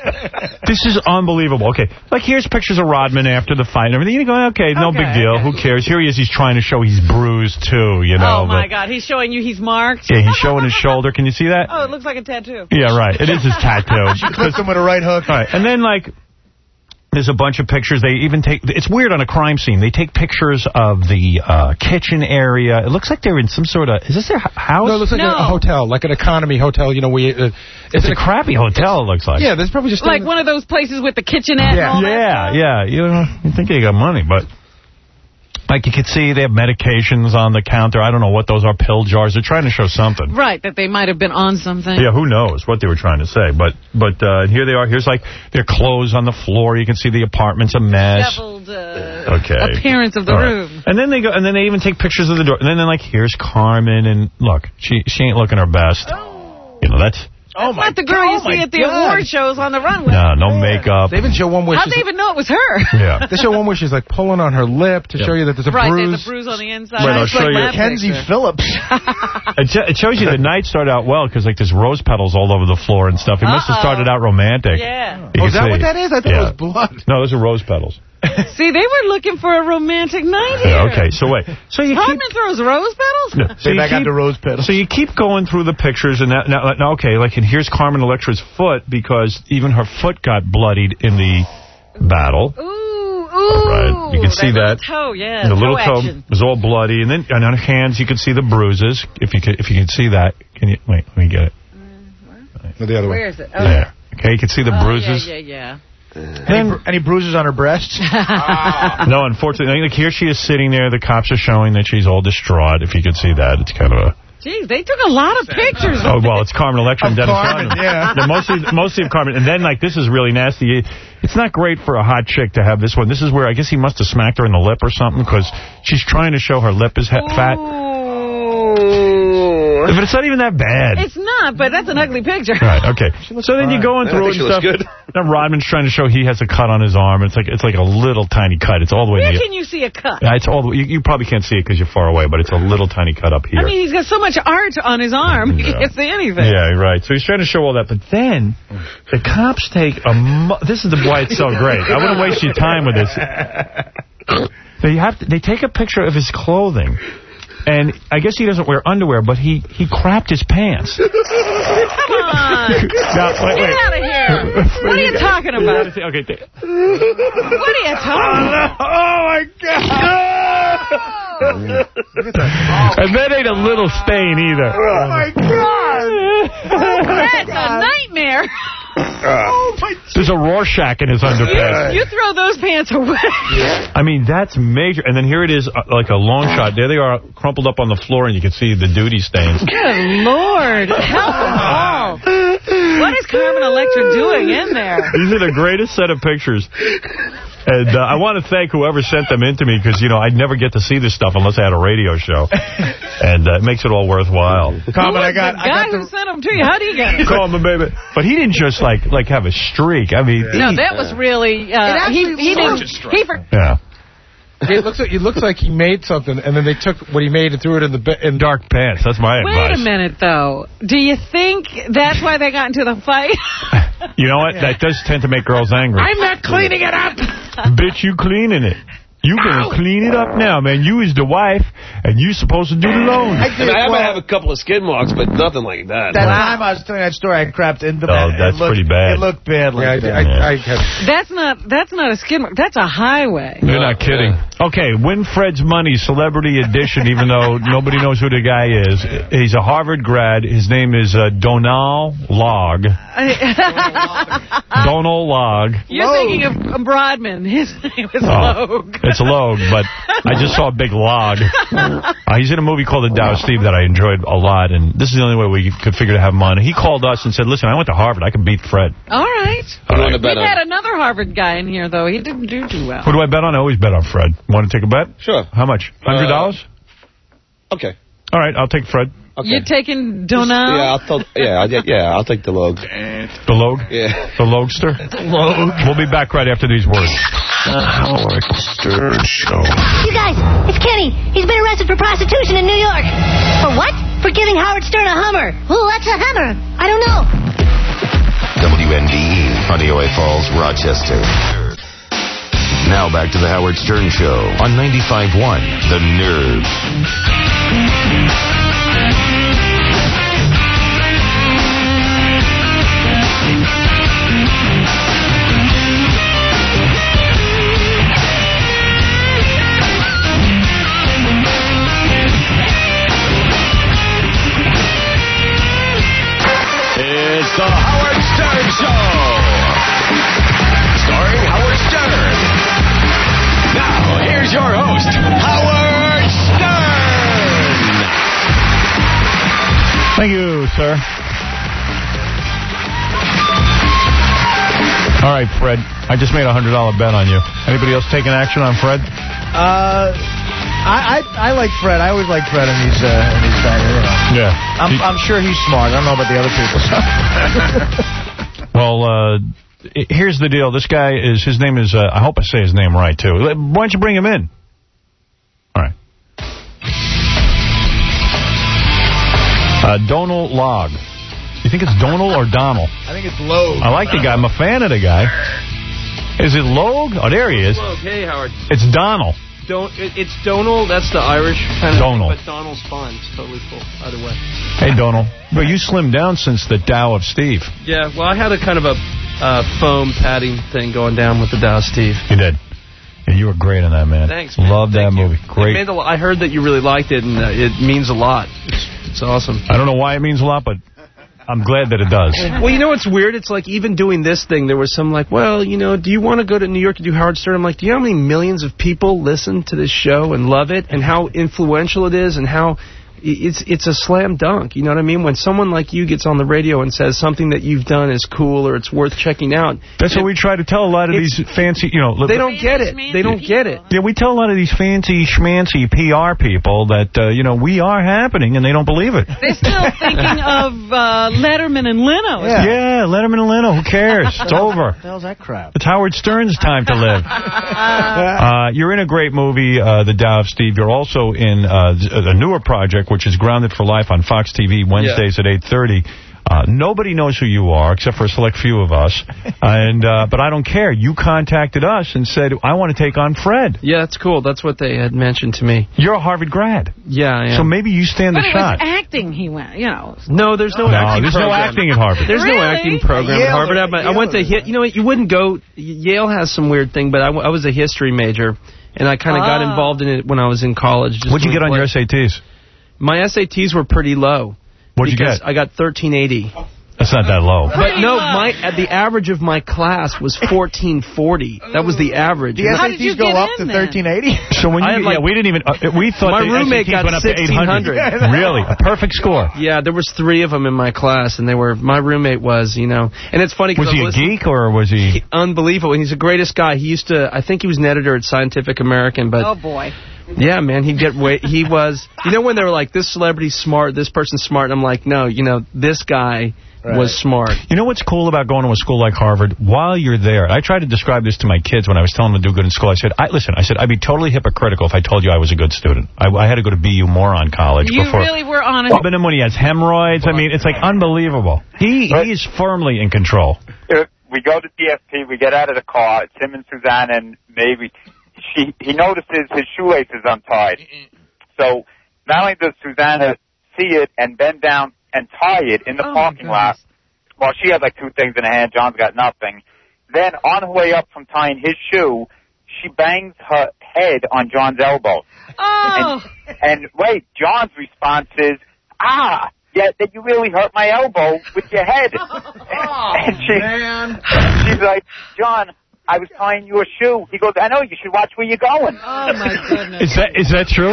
This is unbelievable. Okay, like, here's pictures of Rodman after the fight and everything. You're going, okay, no Okay, big deal. okay. Who cares? Here he is. He's trying to show he's bruised, too, you know. Oh, my but, God. He's showing you he's marked? Yeah, he's showing his shoulder. Can you see that? Oh, it looks like a tattoo. Yeah, right. It is his tattoo. She clipped him with a right hook. All right, and then, like... There's a bunch of pictures. They even take... It's weird on a crime scene. They take pictures of the uh, kitchen area. It looks like they're in some sort of... Is this their h- house? No, it looks like No. a, a hotel, like an economy hotel. You know, we. Uh, It's a crappy hotel, it looks like. Yeah, there's probably just... Like one of those places with the kitchenette and all that Yeah, stuff? yeah. You know, you think they got money, but... Like, you can see they have medications on the counter. I don't know what those are, pill jars. They're trying to show something. Right, that they might have been on something. Yeah, who knows what they were trying to say. But but uh, here they are. Here's, like, their clothes on the floor. You can see the apartment's a mess. Disheveled uh, Okay. appearance of the All right. room. And then they go, and then they even take pictures of the door. And then they're like, here's Carmen, and look, she she ain't looking her best. You know, that's... Oh, my Not the girl God. you Oh, see my at the God. award shows on the runway. No, no makeup. They even show one where How'd she's... they even know it was her? Yeah. They show one where she's like pulling on her lip to Yeah. show you that there's a Right, bruise. there's a bruise on the inside. Wait, I'll It's show like you. that Kenzie picture. Phillips. It, it shows you the night started out well, because, like, there's rose petals all over the floor and stuff. It must have Uh-oh. started out romantic. Yeah. You Oh, can is that see. what that is? I thought Yeah. it was blood. No, those are rose petals. See, they were looking for a romantic night here. Yeah, okay, so wait. So you Carmen keep... throws rose petals? Yeah, so, you I got keep, the rose petals. so you keep going through the pictures, and that, now, now, okay, like, and here's Carmen Electra's foot, because even her foot got bloodied in the battle. Ooh, ooh. Right, you can see that. that. Little toe, yeah. And the little toe toe action. was all bloody, and then and on her hands you can see the bruises. If you can, if you can see that, can you wait? Let me get it. No, the other Where way. is it? Oh, There. Okay, you can see the oh, bruises. yeah, yeah, yeah. Any, any bruises on her breasts? No, unfortunately, like here she is sitting there. The cops are showing that she's all distraught. If you could see that, it's kind of a... Jeez, they took a lot of pictures. Oh, well, it's Carmen Electra and Of Dennis Carmen, Rodman. yeah. They're mostly, mostly of Carmen. And then, like, this is really nasty. It's not great for a hot chick to have this one. This is where I guess he must have smacked her in the lip or something, because she's trying to show her lip is ha- fat. Ooh. But it's not even that bad. It's not, but that's an ugly picture. Right, okay. So then you go in I through think it she and looks stuff. good. Then Rodman's trying to show he has a cut on his arm. It's like it's like a little tiny cut. It's all the way Where in the... can you see a cut? Yeah, it's all the way, you, you probably can't see it because you're far away, but it's a little tiny cut up here. I mean, he's got so much art on his arm, you Yeah. can't see anything. Yeah, right. So he's trying to show all that. But then the cops take a... Mo this is the why it's so great. I wouldn't waste your time with this. They have to, they take a picture of his clothing. And I guess he doesn't wear underwear, but he, he crapped his pants. Come on. No, wait, Get wait. out of here. What are you talking about? Okay. th- What are you talking about? Oh, my God. And that ain't a little stain either. Oh, my God. That's a nightmare. Oh, my There's a Rorschach in his underpants. You throw those pants away. I mean, that's major. And then here it is, uh, like a long shot. There they are, crumpled up on the floor, and you can see the duty stains. Good Lord. Help them all. What is Carmen Electra doing in there? These are the greatest set of pictures. And uh, I want to thank whoever sent them in to me because, you know, I'd never get to see this stuff unless I had a radio show. And uh, it makes it all worthwhile. Comment, I got, the I guy got the... who sent them to you, how do you get it? Call him a baby. But he didn't just, like, like have a streak. I mean... No, he, that was really... Uh, he, he didn't... He for, yeah. It looks like it looks like he made something, and then they took what he made and threw it in the in dark pants. That's my Wait advice. Wait a minute, though. Do you think that's why they got into the fight? You know what? That does tend to make girls angry. I'm not cleaning it up. Bitch, you cleaning it. You gonna clean it up now, man. You is the wife, and you supposed to do the loan. I, did, I, mean, I well, have a couple of skid marks, but nothing like that. That wow. time I was telling that story, I crapped in the bed. Oh, that's looked, pretty bad. It looked bad. Like yeah, I, I, I, I that's not that's not a skid mark. That's a highway. You're not kidding. Okay, Win Fred's Money Celebrity Edition, even though nobody knows who the guy is. He's a Harvard grad. His name is uh, Donal Log. Donal Log. You're Logue. thinking of Brodman. His name is oh, Logue. It's Logue, but I just saw a big log. Uh, he's in a movie called The Dow Steve that I enjoyed a lot, and this is the only way we could figure to have him on. He called us and said, listen, I went to Harvard. I can beat Fred. All right. All right. We've had another Harvard guy in here, though. He didn't do too well. Who do I bet on? I always bet on Fred. Want to take a bet? Sure. How much? one hundred dollars? Uh, okay. All right, I'll take Fred. Okay. You're taking Donal? Yeah, I'll th yeah, I'll, yeah, I'll take the Logue. The Logue? Yeah. The Logester? The Logue. We'll be back right after these words. The Howard Stern Show. You guys, it's Kenny. He's been arrested for prostitution in New York. For what? For giving Howard Stern a Hummer. Ooh, what's a Hummer? I don't know. W N D E, Honeoye Falls, Rochester. Now back to the Howard Stern Show on ninety-five point one, The Nerve. It's the Howard Stern Show, starring Howard Stern. Now, here's your host, Howard Stern. Thank you, sir. All right, Fred. I just made a one hundred dollar bet on you. Anybody else taking action on Fred? Uh... I, I I like Fred. I always like Fred in these uh, in these things. You know. Yeah. I'm he, I'm sure he's smart. I don't know about the other people. Well, uh, here's the deal. This guy is his name is. Uh, I hope I say his name right too. Why don't you bring him in? All right. Uh, Donal Log. You think it's Donal or Donald? I think it's Logue. I like the guy. I'm a fan of the guy. Is it Logue? Oh, there he is. Logue. Hey, Howard. It's Donald. Don't, it, it's Donal, that's the Irish kind of Donal. thing, but Donal's fun. It's totally cool, either way. Hey, Donal. Well, you slimmed down since the Dow of Steve. Yeah, well, I had a kind of a uh, foam padding thing going down with the Dow of Steve. You did. And you were great in that, man. Thanks, man. Love that Thank movie. You. Great. It made a lot, I heard that you really liked it, and uh, it means a lot. It's, it's awesome. I don't know why it means a lot, but I'm glad that it does. Well, you know what's weird? It's like even doing this thing, there was some like, well, you know, do you want to go to New York to do Howard Stern? I'm like, do you know how many millions of people listen to this show and love it and how influential it is and how it's it's a slam dunk, you know what I mean? When someone like you gets on the radio and says something that you've done is cool or it's worth checking out. That's what we try to tell a lot of these fancy, you know... They don't get it. They don't get it. Yeah, we tell a lot of these fancy, schmancy P R people that, uh, you know, we are happening and they don't believe it. They're still thinking of uh, Letterman and Leno. Yeah. yeah, Letterman and Leno, who cares? It's over. What the hell's that crap? It's Howard Stern's time to live. uh, you're in a great movie, uh, The Dow of Steve. You're also in uh, a newer project, which is Grounded for Life on Fox T V, Wednesdays yeah. at eight thirty. Uh, nobody knows who you are, except for a select few of us. and uh, But I don't care. You contacted us and said, I want to take on Fred. Yeah, that's cool. That's what they had mentioned to me. You're a Harvard grad. Yeah, I am. So maybe you stand but the it shot. Was acting, he went, you know. No, there's no, no acting there's program. no acting at Harvard. There's really? no acting program at Harvard. I, I went to, you know what, you wouldn't go, Yale has some weird thing, but I, I was a history major, and I kind of oh. got involved in it when I was in college. Just What'd you get on your S A Ts? My S A Ts were pretty low. What'd you get? I got thirteen eighty. That's not that low. But no, my at the average of my class was fourteen forty. That was the average. The S A Ts go up to thirteen eighty? So when you, like, yeah, we didn't even, uh, we thought my the roommate S A Ts got went up to eight sixteen hundred. Really? A perfect score. Yeah, there was three of them in my class, and they were, my roommate was, you know, and it's funny. Was he a geek, or was he? he? Unbelievable. He's the greatest guy. He used to, I think he was an editor at Scientific American, but. Oh, boy. Yeah, man, he'd get way, he was, you know when they were like, this celebrity's smart, this person's smart, and I'm like, no, you know, this guy right. was smart. You know what's cool about going to a school like Harvard? While you're there, I tried to describe this to my kids when I was telling them to do good in school. I said, I, listen, I said, I'd be totally hypocritical if I told you I was a good student. I, I had to go to B U Moron College you before. You really were honest. Well, but then when he has hemorrhoids, I mean, it's like unbelievable. He, he is firmly in control. We go to D S P, we get out of the car, it's him and Suzanne and maybe... She, he notices his shoelace is untied. So not only does Susanna see it and bend down and tie it in the oh parking lot, while she has like two things in her hand, John's got nothing. Then on her way up from tying his shoe, she bangs her head on John's elbow. Oh. And, and wait, John's response is, ah, yeah, that you really hurt my elbow with your head. Oh, and she, man. She's like, John, I was tying you a shoe. He goes, I know, you should watch where you're going. Oh, my goodness. Is that is that true?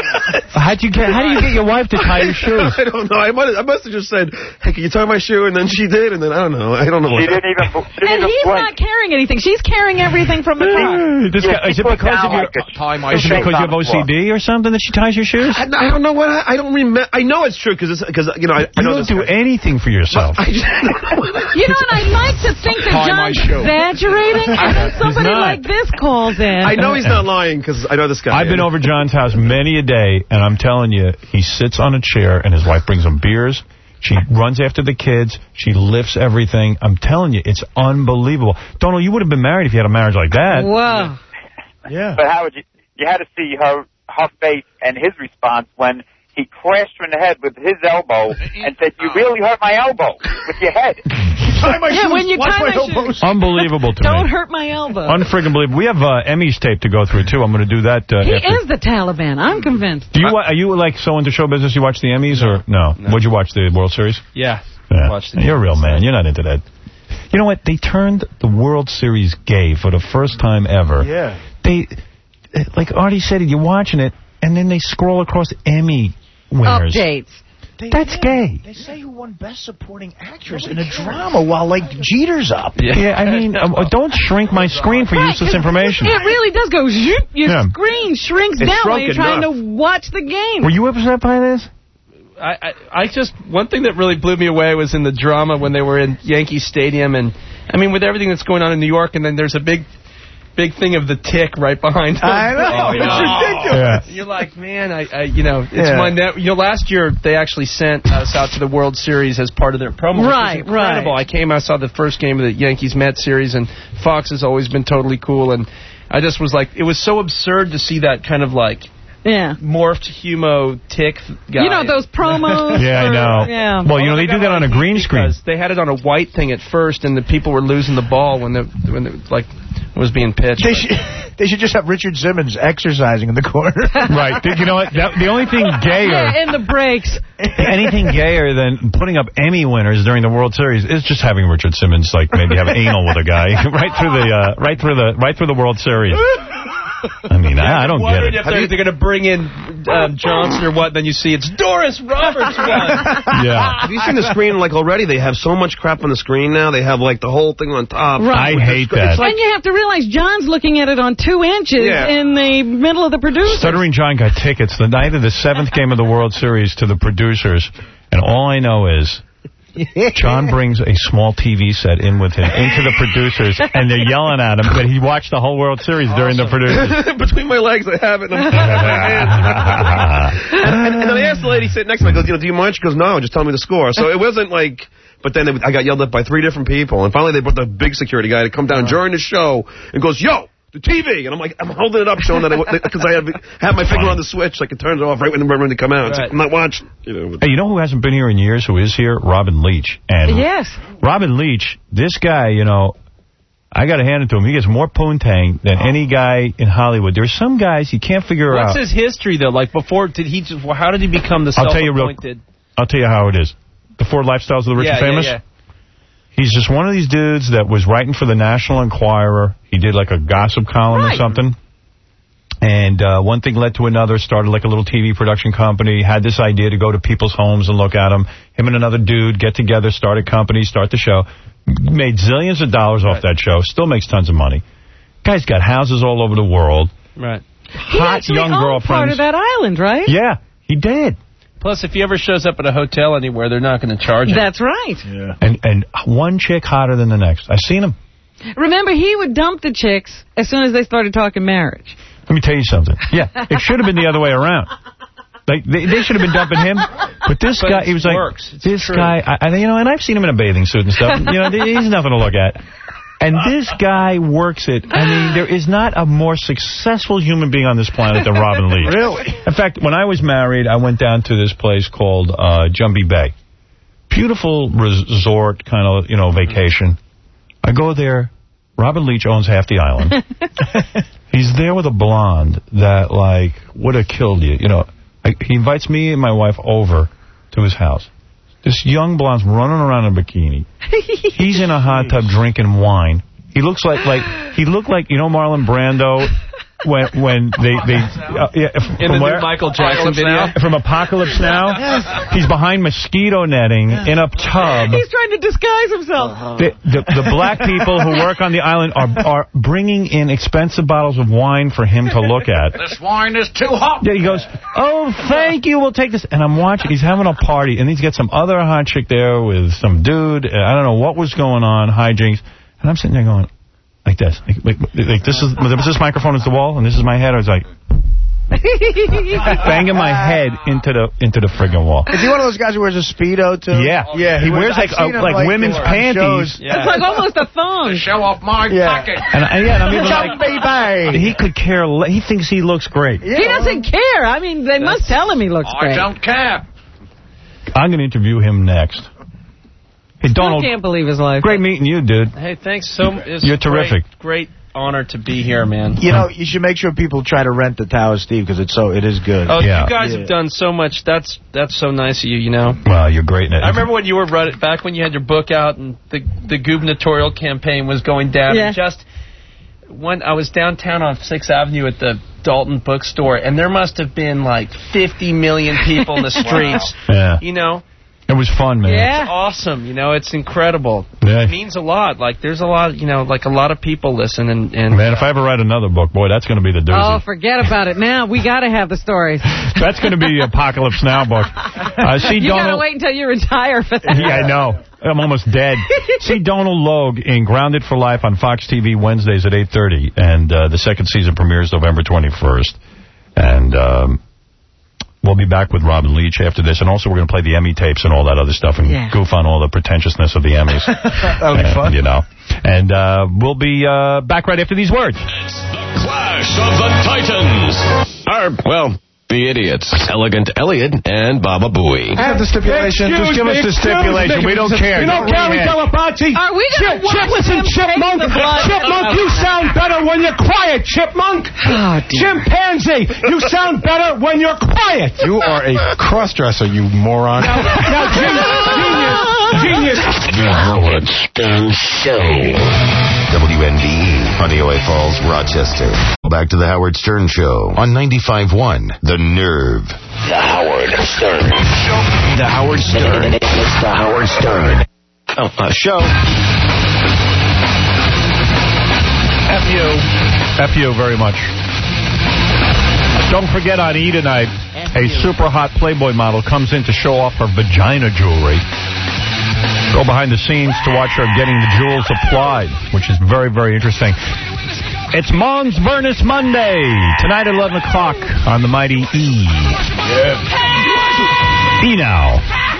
How'd you get, how do you get your wife to tie your shoes? I don't know. I must, I must have just said, hey, can you tie my shoe? And then she did, and then I don't know. I don't know. She didn't even she didn't And he's blink. not carrying anything. She's carrying everything from the car. This Yeah, guy, is it because of your, like tie my is it because you have O C D or something that she ties your shoes? I, I don't know what. I, I don't remember. I know it's true because because you know I, I you know don't this do guy. anything for yourself. You know, and I'd like to think that Tie my John's shoe. exaggerating, and then somebody like this calls in. I know he's not lying because I know this guy. I've been over John's house many a day, and I'm telling you, he sits on a chair, and his wife brings him beers. She runs after the kids. She lifts everything. I'm telling you, it's unbelievable. Donald, you would have been married if you had a marriage like that. Whoa. Yeah. But Howard, you, you had to see her her face and his response when he crashed her in the head with his elbow and said, you really hurt my elbow with your head. Tie my Yeah, shoes. when you Watch tie my my elbows. Unbelievable to Don't me. hurt my elbow. Unfriggin' believable. We have uh, Emmy's tape to go through, too. I'm going to do that. Uh, He after. is the Taliban. I'm convinced. Do you wa- Are you, like, so into show business you watch the Emmys, or no? No. Would you watch the World Series? Yeah. Yeah. Watch the You're a real man. You're not into that. You know what? They turned the World Series gay for the first time ever. Yeah. They, like Artie said, you're watching it, and then they scroll across Emmy winners. Updates. They, That's yeah, gay. They say who won Best Supporting Actress in a drama while, like, Jeter's up. Yeah, yeah I mean, um, don't shrink my screen for Right, useless 'cause information. It really does go zoop. Your Yeah. screen shrinks It's down while shrunk you're trying enough. to watch the game. Were you upset by this? I, I, I just, one thing that really blew me away was in the drama when they were in Yankee Stadium, and, I mean, with everything that's going on in New York, and then there's a big, big thing of the tick right behind them. I know. Oh, It's no. ridiculous. You're like, man, I, I you know, it's Yeah. my, ne- you know, last year they actually sent us out to the World Series as part of their promo, which Right, was incredible. right. I came, I saw the first game of the Yankees-Mets series, and Fox has always been totally cool, and I just was like, it was so absurd to see that kind of like, Yeah. morphed humo tick guy. You know those promos? Yeah, I for- know. Yeah. Well, you know, they do that on a green screen. Because they had it on a white thing at first, and the people were losing the ball when the when it, like it was being pitched. They should, they should just have Richard Simmons exercising in the corner. Right. You know what? That, the only thing gayer, Yeah, in the breaks. anything gayer than putting up Emmy winners during the World Series is just having Richard Simmons, like, maybe have anal with a guy right through the uh, right through the right through the World Series. I mean, I, I don't get Worried it. if they're, they're going to bring in um, Johnson or what, then you see it's Doris Roberts won. Yeah. Have you seen the screen, like, already? They have so much crap on the screen now. They have, like, the whole thing on top. I hate that. And you have to realize John's looking at it on two inches Yeah. in the middle of the producer. Stuttering John got tickets the night of the seventh game of the World Series to the producers, and all I know is John brings a small T V set in with him into the producers, and they're yelling at him that he watched the whole World Series during the producers. Between my legs, I have it. And, I'm and, and, and then I asked the lady sitting next to me, I go, you know, do you mind? She goes, no, just tell me the score. So it wasn't like... But then it, I got yelled at by three different people, and finally they brought the big security guy to come down during the show and goes, yo, the T V! And I'm like, I'm holding it up, showing that I... Because I have, have my finger on the switch, like it turns off right when, when they come out. It's like, I'm not watching. You know. Hey, you know who hasn't been here in years, who is here? Robin Leach. And Yes. Robin Leach, this guy, you know, I got to hand it to him. He gets more poontang than any guy in Hollywood. There's some guys you can't figure What's out. his history though? Like before, did he? Just, how did he become the I'll tell you real. self-appointed? I'll tell you how it is. The Four Lifestyles of the Rich yeah, and Famous? Yeah, yeah. He's just one of these dudes that was writing for the National Enquirer. He did like a gossip column right. or something. And uh, one thing led to another, started like a little T V production company, had this idea to go to people's homes and look at them. Him and another dude get together, start a company, start the show. Made zillions of dollars right. off that show. Still makes tons of money. Guy's got houses all over the world. Right. Hot he young owned girlfriends. Part of that island, right? Yeah, he did. Plus, if he ever shows up at a hotel anywhere, they're not going to charge him. That's right. Yeah. And and one chick hotter than the next. I've seen him. Remember, he would dump the chicks as soon as they started talking marriage. Let me tell you something. Yeah, it should have been the other way around. Like they, they should have been dumping him, but this but guy, he was like, works. this true. guy, I, you know, and I've seen him in a bathing suit and stuff. You know, he's nothing to look at. And this guy works it. I mean, there is not a more successful human being on this planet than Robin Leach. Really? In fact, when I was married, I went down to this place called uh, Jumbie Bay. Beautiful resort kind of, you know, vacation. I go there. Robin Leach owns half the island. He's there with a blonde that, like, would have killed you. You know, I, he invites me and my wife over to his house. This young blonde's running around in a bikini. He's in a hot tub drinking wine. He looks like, like he looked like, you know, Marlon Brando when when they... they uh, yeah, from in the where? new Michael Jackson video? From Apocalypse Now? Yes. He's behind mosquito netting in a tub. He's trying to disguise himself. Uh-huh. The, the, the black people who work on the island are, are bringing in expensive bottles of wine for him to look at. This wine is too hot. Yeah, he goes, oh, thank you, we'll take this. And I'm watching, he's having a party, and he's got some other hot chick there with some dude. I don't know what was going on, hijinks. And I'm sitting there going, like this. Like, like, like this is, this microphone is the wall, and this is my head. I was like... banging my head into the into the friggin' wall. Is he one of those guys who wears a Speedo, too? Yeah. Yeah, he, he wears like uh, like, like women's panties. Yeah. It's like almost a thong. To show off my yeah. pocket. And, and, yeah, and I'm even like, he could care. He thinks he looks great. Yeah. He doesn't care. I mean, they That's, must tell him he looks I great. I don't care. I'm going to interview him next. Hey, Donald. I can't believe his life. Great meeting you, dude. Hey, thanks so much. You're terrific. Great, great honor to be here, man. You know, you should make sure people try to rent the Tower, Steve, because it's so it is good. Oh, yeah. you guys yeah. have done so much. That's that's so nice of you. You know. Well, you're great. I remember when you were running, back when you had your book out and the the gubernatorial campaign was going down. Yeah. And just when I was downtown on Sixth Avenue at the Dalton bookstore, and there must have been like fifty million people in the streets. Wow. Yeah. You know. It was fun, man. Yeah. It's awesome. You know, it's incredible. Yeah. It means a lot. Like, there's a lot, you know, like a lot of people listen. And, and man, if I ever write another book, boy, that's going to be the doozy. Oh, forget about it now. We got to have the stories. That's going to be the Apocalypse Now book. Uh, see you got to Donald... wait until you retire for that. Yeah, I know. I'm almost dead. See Donald Logue in Grounded for Life on Fox T V Wednesdays at eight thirty. And uh, the second season premieres November twenty-first. And... Um, we'll be back with Robin Leach after this, and also we're going to play the Emmy tapes and all that other stuff and yeah. goof on all the pretentiousness of the Emmys. That'll be and, fun. You know. And uh, we'll be uh, back right after these words. It's the Clash of the Titans. Or, well, the idiots. Elegant Elliot and Baba Booey. I have the stipulation. Excuse Just give me, us the stipulation. Me. We don't care. We don't care, we tell Apache. Are we going to watch Listen, him Chipmunk. Chipmunk, you sound better when you're quiet, Chipmunk. Oh, Chimpanzee, you sound better when you're quiet. You are a cross-dresser, you moron. Now, now genius, genius, genius. The Howard Stern Show. W N D E, Honeywell Falls, Rochester. Back to the Howard Stern Show on ninety-five point one, The Nerve. The Howard Stern Show. The Howard Stern. It's the Howard Stern oh, uh, Show. F you. F you very much. Don't forget on E! tonight, a super hot Playboy model comes in to show off her vagina jewelry. Go behind the scenes to watch her getting the jewels applied, which is very, very interesting. It's Mons Vernus Monday, tonight at eleven o'clock on the mighty E! Yeah. E! Now.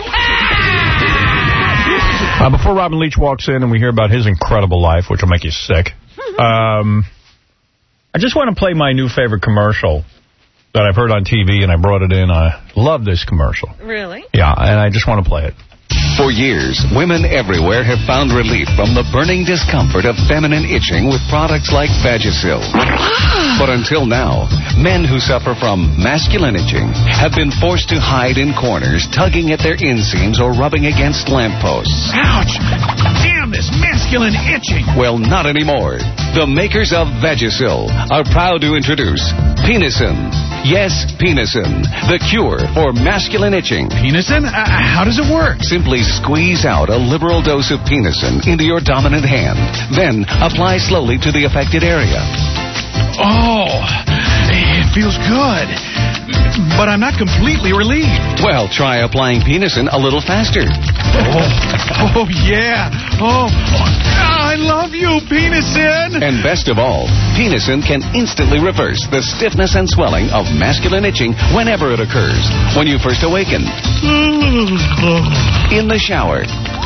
Uh, before Robin Leach walks in and we hear about his incredible life, which will make you sick, um, I just want to play my new favorite commercial that I've heard on T V, and I brought it in. I love this commercial. Really? Yeah, and I just want to play it. For years, women everywhere have found relief from the burning discomfort of feminine itching with products like Vagisil. But until now, men who suffer from masculine itching have been forced to hide in corners, tugging at their inseams or rubbing against lampposts. Ouch! Damn this masculine itching! Well, not anymore. The makers of Vagisil are proud to introduce Penisin. Yes, Penisin, the cure for masculine itching. Penisin? Uh, how does it work? Simply squeeze out a liberal dose of Penisin into your dominant hand. Then apply slowly to the affected area. Oh, it feels good. But I'm not completely relieved. Well, try applying Penisin a little faster. Oh, oh yeah. Oh, I love you, Penisin. And best of all, Penisin can instantly reverse the stiffness and swelling of masculine itching whenever it occurs. When you first awaken, in the shower,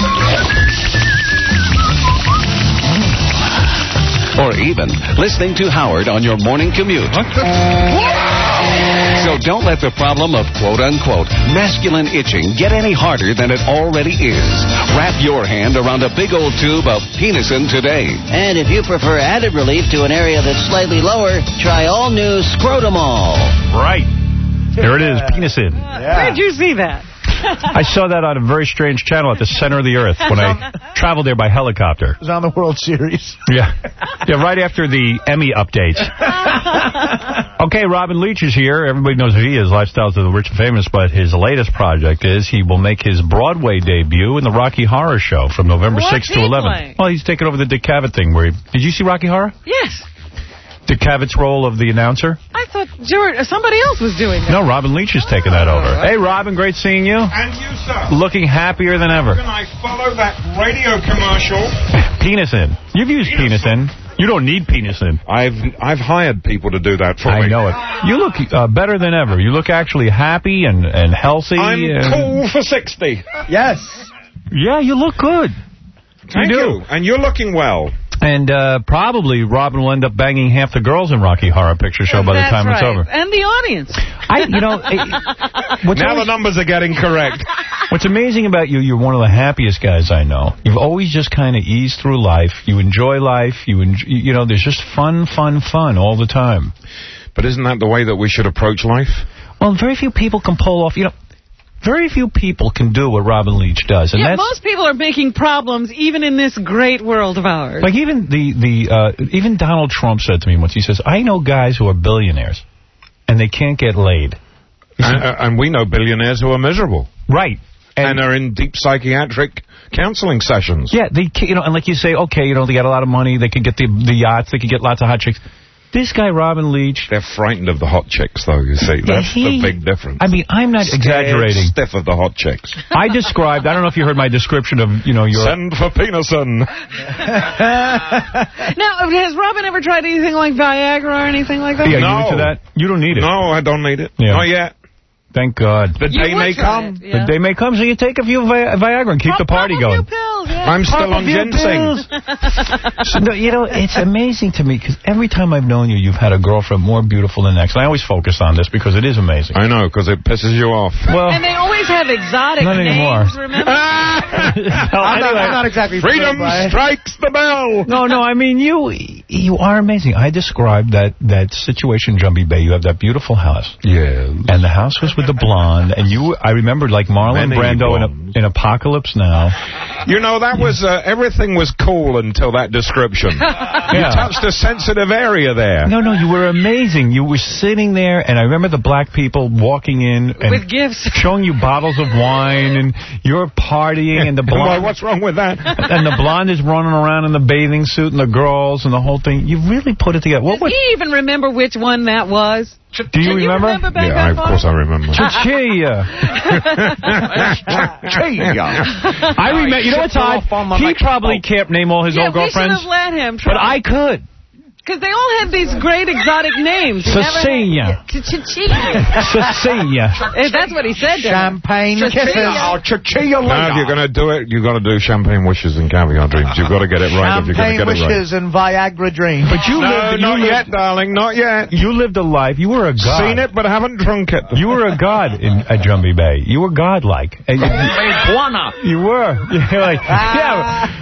or even listening to Howard on your morning commute. So don't let the problem of quote-unquote masculine itching get any harder than it already is. Wrap your hand around a big old tube of Penisin today. And if you prefer added relief to an area that's slightly lower, try all new Scrotumol. Right. There it is, Penisin. Yeah. Where'd you see that? I saw that on a very strange channel at the center of the earth when I traveled there by helicopter. It was on the World Series. Yeah. Yeah, right after the Emmy updates. Okay, Robin Leach is here. Everybody knows who he is, Lifestyles of the Rich and Famous, but his latest project is he will make his Broadway debut in the Rocky Horror Show from November sixth to eleventh. Well, he's taking over the Dick Cavett thing. Where he, did you see Rocky Horror? Yes. Dick Cavett's role of the announcer? I thought George, somebody else was doing that. No, Robin Leach is taking that over. Hey, Robin, great seeing you. And you, sir. Looking happier than ever. Can I follow that radio commercial? Penisin. You've used Penisin. You don't need Penisin. I've I've hired people to do that for I me. I know it. You look uh, better than ever. You look actually happy and, and healthy. I'm and... cool for sixty. Yes. Yeah, you look good. Thank you. Do. you. And you're looking well. And uh, probably Robin will end up banging half the girls in Rocky Horror Picture Show by the time right. it's over. And the audience. I, you know, it, what's now always, the numbers are getting correct. What's amazing about you, you're one of the happiest guys I know. You've always just kind of eased through life. You enjoy life. You enjoy, you know, there's just fun, fun, fun all the time. But isn't that the way that we should approach life? Well, very few people can pull off, you know, very few people can do what Robin Leach does. And yeah, that's, most people are making problems even in this great world of ours. Like even the, the uh, even Donald Trump said to me once, he says, I know guys who are billionaires and they can't get laid. And, uh, and we know billionaires who are miserable. Right. And, and are in deep psychiatric counseling sessions. Yeah, they, you know, and like you say, okay, you know, they got a lot of money, they could get the, the yachts, they could get lots of hot chicks. This guy, Robin Leach... They're frightened of the hot chicks, though, you see. That's he, the big difference. I mean, I'm not Scared exaggerating. stiff of the hot chicks. I described... I don't know if you heard my description of, you know, your... Send for Penisin. Now, has Robin ever tried anything like Viagra or anything like that? Yeah, no. you into that? You don't need it. No, I don't need it. Yeah. Not yet. Thank God. The you day may come. It, yeah. The day may come, so you take a few Vi Viagra and keep Pop, the party pop going. A few pills, yeah. I'm still pop on ginseng. So, no, you know, it's amazing to me, because every time I've known you, you've had a girlfriend more beautiful than the next. And I always focus on this, because it is amazing. I know, because it pisses you off. Well, and they always have exotic not names, anymore. remember? no, I'm, anyway. not, I'm not exactly... Freedom strikes the bell. No, no, I mean, you you are amazing. I described that, that situation in Jumbie Bay. You have that beautiful house. Yeah. And the house was with the blonde, and you, I remember, like Marlon Many Brando in, a, in Apocalypse Now. You know, that was, uh, everything was cool until that description. Yeah. You touched a sensitive area there. No, no, you were amazing. You were sitting there, and I remember the black people walking in and with gifts, showing you bottles of wine, and you're partying, and the blonde... Why, what's wrong with that? And the blonde is running around in the bathing suit, and the girls, and the whole thing. You really put it together. What Does was... he even remember which one that was? Do you Can remember? You remember back yeah, that I, of far? course I remember. Chichilla. I remember. You know what's odd? He probably can't name all his yeah, old girlfriends. we should have let him try. But I could. Because they all had these great exotic names. Cecilia. Cecilia. That's what he said. Champagne kisses. Oh, Cecilia. Now, if you're going to do it, you've got to do champagne wishes and caviar dreams. You've got to get it right if you're going to get it right. Champagne wishes and Viagra dreams. But you no, lived, not you yet, lived, darling, not yet. You lived a life. You were a god. Seen it, but haven't drunk it. You were a god in at Jumbie Bay. You were godlike. And you, you were. You're like, yeah.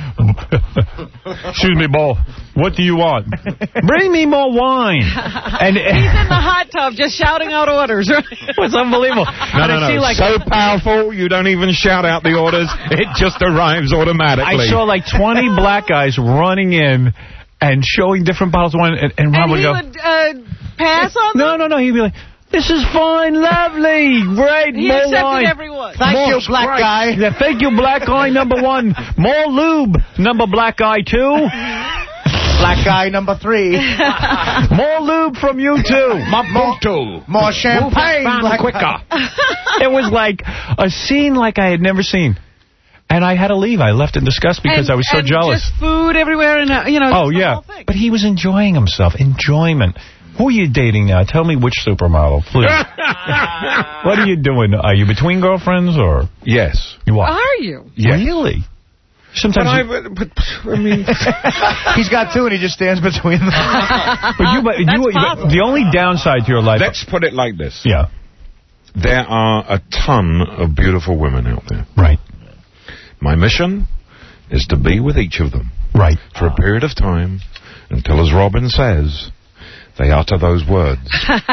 Excuse me, Bo. What do you want? Bring me more wine. And he's in the hot tub just shouting out orders. It's unbelievable. No, no, no. Like so powerful, you don't even shout out the orders. It just arrives automatically. I saw like twenty black guys running in and showing different bottles of wine. And, and Rob and would he go, would uh, pass on No, them? no, no. He'd be like, this is fine, lovely, great, he more accepted wine. everyone. Thank more, you, black right. guy. Yeah, thank you, black guy number one. More lube, number black guy two. Black guy number three. More lube from you too. More, more champagne. Black quicker. It was like a scene like I had never seen. And I had to leave. I left in disgust because and, I was so and jealous. Just food everywhere, and uh, you know. Oh yeah, but he was enjoying himself. Enjoyment. Who are you dating now? Tell me which supermodel, please. What are you doing? Are you between girlfriends or? Yes. You are. Are you? Yes. Really? Sometimes. But, I, but, I mean, he's got two and he just stands between them. But you, but you, but the only downside to your life. Let's put it like this. Yeah. There are a ton of beautiful women out there. Right. My mission is to be with each of them. Right. For a period of time until, as Robin says, they utter those words.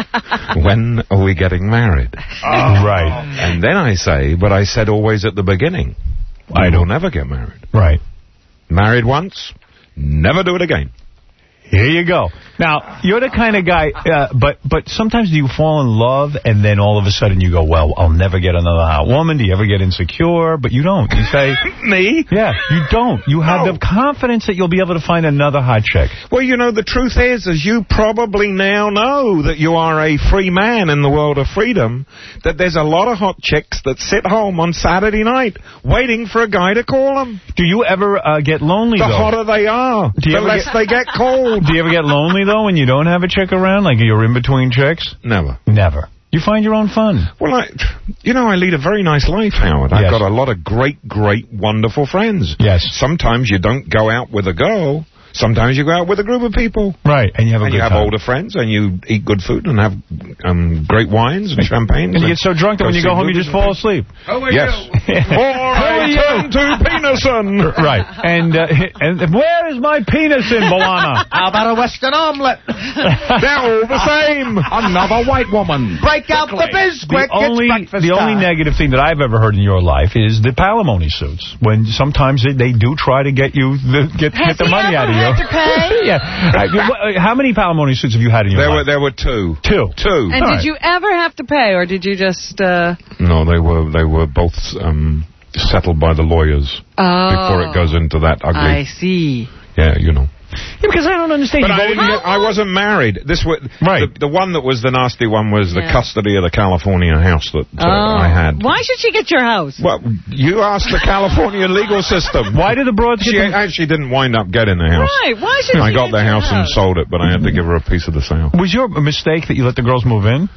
When are we getting married? Oh. Right. And then I say, but I said always at the beginning, I don't ever get married. Right. Married once, never do it again. Here you go. Now, you're the kind of guy, uh, but but sometimes do you fall in love and then all of a sudden you go, well, I'll never get another hot woman. Do you ever get insecure? But you don't. You say... Me? Yeah, you don't. You have no. the confidence that you'll be able to find another hot chick. Well, you know, the truth is, as you probably now know that you are a free man in the world of freedom, that there's a lot of hot chicks that sit home on Saturday night waiting for a guy to call them. Do you ever uh, get lonely, the though? The hotter they are, the less get... they get cold. Do you ever get lonely, though, when you don't have a chick around? Like you're in between chicks? Never. Never. You find your own fun. Well, I, you know, I lead a very nice life, Howard. Yes. I've got a lot of great, great, wonderful friends. Yes. Sometimes you don't go out with a girl. Sometimes you go out with a group of people. Right, and you have a and good you have time. older friends, and you eat good food and have um, great wines and champagne. And you get so drunk that when you go home, you just fall asleep. Oh, yes. Or I turn to Penison. Right. And uh, and where is my penis in, Bolana? How about a Western omelet? They're all the same. Another white woman. Break out the biz quick. The only, the only negative thing that I've ever heard in your life is the palimony suits. When sometimes they, they do try to get you the, get, get the money out of you. To pay? Yeah. Uh, how many palimony suits have you had in your there life? Were, there were two. Two. Two. And All did right. you ever have to pay, or did you just... Uh... No, they were they were both um, settled by the lawyers oh, before it goes into that ugly... I see. Yeah, you know. Yeah, because I don't understand. But I, didn't get, I wasn't married. This was, right. The, the one that was the nasty one was the yeah. custody of the California house that uh, oh. I had. Why should she get your house? Well, you asked the California legal system. Why did the broad... She actually didn't wind up getting the house. Right, why should I she got get the your house, house and sold it, but I had to give her a piece of the sale. Was your mistake that you let the girls move in?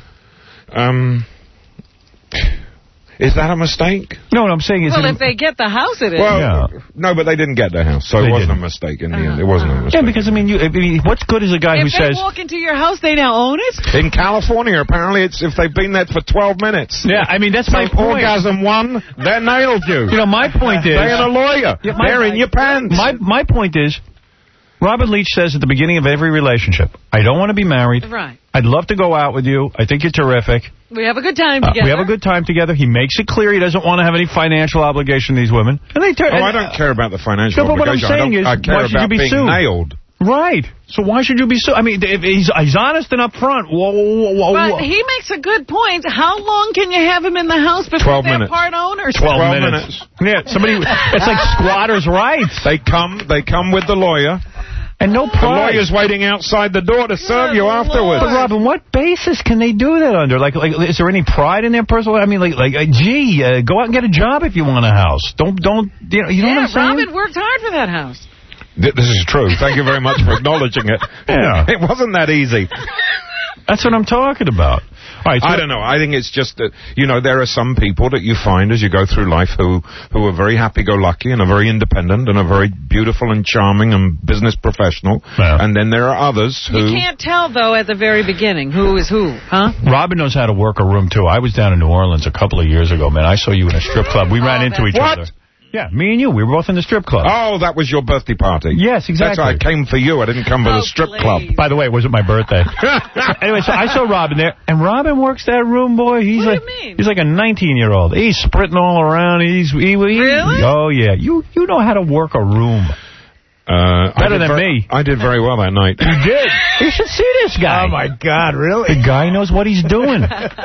Um... Is that a mistake? No, what I'm saying is... Well, if they get the house, it is. Well, yeah. no, but they didn't get the house, so they it wasn't didn't. a mistake in the uh, end. It wasn't a mistake. Yeah, because, I mean, you, I mean what's good is a guy if who says... If they says... walk into your house, they now own it? In California, apparently, it's if they've been there for twelve minutes. Yeah, I mean, that's so my point. Orgasm one, they nailed you. You know, my point is... They and a lawyer. Yeah, my, They're in your pants. My, my point is, Robin Leach says at the beginning of every relationship, I don't want to be married. Right. I'd love to go out with you. I think you're terrific. We have a good time Uh, together. we have a good time together. He makes it clear he doesn't want to have any financial obligation to these women. And they oh, I don't care about the financial no, but obligation. what I'm saying I, is, I care why should about you be being sued? nailed. Right. So why should you be sued? I mean, if he's, he's honest and upfront. Whoa, whoa, whoa, But whoa. he makes a good point. How long can you have him in the house before twelve they're minutes. part owners? Twelve, twelve minutes. minutes. Yeah, somebody. It's like squatters' rights. They come. They come with the lawyer. And no pride. The lawyer's waiting outside the door to serve you afterwards. But Robin, what basis can they do that under? Like, like, is there any pride in their personal? I mean, like, like, uh, gee, uh, go out and get a job if you want a house. Don't, don't, you know, you know yeah, what I'm saying? Robin worked hard for that house. Th- This is true. Thank you very much for acknowledging it. Yeah. It wasn't that easy. That's what I'm talking about. All right, so I don't know. I think it's just that, you know, there are some people that you find as you go through life who, who are very happy-go-lucky and are very independent and are very beautiful and charming and business professional. Yeah. And then there are others who... You can't tell, though, at the very beginning who is who, huh? Robin knows how to work a room, too. I was down in New Orleans a couple of years ago, man. I saw you in a strip club. We ran into each What? other. Yeah, me and you. We were both in the strip club. Oh, that was your birthday party. Yes, exactly. That's why I came for you. I didn't come for Oh, the strip please. club. By the way, it wasn't my birthday. Anyway, so I saw Robin there, and Robin works that room, boy. He's What do like, you mean? he's like a nineteen-year-old. He's sprinting all around. He's he, he, Really? Oh yeah, you you know how to work a room. Uh, Better I did than ver- me. I did very well that night. You did. You should see this guy. Oh, my God, really? The guy knows what he's doing.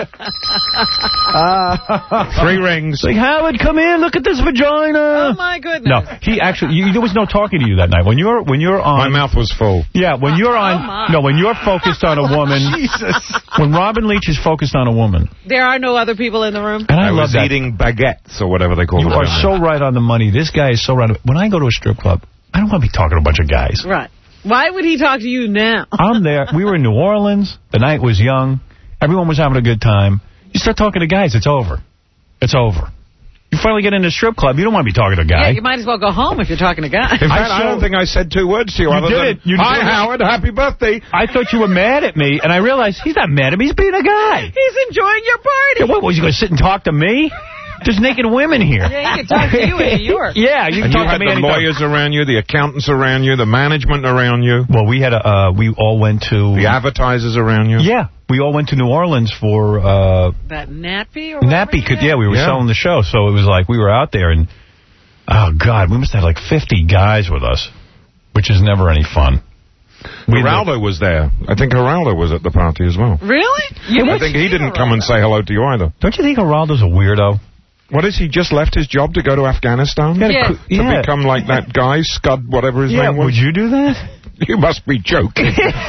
Three rings. Like, Howard, come in. Look at this vagina. Oh, my goodness. No, he actually. You, there was no talking to you that night when you're when you're on. My mouth was full. Yeah, when you're on. my. No, when you're focused on a woman. Jesus. When Robin Leach is focused on a woman, There are no other people in the room? and I, I love was that. eating baguettes or whatever they call You them. are so right on the money. This guy is so right. on- When I go to a strip club, I don't want to be talking to a bunch of guys. Right. Why would he talk to you now? I'm there. We were in New Orleans. The night was young. Everyone was having a good time. You start talking to guys, it's over. It's over. You finally get in a strip club, you don't want to be talking to a guy. Yeah, you might as well go home if you're talking to guys. In fact, I I, saw- don't think I said two words to you, You other did than, it. You hi, did it. Howard, happy birthday. I thought you were mad at me, and I realized he's not mad at me. He's being a guy. He's enjoying your party. Yeah, what, was he going to sit and talk to me? There's naked women here. Yeah, he can talk to you in New York. Yeah, you can And talk you had to me the anytime. lawyers around you, the accountants around you, the management around you, Well, we had a, uh, we all went to... the advertisers around you. Yeah, we all went to New Orleans for... Uh, That nappy or Nappy, could, yeah, we were Yeah. selling the show, so it was like we were out there, and oh God, we must have like fifty guys with us, which is never any fun. We Geraldo was there. I think Geraldo was at the party as well. Really? I think he didn't come and say hello to you either. Don't you think Geraldo's a weirdo? What is he just left his job to go to Afghanistan? Yes. To Yeah. become like that guy, Scud, whatever his Yeah, name was? would you do that? You must be joking.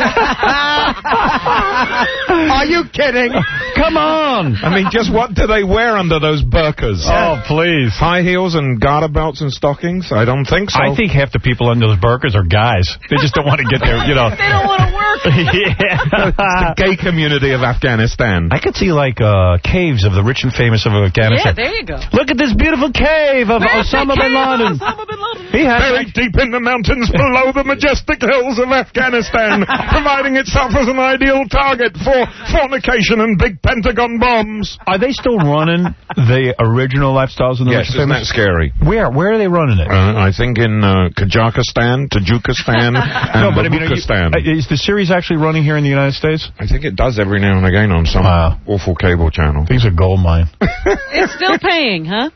Are you kidding? Come on! I mean, just what do they wear under those burqas? Oh, please. High heels and garter belts and stockings? I don't think so. I think half the people under those burqas are guys. They just don't want to get there, you know. They don't want to work. Yeah. It's the gay community of Afghanistan. I could see, like, uh, caves of the rich and famous of Yeah, Afghanistan. there you go. Look at this beautiful cave of Where's the Osama bin cave of Laden. Osama bin Laden? He has Buried deep in the mountains below the majestic hills of Afghanistan, providing itself as an ideal target for fornication and big Pentagon bombs. Are they still running the original Lifestyles of the Yes, Rich and isn't that Famous? scary? Where? Where are they running it? Uh, I think in uh, Kazakhstan, Tajikistan, and no, but I mean, are you, Baluchistan. uh, is the series actually running here in the United States? I think it does every now and again on some Wow. awful cable channel. Things are gold mine. It's still paying, huh?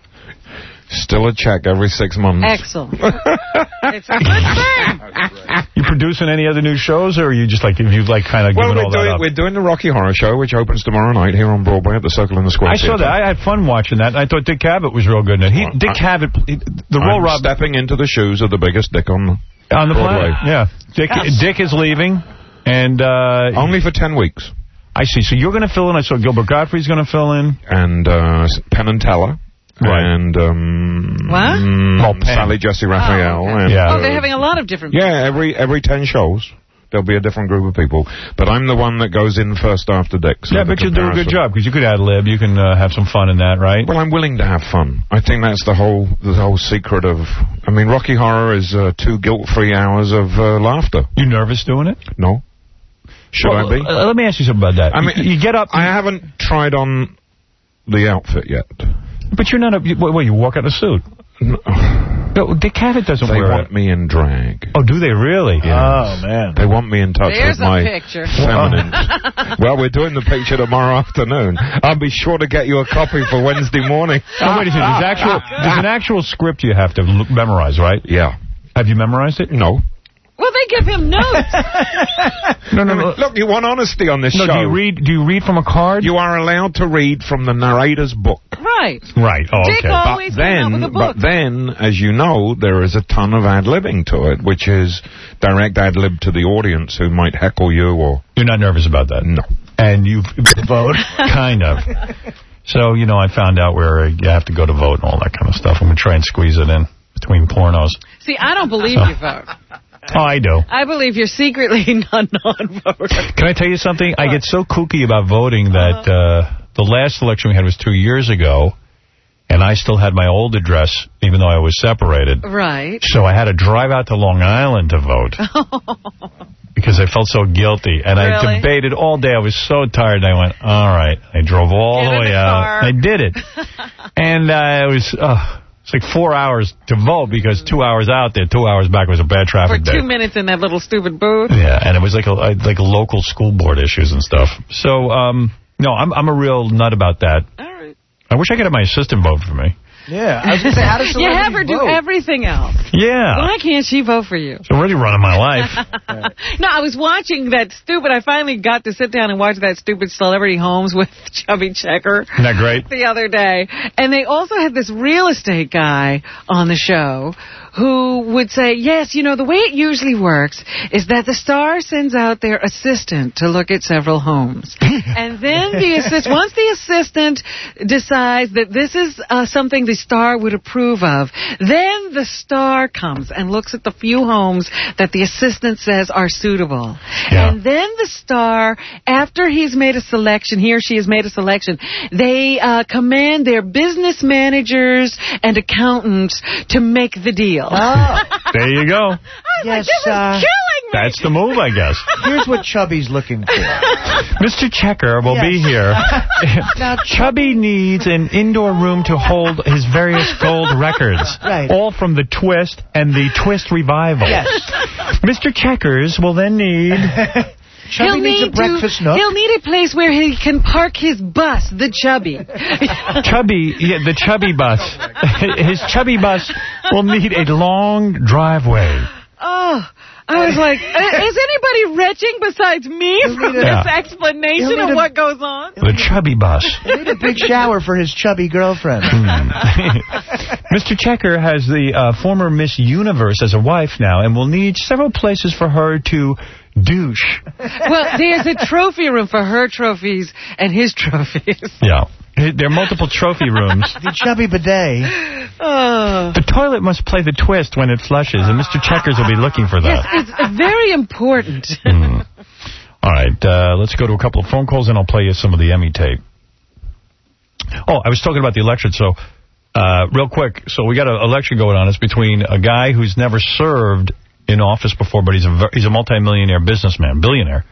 Still a check every six months. Excellent. It's a good thing. You producing any other new shows, or are you just like, if you like kind of Well, giving we're all that doing, up? we're doing the Rocky Horror Show, which opens tomorrow night here on Broadway at the Circle in the Square I saw Theatre. that. I had fun watching that. And I thought Dick Cavett was real good in it. He, Well, Dick I- Cavett, he- the role I'm Rob stepping into the shoes of the biggest dick on the, on the Broadway. planet. Yeah, Dick. Dick is leaving, and uh, only for ten weeks. I see. So you're going to fill in. I saw Gilbert Gottfried's going to fill in. And uh, Penn and Teller. Right. And um, What? mm, Oh, Penn. Sally Jesse Raphael. Oh, okay. and, Yeah. Oh, uh, they're having a lot of different... yeah, every every ten shows. There'll be a different group of people. But I'm the one that goes in first after Dick. So Yeah, the but you do a good comparison- job because you could ad lib. You can uh, have some fun in that, right? Well, I'm willing to have fun. I think that's the whole the whole secret of... I mean, Rocky Horror is uh, two guilt-free hours of uh, laughter. You nervous doing it? No. Should Well, I be? uh, let me ask you something about that. I mean, you, you get up, I haven't tried on the outfit yet. but you're not a. You, what, what, you walk out in a suit? No. No, Dick Cavett doesn't They wear want it. me in drag. Oh, do they really? Yes. Oh, man. They want me in touch There's with a my picture. feminine. Well, we're doing the picture tomorrow afternoon. I'll be sure to get you a copy for Wednesday morning. Oh, wait a second. There's, actual, there's an actual script you have to l- memorize, right? Yeah. Have you memorized it? No. Well, they give him notes. No, no, no. Look, you want honesty on this No, show. do you read? Do you read from a card? You are allowed to read from the narrator's book. Right. Right. Oh, Dick okay. always But came out then, with a book. but then, as you know, there is a ton of ad-libbing to it, which is direct ad-lib to the audience who might heckle you or... You're not nervous about that? No. And you vote? Kind of. So, you know, I found out where you have to go to vote and all that kind of stuff. I'm going to try and squeeze it in. between pornos. See, I don't believe So. you vote. Oh, I do. I believe you're secretly a non-voter. Can I tell you something? I get so kooky about voting that uh, the last election we had was two years ago, and I still had my old address, even though I was separated. Right. So I had to drive out to Long Island to vote. Because I felt so guilty. And Really? I debated all day. I was so tired. And I went, all right. I drove all Get the in way the out. car. I did it. And uh, it was... Uh, It's like four hours to vote because two hours out there, two hours back was a bad For traffic day. two minutes in that little stupid booth. Yeah, and it was like a, like a local school board issues and stuff. So, um, no, I'm I'm a real nut about that. All right. I wish I could have my assistant vote for me. Yeah, I was going to say, how does You have her celebrities do vote? everything else. Yeah. Why can't she vote for you? It's already running my life. No, I was watching that stupid, I finally got to sit down and watch that stupid Celebrity Homes with Chubby Checker. Isn't that great? The other day. And they also had this real estate guy on the show who would say, yes, you know, the way it usually works is that the star sends out their assistant to look at several homes. And then the assist, once the assistant decides that this is uh, something the star would approve of, then the star comes and looks at the few homes that the assistant says are suitable. Yeah. And then the star, after he's made a selection, he or she has made a selection, they uh, command their business managers and accountants to make the deal. Oh. There you go. Yes, this is uh, killing me. That's the move, I guess. Here's what Chubby's looking for. Mister Checker will Yes. be here. Now, Chubby needs an indoor room to hold his various gold records. Right. All from the Twist and the Twist Revival. Yes. Mister Checkers will then need... Chubby he'll needs need a breakfast to, nook. He'll need a place where he can park his bus, the Chubby. Chubby, yeah, the Chubby bus. His Chubby bus will need a long driveway. Oh, I was like, is anybody retching besides me from this Yeah. explanation He'll need of a- what goes on? The Chubby bus. He need a big shower for his chubby girlfriend. Mister Checker has the uh, former Miss Universe as a wife now and will need several places for her to douche. Well, there's a trophy room for her trophies and his trophies. Yeah. There are multiple trophy rooms. The chubby bidet. Oh. The toilet must play the twist when it flushes, and Mister Checkers will be looking for Yes, that. it's very important. Mm. All right, uh, let's go to a couple of phone calls, and I'll play you some of the Emmy tape. Oh, I was talking about the election, so uh, real quick. So we got an election going on. It's between a guy who's never served in office before, but he's a he's a multimillionaire businessman, billionaire,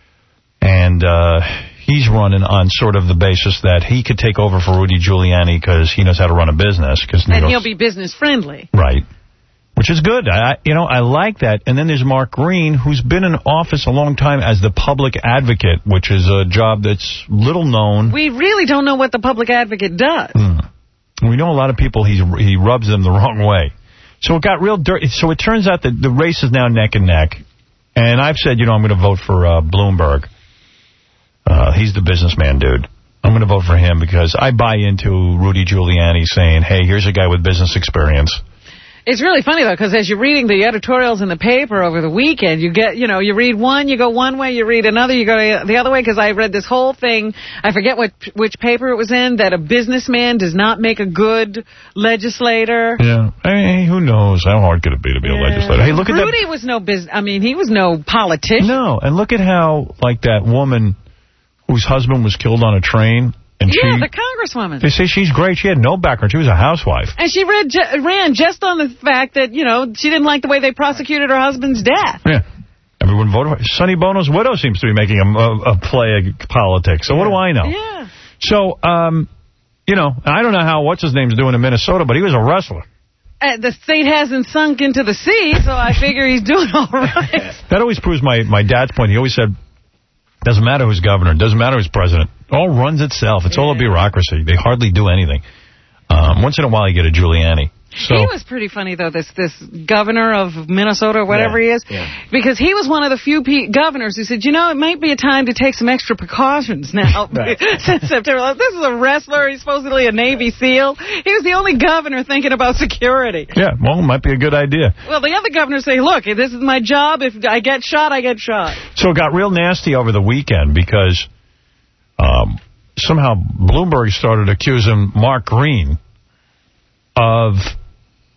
and uh, he's running on sort of the basis that he could take over for Rudy Giuliani because he knows how to run a business. Cause And he'll be business friendly. Right. Which is good. I, you know, I like that. And then there's Mark Green, who's been in office a long time as the public advocate, which is a job that's little known. We really don't know what the public advocate does. Mm. We know a lot of people, he's, he rubs them the wrong way. So it got real dirty. So it turns out that the race is now neck and neck. And I've said, you know, I'm going to vote for uh, Bloomberg. Uh, he's the businessman dude. I'm going to vote for him because I buy into Rudy Giuliani saying, hey, here's a guy with business experience. It's really funny, though, because as you're reading the editorials in the paper over the weekend, you get, you know, you read one, you go one way, you read another, you go the other way, because I read this whole thing, I forget what which paper it was in, that a businessman does not make a good legislator. Yeah. Hey, who knows? How hard could it be to be a legislator? Hey, look at Rudy that. was no business, I mean, he was no politician. No, and look at how, like, that woman whose husband was killed on a train. And yeah, she, the congresswoman. They say she's great. She had no background. She was a housewife. And she read, ran just on the fact that, you know, she didn't like the way they prosecuted her husband's death. Yeah. Everyone voted for her. Sonny Bono's widow seems to be making a, a, a play of politics. So what do I know? Yeah. So, um, you know, I don't know how what's-his-name's doing in Minnesota, but he was a wrestler. Uh, the state hasn't sunk into the sea, so I figure he's doing all right. That always proves my, my dad's point. He always said, doesn't matter who's governor, doesn't matter who's president. It all runs itself. It's yeah. all a bureaucracy. They hardly do anything. Um, once in a while, you get a Giuliani. So, he was pretty funny, though, this this governor of Minnesota or whatever yeah, he is, yeah. because he was one of the few pe governors who said, you know, it might be a time to take some extra precautions now. Since September. This is a wrestler. He's supposedly a Navy SEAL. He was the only governor thinking about security. Yeah, well, it might be a good idea. Well, the other governors say, look, this is my job. If I get shot, I get shot. So it got real nasty over the weekend because um, somehow Bloomberg started accusing Mark Green of...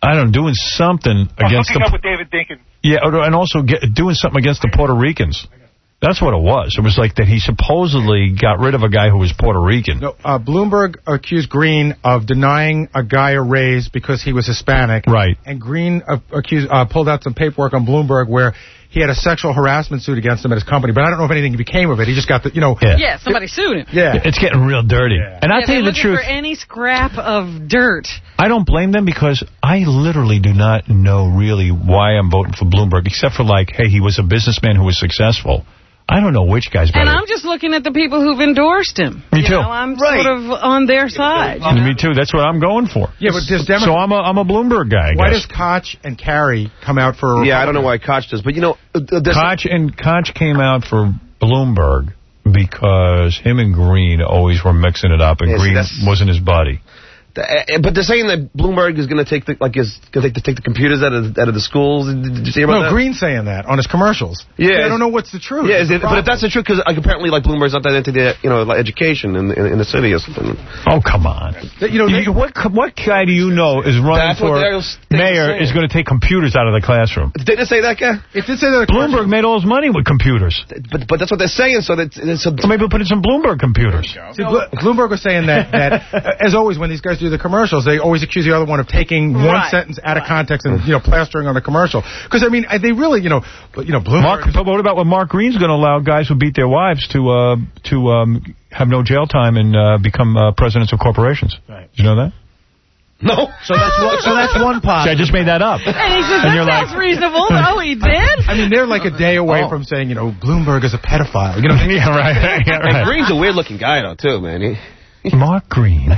I don't know, doing something Oh, against hooking the... up with David Dinkins. Yeah, or- and also get, doing something against the Puerto Ricans. That's what it was. It was like that he supposedly got rid of a guy who was Puerto Rican. No, uh, Bloomberg accused Green of denying a guy a raise because he was Hispanic. Right. And Green uh, accused uh, pulled out some paperwork on Bloomberg where he had a sexual harassment suit against him at his company, but I don't know if anything became of it. He just got the, you know... Yeah, yeah somebody sued him. Yeah. It's getting real dirty. Yeah. And I'll yeah, tell you the looking truth. for any scrap of dirt. I don't blame them because I literally do not know really why I'm voting for Bloomberg, except for like, hey, he was a businessman who was successful. I don't know which guy's better. And I'm just looking at the people who've endorsed him. Me you too. Know, I'm right. sort of on their side. And me too. That's what I'm going for. Yeah, but does Democrat... So I'm a, I'm a Bloomberg guy, I Why guess. does Koch and Kerry come out for... Yeah, I don't know why Koch does, but you know... Uh, Koch, and Koch came out for Bloomberg because him and Green always were mixing it up, and Yeah, see, Green that's- wasn't his buddy. Uh, but they're saying that Bloomberg is going to take the like is going to take, take the computers out of out of the schools. Did, did you see about no, that? Green's saying that on his commercials. Yeah, I don't know what's the truth. Yeah, is it, but problem. if that's the truth, because like, apparently like Bloomberg's not that into the you know like education in, in in the city or something. Oh come on! You know, they, you, what what guy do you know is running That's what for they're- they're mayor saying. is going to take computers out of the classroom? Did they say that guy? It did say that Bloomberg made all his money with computers. But but that's what they're saying. So that so, So maybe we'll put in some Bloomberg computers. See, Blo- Bloomberg was saying that, that uh, as always, when these guys do the commercials, they always accuse the other one of taking one Right. sentence out of context and, you know, plastering on the commercial. Because, I mean, they really, you know, you know, Bloomberg... Mark, but what about when Mark Green's going to allow guys who beat their wives to uh, to um, have no jail time and uh, become uh, presidents of corporations? Right. Did you know that? No. So that's one, so that's one See, positive. I just made that up. And he says, And that you're sounds like- reasonable. No, he did. I mean, they're like a day away Oh. from saying, you know, Bloomberg is a pedophile. You know, Yeah, right. Yeah, And right. Green's a weird looking guy though too, man. He, Mark Green.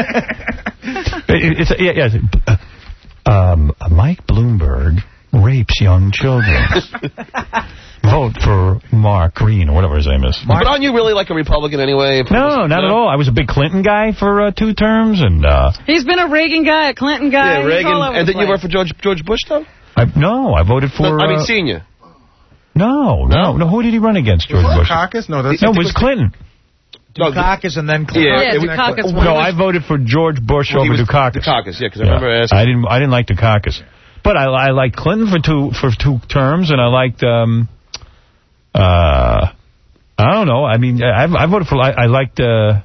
It- it's, yeah, yeah. it's, uh, um, Mike Bloomberg rapes young children. Vote for Mark Green, or whatever his name is. but aren't you really like a Republican anyway? No, not at all. I was a big Clinton guy for uh, two terms, and uh, He's been a Reagan guy, a Clinton guy. Yeah, He's Reagan. all over And the didn't you place. work for George George Bush though? I, no, I voted for. No, I mean uh, senior. no, no, no. Who did he run against? George Bush. Dukakis? No, that's... No, it was Clinton. Dukakis and then Clinton. Yeah, Yeah, it was- Dukakis No, won. I voted for George Bush Well, he over was Dukakis. Dukakis, yeah, because I Yeah. remember asking. I didn't. I didn't like Dukakis, but I, I liked Clinton for two for two terms, and I liked. Um, uh, I don't know. I mean, I, I voted for. I, I liked. Uh,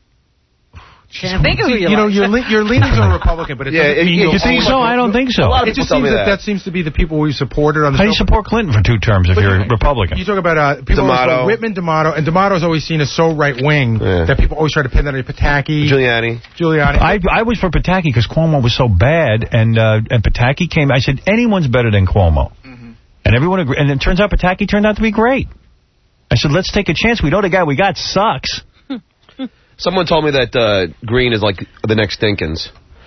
Can't think of who you, You know, like. your, le- your leanings are Republican, but it Yeah, doesn't it- mean you you'll think always- so? I don't think so. A lot of It people just tell seems me that. that. that seems to be the people we supported on the how do you show. support Clinton for two terms if But you're you- a Republican? You talk about uh, people always D'Amato. go Whitman, D'Amato, and D'Amato is always seen as so right-wing Yeah. that people always try to pin that on Pataki, Giuliani. Giuliani. I I was for Pataki because Cuomo was so bad, and uh, and Pataki came. I said anyone's better than Cuomo, Mm-hmm. and everyone agreed. And it turns out Pataki turned out to be great. I said let's take a chance. We know the guy we got sucks. Someone told me that uh, Green is like the next Dinkins.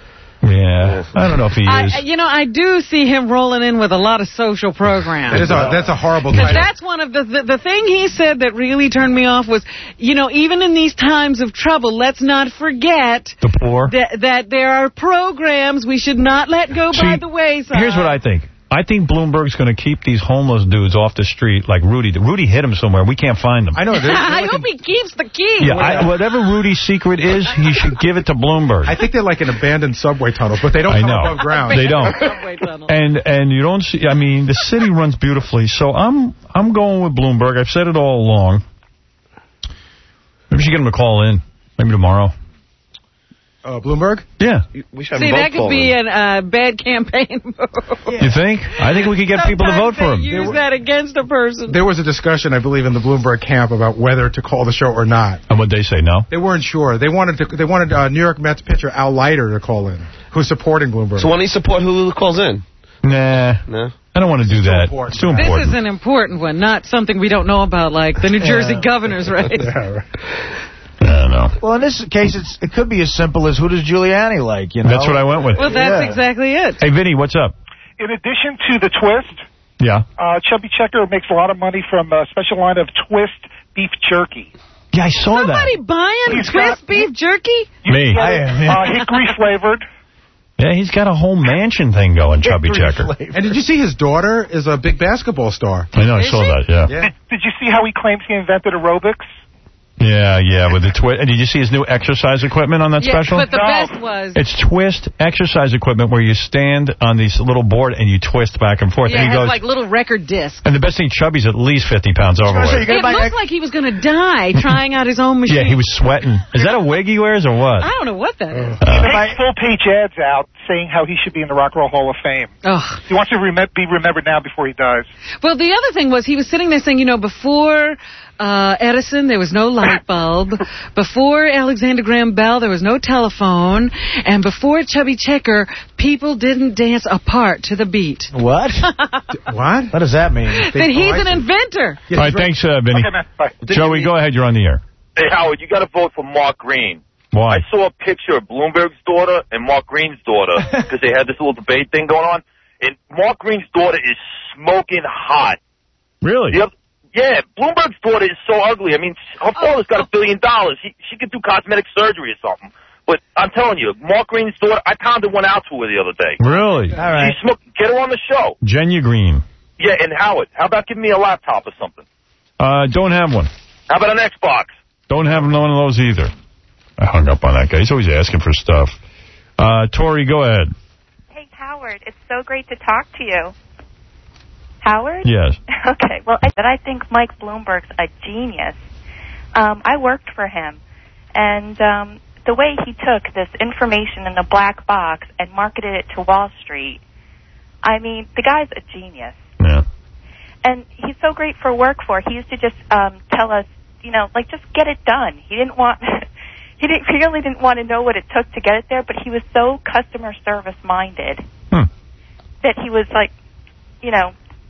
Yeah, I don't know if he I, is. you know, I do see him rolling in with a lot of social programs. that is a, that's a horrible Because title. that's one of the, the the thing he said that really turned me off was, you know, even in these times of trouble, let's not forget The poor. that that there are programs we should not let go by See, the wayside. Here's what I think. I think Bloomberg's going to keep these homeless dudes off the street like Rudy. Rudy hit him somewhere. We can't find them. I know. they're- they're I like hope he keeps the key. Yeah, I, whatever Rudy's secret is, he should give it to Bloomberg. I think they're like an abandoned subway tunnels, but they don't I come know. above ground. They don't. Subway tunnel. And and you don't see. I mean, the city runs beautifully. So I'm I'm going with Bloomberg. I've said it all along. Maybe we should get him to call in. Maybe tomorrow. Uh, Bloomberg? Yeah. We should have See, them both that could call be in. a uh, bad campaign move. You think? I think we could get people to vote for him. Sometimes they use that against a person. There was a discussion, I believe, in the Bloomberg camp about whether to call the show or not. And would they say no? They weren't sure. They wanted to, they wanted uh, New York Mets pitcher Al Leiter to call in, who's supporting Bloomberg. So why don't you support who calls in? Nah. No. I don't want to do It's too that. important. It's too This important. is an important one, not something we don't know about, like the New Jersey Yeah. governor's race. Yeah, right. I don't know. Well, in this case, it's, it could be as simple as who does Giuliani like, you know? That's what I went with. Well, that's Yeah. exactly it. Hey, Vinny, what's up? In addition to the Twist, Yeah. uh, Chubby Checker makes a lot of money from a special line of Twist beef jerky. Yeah, I saw Somebody that. buying He's Twist got- beef jerky? Me. I am, yeah. Uh, hickory flavored. Yeah, he's got a whole mansion thing going, Chubby Checker. And did you see his daughter is a big basketball star? I know, I Is saw she? that, yeah. Yeah. Did, did you see how he claims he invented aerobics? Yeah, yeah, with the twist. And did you see his new exercise equipment on that Yeah, special? but the best was... It's twist exercise equipment where you stand on this little board and you twist back and forth. Yeah, and he it has goes, like little record discs. and the best thing, Chubby's at least fifty pounds overweight. It looked like he was going to die trying out his own machine. Yeah, he was sweating. Is that a wig he wears or what? I don't know what that is. He makes full-page ads out saying how he should be in the Rock and Roll Hall of Fame. Ugh. He wants to rem- be remembered now before he dies. Well, the other thing was he was sitting there saying, you know, before uh, Edison, there was no light bulb. Before Alexander Graham Bell, there was no telephone. And before Chubby Checker, people didn't dance apart to the beat. What? What? What does that mean? That he's an inventor. All right, thanks, uh, Vinny. Okay, man. Bye. Joey, go ahead. You're on the air. Hey, Howard, you got to vote for Mark Green. Why? I saw a picture of Bloomberg's daughter and Mark Green's daughter because they had this little debate thing going on. And Mark Green's daughter is smoking hot. Really? Yep. Yeah, Bloomberg's daughter is so ugly. I mean, her father's got a billion dollars. She, she could do cosmetic surgery or something. But I'm telling you, Mark Green's daughter, I pounded one out to her the other day. Really? All right. She smoked, get her on the show. Genya Green. Yeah, and Howard, how about giving me a laptop or something? Uh, don't have one. How about an Xbox? Don't have one of those either. I hung up on that guy. He's always asking for stuff. Uh, Tori, go ahead. Hey, Howard, it's so great to talk to you. Howard? Yes. Okay, well, I, but I think Mike Bloomberg's a genius. Um, I worked for him, and um, the way he took this information in a black box and marketed it to Wall Street, I mean, the guy's a genius. Yeah. And he's so great for work for. He used to just um, tell us, you know, like, just get it done. He didn't want... He, didn't, he really didn't want to know what it took to get it there, but he was so customer service minded hmm. that he was like, you know,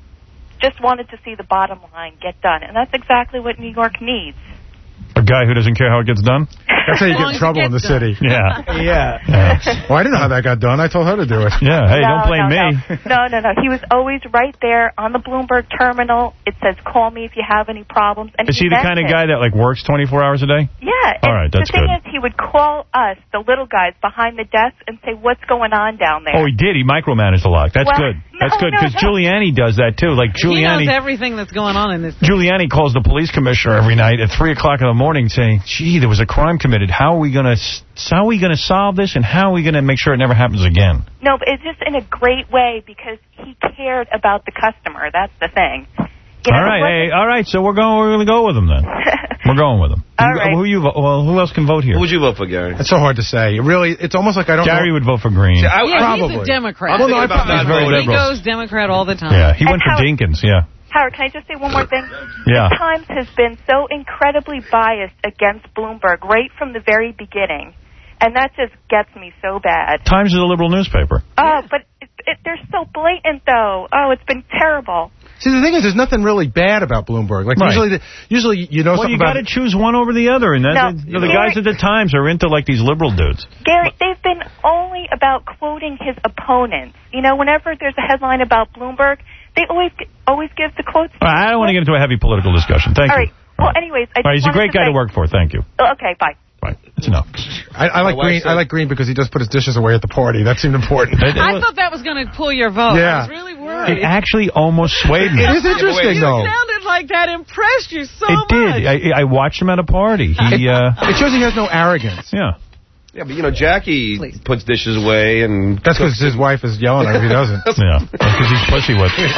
just wanted to see the bottom line get done. And that's exactly what New York needs. A guy who doesn't care how it gets done? That's how you get in trouble in the done. city. Yeah. yeah. yeah. Well, I didn't know how that got done. I told her to do it. Yeah. Hey, no, don't blame no, me. No. no, no, no. He was always right there on the Bloomberg terminal. It says, call me if you have any problems. And Is he the kind of it. guy that, like, works twenty-four hours a day? Yeah. All and right, that's the thing good. is, he would call us, the little guys behind the desk, and say, what's going on down there? Oh, he did. He micromanaged a lot. That's Well, good. That's no, good, no, because no. Giuliani does that, too. Like, Giuliani... He knows everything that's going on in this. Giuliani calls the police commissioner every night at three o'clock in the morning saying, gee, there was a crime committed. How are we going to how are we going to solve this, and how are we going to make sure it never happens again? No, but it's just in a great way because he cared about the customer. That's the thing. You know, all right, hey, all right, so we're going we're going to go with him then. We're going with him. All who, right. who you vote? Well, who else can vote here? Who would you vote for, Gary? It's so hard to say. Really, it's almost like I don't Gary know. would vote for Green. See, I, Yeah, probably. he's a Democrat. Well, no, I about probably- not very voting. He liberal. goes Democrat all the time. Yeah, he And went for how- Dinkins, yeah. Howard, can I just say one more thing? Yeah. The Times has been so incredibly biased against Bloomberg right from the very beginning. And that just gets me so bad. Times is a liberal newspaper. Oh, but it, it, they're so blatant, though. Oh, it's been terrible. See, the thing is, there's nothing really bad about Bloomberg. Like, Right. usually, the, usually you know Well, something you got about to choose one over the other, and that, No, the, the Gary- guys at the Times are into, like, these liberal dudes. Gary, they've been only about quoting his opponents. You know, whenever there's a headline about Bloomberg, they always always give the quotes. All right, I don't want to get into a heavy political discussion. Thank All you. right. Well, anyways, I All right, just he's a wanted great guy say, to work for. Thank you. Oh, okay, bye. Right. That's enough. I, I like My wife Green. said- I like Green because he does put his dishes away at the party. That seemed important. I thought that was going to pull your vote. Yeah. I was really worried. It actually almost swayed me. It is interesting, You though. sounded like that impressed you so It much. did. I, I watched him at a party. He, uh, It shows he has no arrogance. yeah. Yeah, but, you know, Jackie puts dishes away, and... That's because his wife is yelling at him if he doesn't. Yeah. Because he's pussy with it.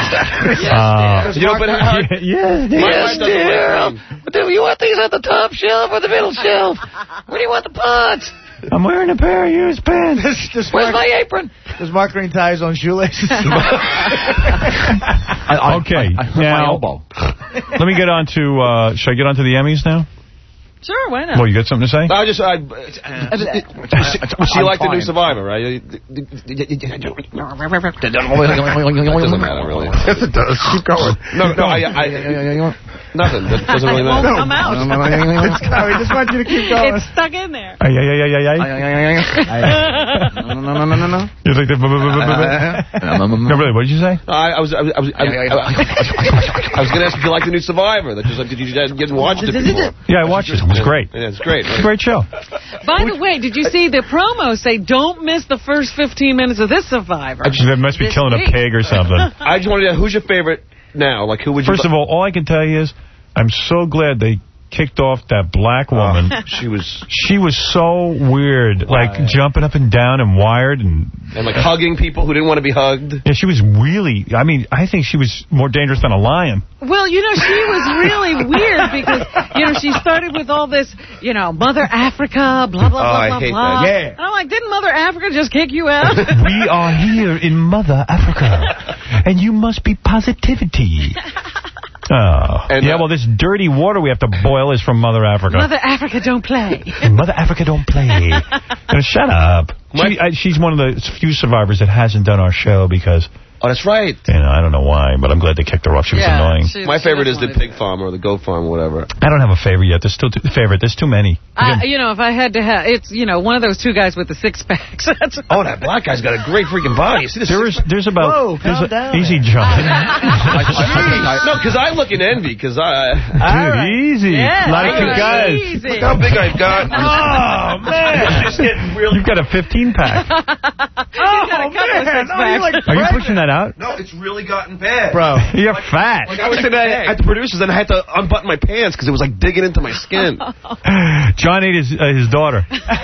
Uh, You know, but how... yes, My wife doesn't like Green. Do you want these at the top shelf or the middle shelf? Where do you want the pots? I'm wearing a pair of used pants. This, this Where's Mark, my apron? does Mark Green tie his own shoelaces? Okay. I hurt my now, elbow. let me get on to, uh, should I get on to the Emmys now? Sure, why not? Well, you got something to say? I just, I, she liked the new Survivor, right? Doesn't matter, really. Yes, it does. Keep going. No, no, I, I, nothing. That doesn't really It won't matter. come out. It's, I just want you to keep going. It's stuck in there. Ay, ay, ay, ay, ay, ay. No, no, no, no, no, no. You like the... No, really, what did you say? I, I was, I was, I was, I, I, I was going to ask if you liked the new Survivor. That just, did you guys get watched it before? Yeah, I watched it. It was great. Yeah, it's great. It's a great show. By the way, did you see the promo say, don't miss the first fifteen minutes of this Survivor? They must be This killing week. a pig or something. I just wanted to know, who's your favorite now? Like, who would you... First of all, all I can tell you is I'm so glad they kicked off that black woman. Oh, she was she was so weird, wow, like yeah. jumping up and down and wired and and like hugging people who didn't want to be hugged. Yeah, she was really. I mean, I think she was more dangerous than a lion. Well, you know, she was really weird because you know she started with all this, you know, Mother Africa, blah blah blah oh, blah I hate blah. That. Yeah. And I'm like, didn't Mother Africa just kick you out? We are here in Mother Africa, and you must be positivity. Oh. And, yeah, uh, well, this dirty water we have to boil is from Mother Africa. Mother Africa don't play. Mother Africa don't play. And shut up. She, I, she's one of the few survivors that hasn't done our show because... Oh, that's right. You know, I don't know why, but I'm glad they kicked her off. She was yeah, annoying. She, My she favorite is the pig farm or the goat farm or whatever. I don't have a favorite yet. There's still two, favorite. There's too many. I, you know, if I had to have, it's, you know, one of those two guys with the six packs. That's oh, that black guy's got a great freaking body. See this? There is, there's about, Whoa, there's a, down easy there. John. No, because I look in envy, because I... Dude, right. easy. Yeah, a lot of good guys. Easy. Look how big I've got. Oh, man. It's getting really... You've got a fifteen pack. Oh, man. No, you're like Are you pushing that out? No, it's really gotten bad. Bro, you're fat. Like I was saying at the producers, and I had to unbutton my pants because it was like digging into my skin. John ate his, uh, his daughter.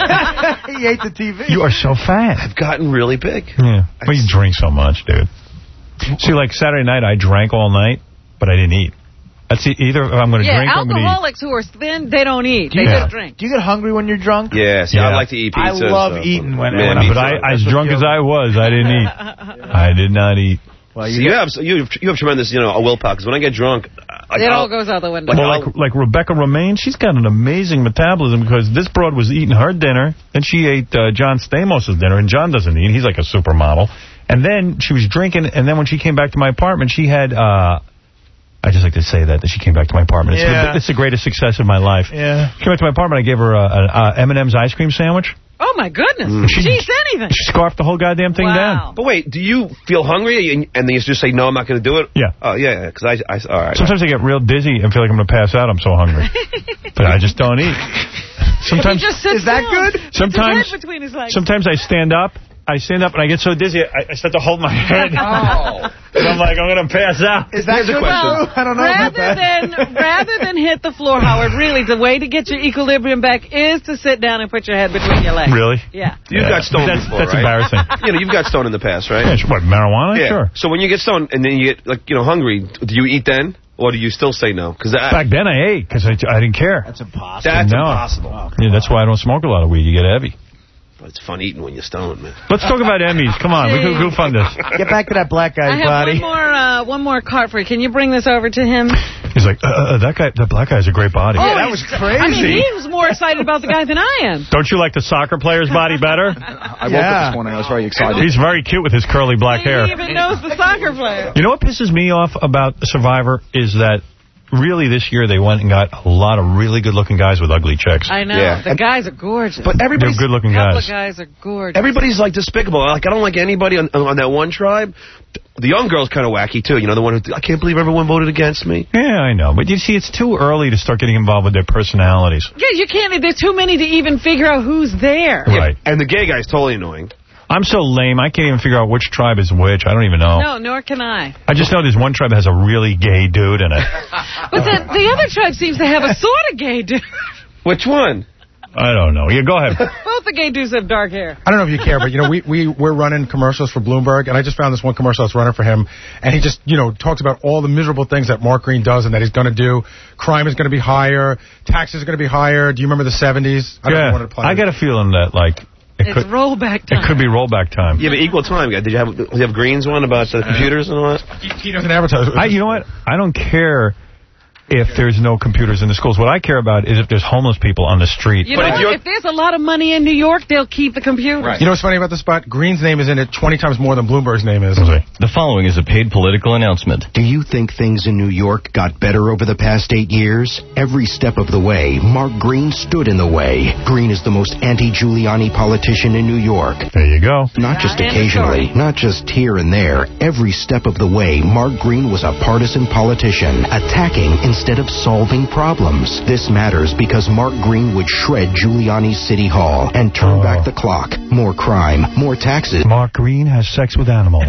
He ate the T V. You are so fat. I've gotten really big. Yeah. Well, you drink so much, dude. See, like Saturday night, I drank all night, but I didn't eat. That's either if I'm going to yeah, drink or I'm going to eat. alcoholics who are thin, they don't eat. They Yeah. just drink. Do you get hungry when you're drunk? Yeah, see, Yeah. I like to eat pizza. I love so. eating when, Man, when But I'm I, as drunk as I was, I didn't eat. I did not eat. Well, you, so you have you have, you have tremendous, you know, a willpower. Because when I get drunk, I, It all I'll, goes out the window. Well, like, like Rebecca Romaine, she's got an amazing metabolism because this broad was eating her dinner, and she ate uh, John Stamos' dinner, and John doesn't eat. He's like a supermodel. And then she was drinking, and then when she came back to my apartment, she had... Uh, I just like to say that, that she came back to my apartment. It's, Yeah. the, it's the greatest success of my life. Yeah. She came back to my apartment, I gave her a, a, a M and M's ice cream sandwich. Oh, my goodness. Mm. She eats anything. She scarfed the whole goddamn thing Wow. down. But wait, do you feel hungry and, and then you just say, no, I'm not going to do it? Yeah. Oh, yeah, because I, I, all right. Sometimes I get real dizzy and feel like I'm going to pass out. I'm so hungry. But I just don't eat. Sometimes He just sits Is that down, good? puts his Sometimes- head between his legs. Sometimes I stand up. I stand up and I get so dizzy, I, I start to hold my head. Oh. And I'm like, I'm going to pass out. Is that Here's a good? question. No, I don't know about Rather that. than rather than hit the floor, Howard, really, the way to get your equilibrium back is to sit down and put your head between your legs. Really? Yeah. You've Yeah. got stoned That's, before, that's right? embarrassing. You know, you've got stoned in the past, right? Yeah, what, marijuana? Yeah. Sure. So when you get stoned and then you get, like, you know, hungry, do you eat then? Or do you still say no? Because Back then I ate because I, I didn't care. That's impossible. That's No. impossible. Yeah, that's why I don't smoke a lot of weed. You get heavy. But it's fun eating when you're stoned, man. Let's talk about Emmys. Come on, we can goof on this. Get back to that black I guy's have body. one more uh, one more card for you. Can you bring this over to him? He's like, uh, uh, that guy, that black guy has a great body. Oh, that was he's- I mean, crazy. he was more excited about the guy than I am. Don't you like the soccer player's body better? I woke Yeah. up this morning. I was very excited. He's very cute with his curly black hair. He even knows the soccer player. You know what pisses me off about Survivor is that really this year they went and got a lot of really good-looking guys with ugly chicks. I know. Yeah. The guys are gorgeous. But everybody's, They're good-looking couple guys. of guys are gorgeous. everybody's like despicable. Like, I don't like anybody on, on that one tribe. The young girl's kind of wacky, too. You know, the one who, I can't believe everyone voted against me. Yeah, I know. But you see, it's too early to start getting involved with their personalities. Yeah, you can't. There's too many to even figure out who's there. Right. And the gay guy's totally annoying. I'm so lame, I can't even figure out which tribe is which. I don't even know. No, nor can I. I just know there's one tribe that has a really gay dude in it. But the, the other tribe seems to have a sort of gay dude. Which one? I don't know. Yeah, go ahead. Both the gay dudes have dark hair. I don't know if you care, but, you know, we, we, we're running commercials for Bloomberg, and I just found this one commercial that's running for him, and he just, you know, talks about all the miserable things that Mark Green does and that he's going to do. Crime is going to be higher. Taxes are going to be higher. Do you remember the seventies? I don't know Yeah, what it I got a feeling that, like, it It's could, rollback time. it could be rollback time. Yeah, but equal time guy. Did you have, did you have Green's one about the computers and all that? He doesn't advertise. I, you know what? I don't care if there's no computers in the schools. What I care about is if there's homeless people on the street. You know what? If there's a lot of money in New York, they'll keep the computers. You know what's funny about this spot? Green's name is in it twenty times more than Bloomberg's name is. The following is a paid political announcement. Do you think things in New York got better over the past eight years? Every step of the way, Mark Green stood in the way. Green is the most anti-Giuliani politician in New York. There you go. Not just End of occasionally, story. not just here and there. Every step of the way, Mark Green was a partisan politician, attacking instead of solving problems. This matters because Mark Green would shred Giuliani's City Hall and turn Oh. back the clock. More crime, more taxes. Mark Green has sex with animals.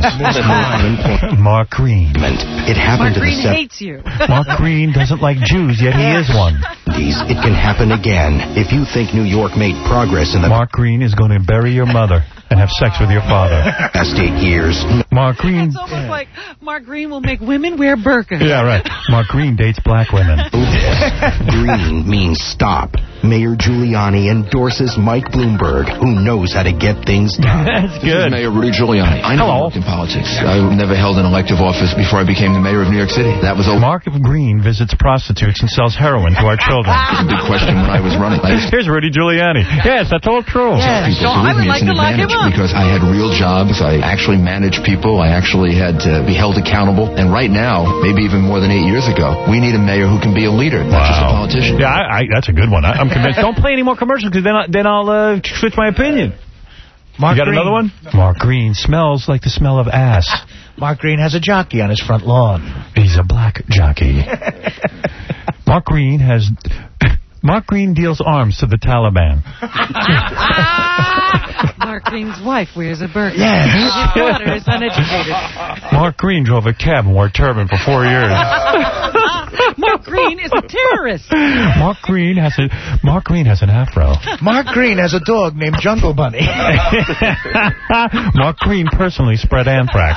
Mark Green. It happened Mark in Green the se- hates you. Mark Green doesn't like Jews, yet he is one. seventies, it can happen again. If you think New York made progress in the Mark Green is going to bury your mother and have sex with your father. past eight years, Mark Green. It's almost like Mark Green will make women wear burqas. Yeah, right. Mark Green dates black women. green means stop. Mayor Giuliani endorses Mike Bloomberg, who knows how to get things done. That's This is Mayor Rudy Giuliani. I never worked in politics. I never held an elective office before I became the mayor of New York City. That was a Mark Green visits prostitutes and sells heroin to our children. It's a big question when I was running. I used Here's Rudy Giuliani. Yes, that's all true. Yeah, people So to I with would me. like It's an to lock him advantage up. because I had real jobs. I actually managed people. I actually had to be held accountable. And right now, maybe even more than eight years ago, we need a mayor who can be a leader, not just a politician. Yeah, I, I, that's a good one. I, I'm convinced. Don't play any more commercials because then, I, then I'll uh, switch my opinion. Mark you got Green. another one? Mark Green smells like the smell of ass. Mark Green has a jockey on his front lawn. He's a black jockey. Mark Green has... Mark Green deals arms to the Taliban. Mark Green's wife wears a burqa. Yes. His daughter is uneducated. Mark Green drove a cab and wore a turban for four years. Mark Green is a terrorist. Mark Green has a Mark Green has an afro. Mark Green has a dog named Jungle Bunny. Mark Green personally spread anthrax.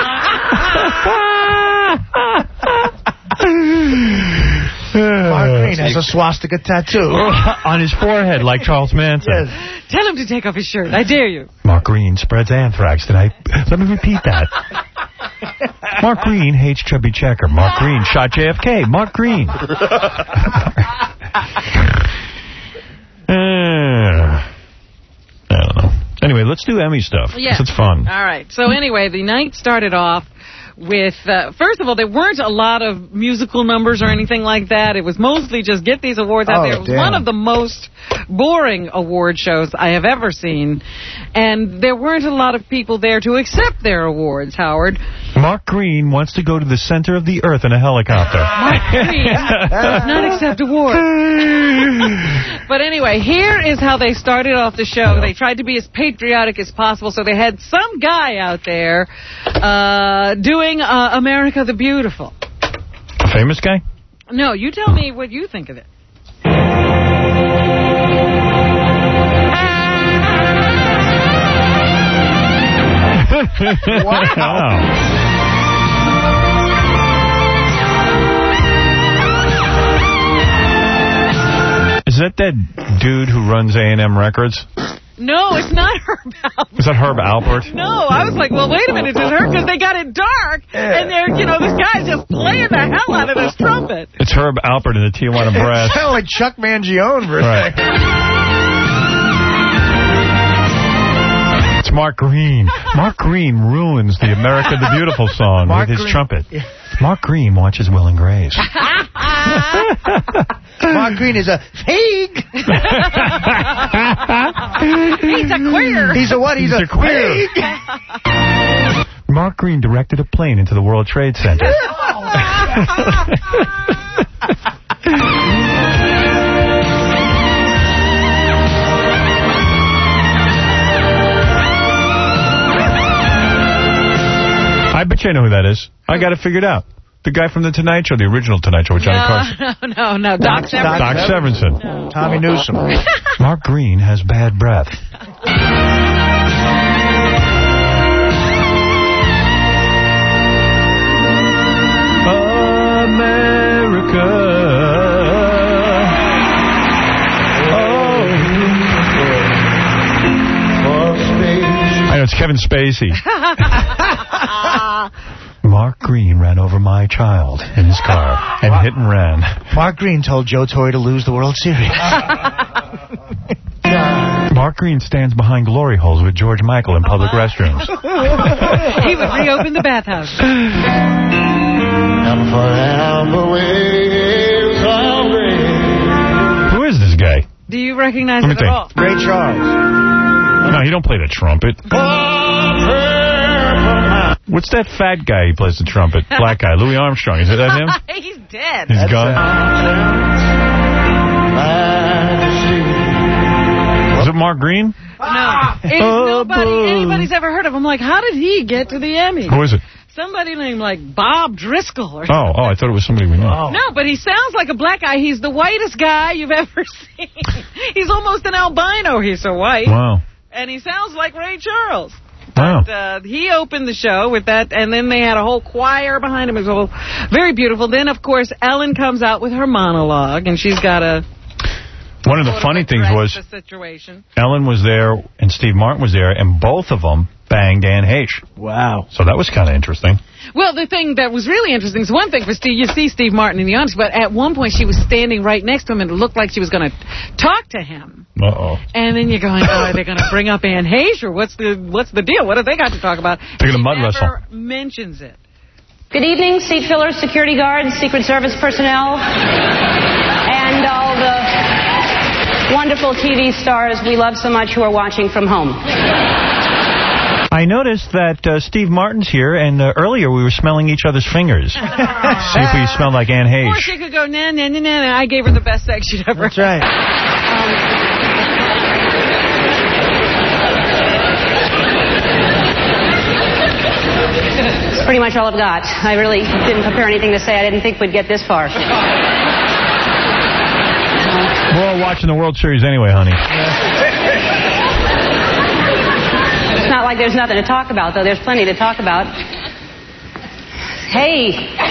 Mark Green has a swastika tattoo. On his forehead like Charles Manson. Yes. Tell him to take off his shirt. I dare you. Mark Green spreads anthrax. Did I? Let me repeat that. Mark Green hates Chubby Checker. Mark Green shot J F K. Mark Green. uh, I don't know. Anyway, let's do Emmy stuff. Yeah. It's fun. All right. So anyway, the night started off with, uh, first of all, there weren't a lot of musical numbers or anything like that. It was mostly just get these awards out Oh, there. It was damn. one of the most boring award shows I have ever seen. And there weren't a lot of people there to accept their awards, Howard. Mark Green wants to go to the center of the earth in a helicopter. Mark Green does not accept awards. But anyway, here is how they started off the show. They tried to be as patriotic as possible, so they had some guy out there uh, doing uh, America the Beautiful. A famous guy? No, you tell me what you think of it. Wow. Is that that dude who runs A and M Records? No, it's not Herb Alpert. Is that Herb Alpert? No, I was like, well, wait a minute, it's her, because they got it dark, and they're, you know, this guy's just playing the hell out of this trumpet. It's Herb Alpert in the Tijuana Brass. It sounded like Chuck Mangione for a Right. second. It's Mark Green. Mark Green ruins the America the Beautiful song Mark with his Green- trumpet. Mark Green watches Will and Grace. Mark Green is a fake. He's a queer. He's a what? He's, He's a, a queer. fake. Mark Green directed a plane into the World Trade Center. I bet you I know who that is. I got it figured out. The guy from The Tonight Show, the original Tonight Show with Johnny Carson. No, no, no, Doc Severinsen. Doc Severinsen. Tommy Newsom. Mark Green has bad breath. I know, it's Kevin Spacey. Mark Green ran over my child in his car and hit and ran. Mark Green told Joe Torre to lose the World Series. Mark Green stands behind glory holes with George Michael in public restrooms. He would reopen the bathhouse. Who is this guy? Do you recognize Let me it think. at all? Ray Charles. No, he don't play the trumpet. What's that fat guy who plays the trumpet? Black guy, Louis Armstrong. Is that him? He's dead. He's gone. Is it Mark Green? No. It's nobody anybody's ever heard of. I'm like, how did he get to the Emmy? Who is it? Somebody named, like, Bob Driscoll or Oh, something. oh, I thought it was somebody we know. No, but he sounds like a black guy. He's the whitest guy you've ever seen. He's almost an albino. He's so white. Wow. And he sounds like Ray Charles. Wow. But, uh, he opened the show with that, and then they had a whole choir behind him. It was all very beautiful. Then, of course, Ellen comes out with her monologue, and she's got a... One of the funny things was the situation. Ellen was there and Steve Martin was there, and both of them banged Anne Heche. Wow. So that was kind of interesting. Well, the thing that was really interesting is one thing for Steve, you see Steve Martin in the audience, but at one point she was standing right next to him and it looked like she was going to talk to him. Uh-oh. And then you're going, oh, are they going to bring up Anne Heche, or what's the what's the deal? What have they got to talk about? They're going to mud never wrestle. mentions it. Good evening, seat fillers, security guards, Secret Service personnel, and all the wonderful T V stars we love so much who are watching from home. I noticed that uh, Steve Martin's here, and uh, earlier we were smelling each other's fingers. See if we smelled like Anne Or Heche. she could go, nah, nah, nah, nah, nah. I gave her the best sex she'd ever That's right. Um, That's pretty much all I've got. I really didn't prepare anything to say. I didn't think we'd get this far. We're all watching the World Series anyway, honey. It's not like there's nothing to talk about, though. There's plenty to talk about. Hey.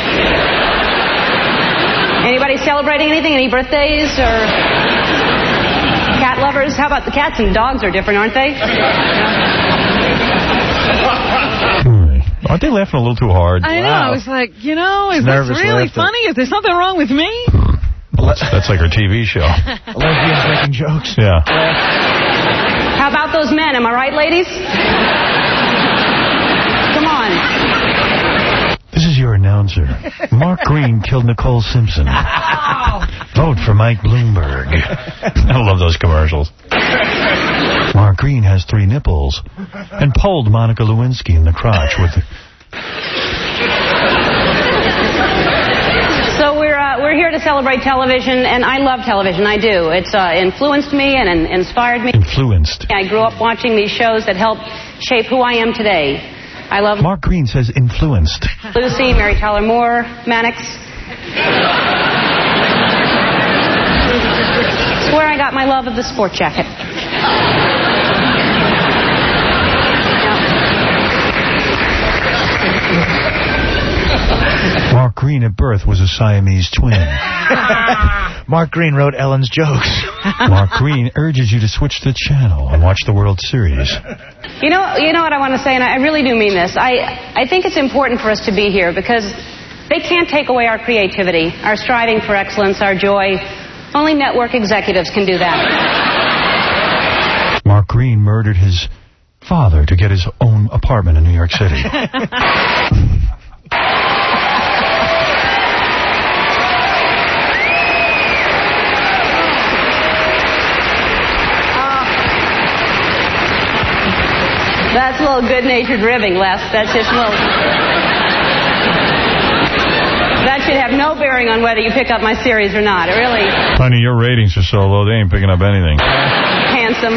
Anybody celebrating anything? Any birthdays or cat lovers? How about the cats and dogs are different, aren't they? Hmm. Aren't they laughing a little too hard? I know. Wow. I was like, you know, is Nervous this really laughter. funny? Is there something wrong with me? That's, that's like our T V show. Lesbians making jokes. Yeah. How about those men? Am I right, ladies? Come on. This is your announcer. Mark Green killed Nicole Simpson. Vote for Mike Bloomberg. I love those commercials. Mark Green has three nipples and pulled Monica Lewinsky in the crotch with... So we're uh, we're here to celebrate television, and I love television. I do. It's uh, influenced me and, and inspired me. Influenced. I grew up watching these shows that helped shape who I am today. I love Mark Green says influenced. Lucy, Mary Tyler Moore, Mannix. It's where I got my love of the sport jacket. Mark Green at birth was a Siamese twin. Mark Green wrote Ellen's jokes. Mark Green urges you to switch the channel and watch the World Series. You know, you know what I want to say, and I really do mean this. I, I think it's important for us to be here because they can't take away our creativity, our striving for excellence, our joy. Only network executives can do that. Mark Green murdered his father to get his own apartment in New York City. That's a little good-natured ribbing, Les. That's just a little... That should have no bearing on whether you pick up my series or not. It really... Honey, your ratings are so low, they ain't picking up anything. Handsome.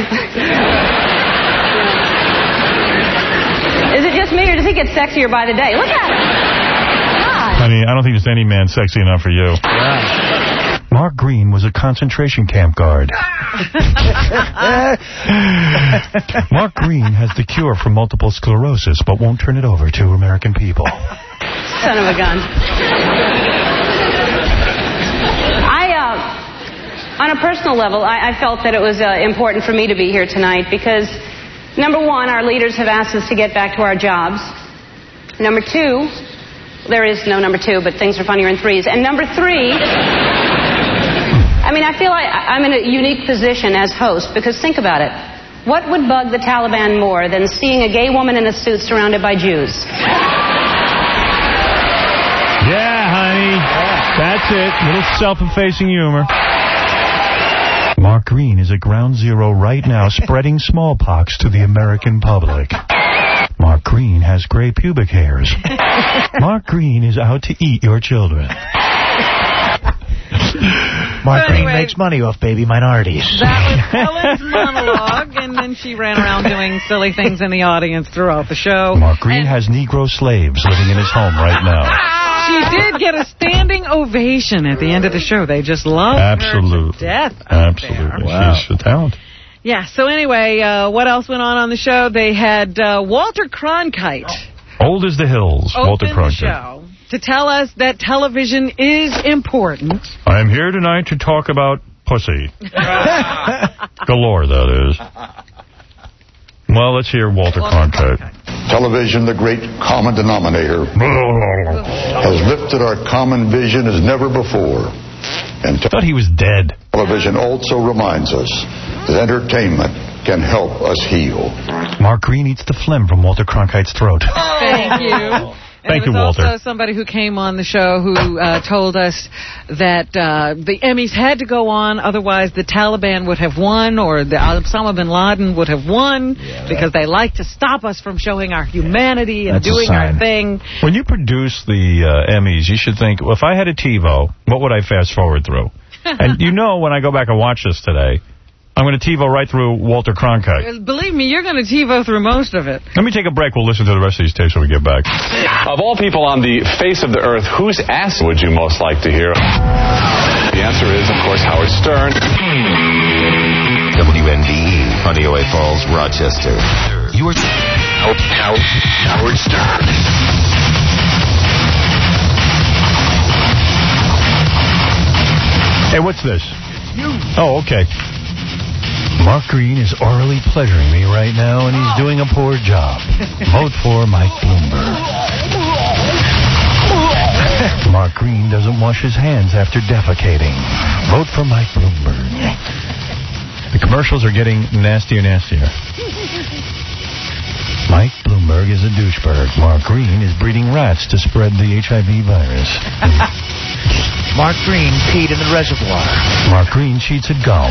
Is it just me, or does he get sexier by the day? Look at him. God. Honey, I don't think there's any man sexy enough for you. Yeah. Mark Green was a concentration camp guard. Mark Green has the cure for multiple sclerosis, but won't turn it over to American people. Son of a gun. I, uh, on a personal level, I, I felt that it was uh, important for me to be here tonight because, number one, our leaders have asked us to get back to our jobs. Number two, there is no number two, but things are funnier in threes. And number three... I mean, I feel like I'm in a unique position as host, because think about it. What would bug the Taliban more than seeing a gay woman in a suit surrounded by Jews? Yeah, honey. That's it. Little self-effacing humor. Mark Green is at ground zero right now spreading smallpox to the American public. Mark Green has gray pubic hairs. Mark Green is out to eat your children. Mark so Green anyway, makes money off baby minorities. That was Ellen's monologue, and then she ran around doing silly things in the audience throughout the show. Mark Green and has Negro slaves living in his home right now. She did get a standing ovation at the end of the show. They just loved Absolutely. her to death. Absolutely. Wow. She's a talent. Yeah, so anyway, uh, what else went on on the show? They had uh, Walter Cronkite. Old as the hills, Walter Open Cronkite. the show to tell us that television is important. I am here tonight to talk about pussy. Galore, that is. Well, let's hear Walter Cronkite. Television, the great common denominator, has lifted our common vision as never before. And I thought he was dead. Television also reminds us that entertainment can help us heal. Mark Green eats the phlegm from Walter Cronkite's throat. Thank you. And Thank you, there was Walter. also somebody who came on the show who uh, told us that uh, the Emmys had to go on, otherwise the Taliban would have won, or the Osama bin Laden would have won, yeah, because they like to stop us from showing our humanity and That's doing our thing. When you produce the uh, Emmys, you should think, well, if I had a TiVo, what would I fast forward through? And you know, when I go back and watch this today, I'm going to TiVo right through Walter Cronkite. Believe me, you're going to TiVo through most of it. Let me take a break. We'll listen to the rest of these tapes when we get back. Of all people on the face of the earth, whose ass would you most like to hear? The answer is, of course, Howard Stern. W N D E, Honeyway Falls, Rochester. You are Howard, Howard Stern. Hey, what's this? Oh, okay. Mark Green is orally pleasuring me right now, and he's doing a poor job. Vote for Mike Bloomberg. Mark Green doesn't wash his hands after defecating. Vote for Mike Bloomberg. The commercials are getting nastier and nastier. Mike Bloomberg is a douchebag. Mark Green is breeding rats to spread the H I V virus. Mark Green peed in the reservoir. Mark Green cheats at golf.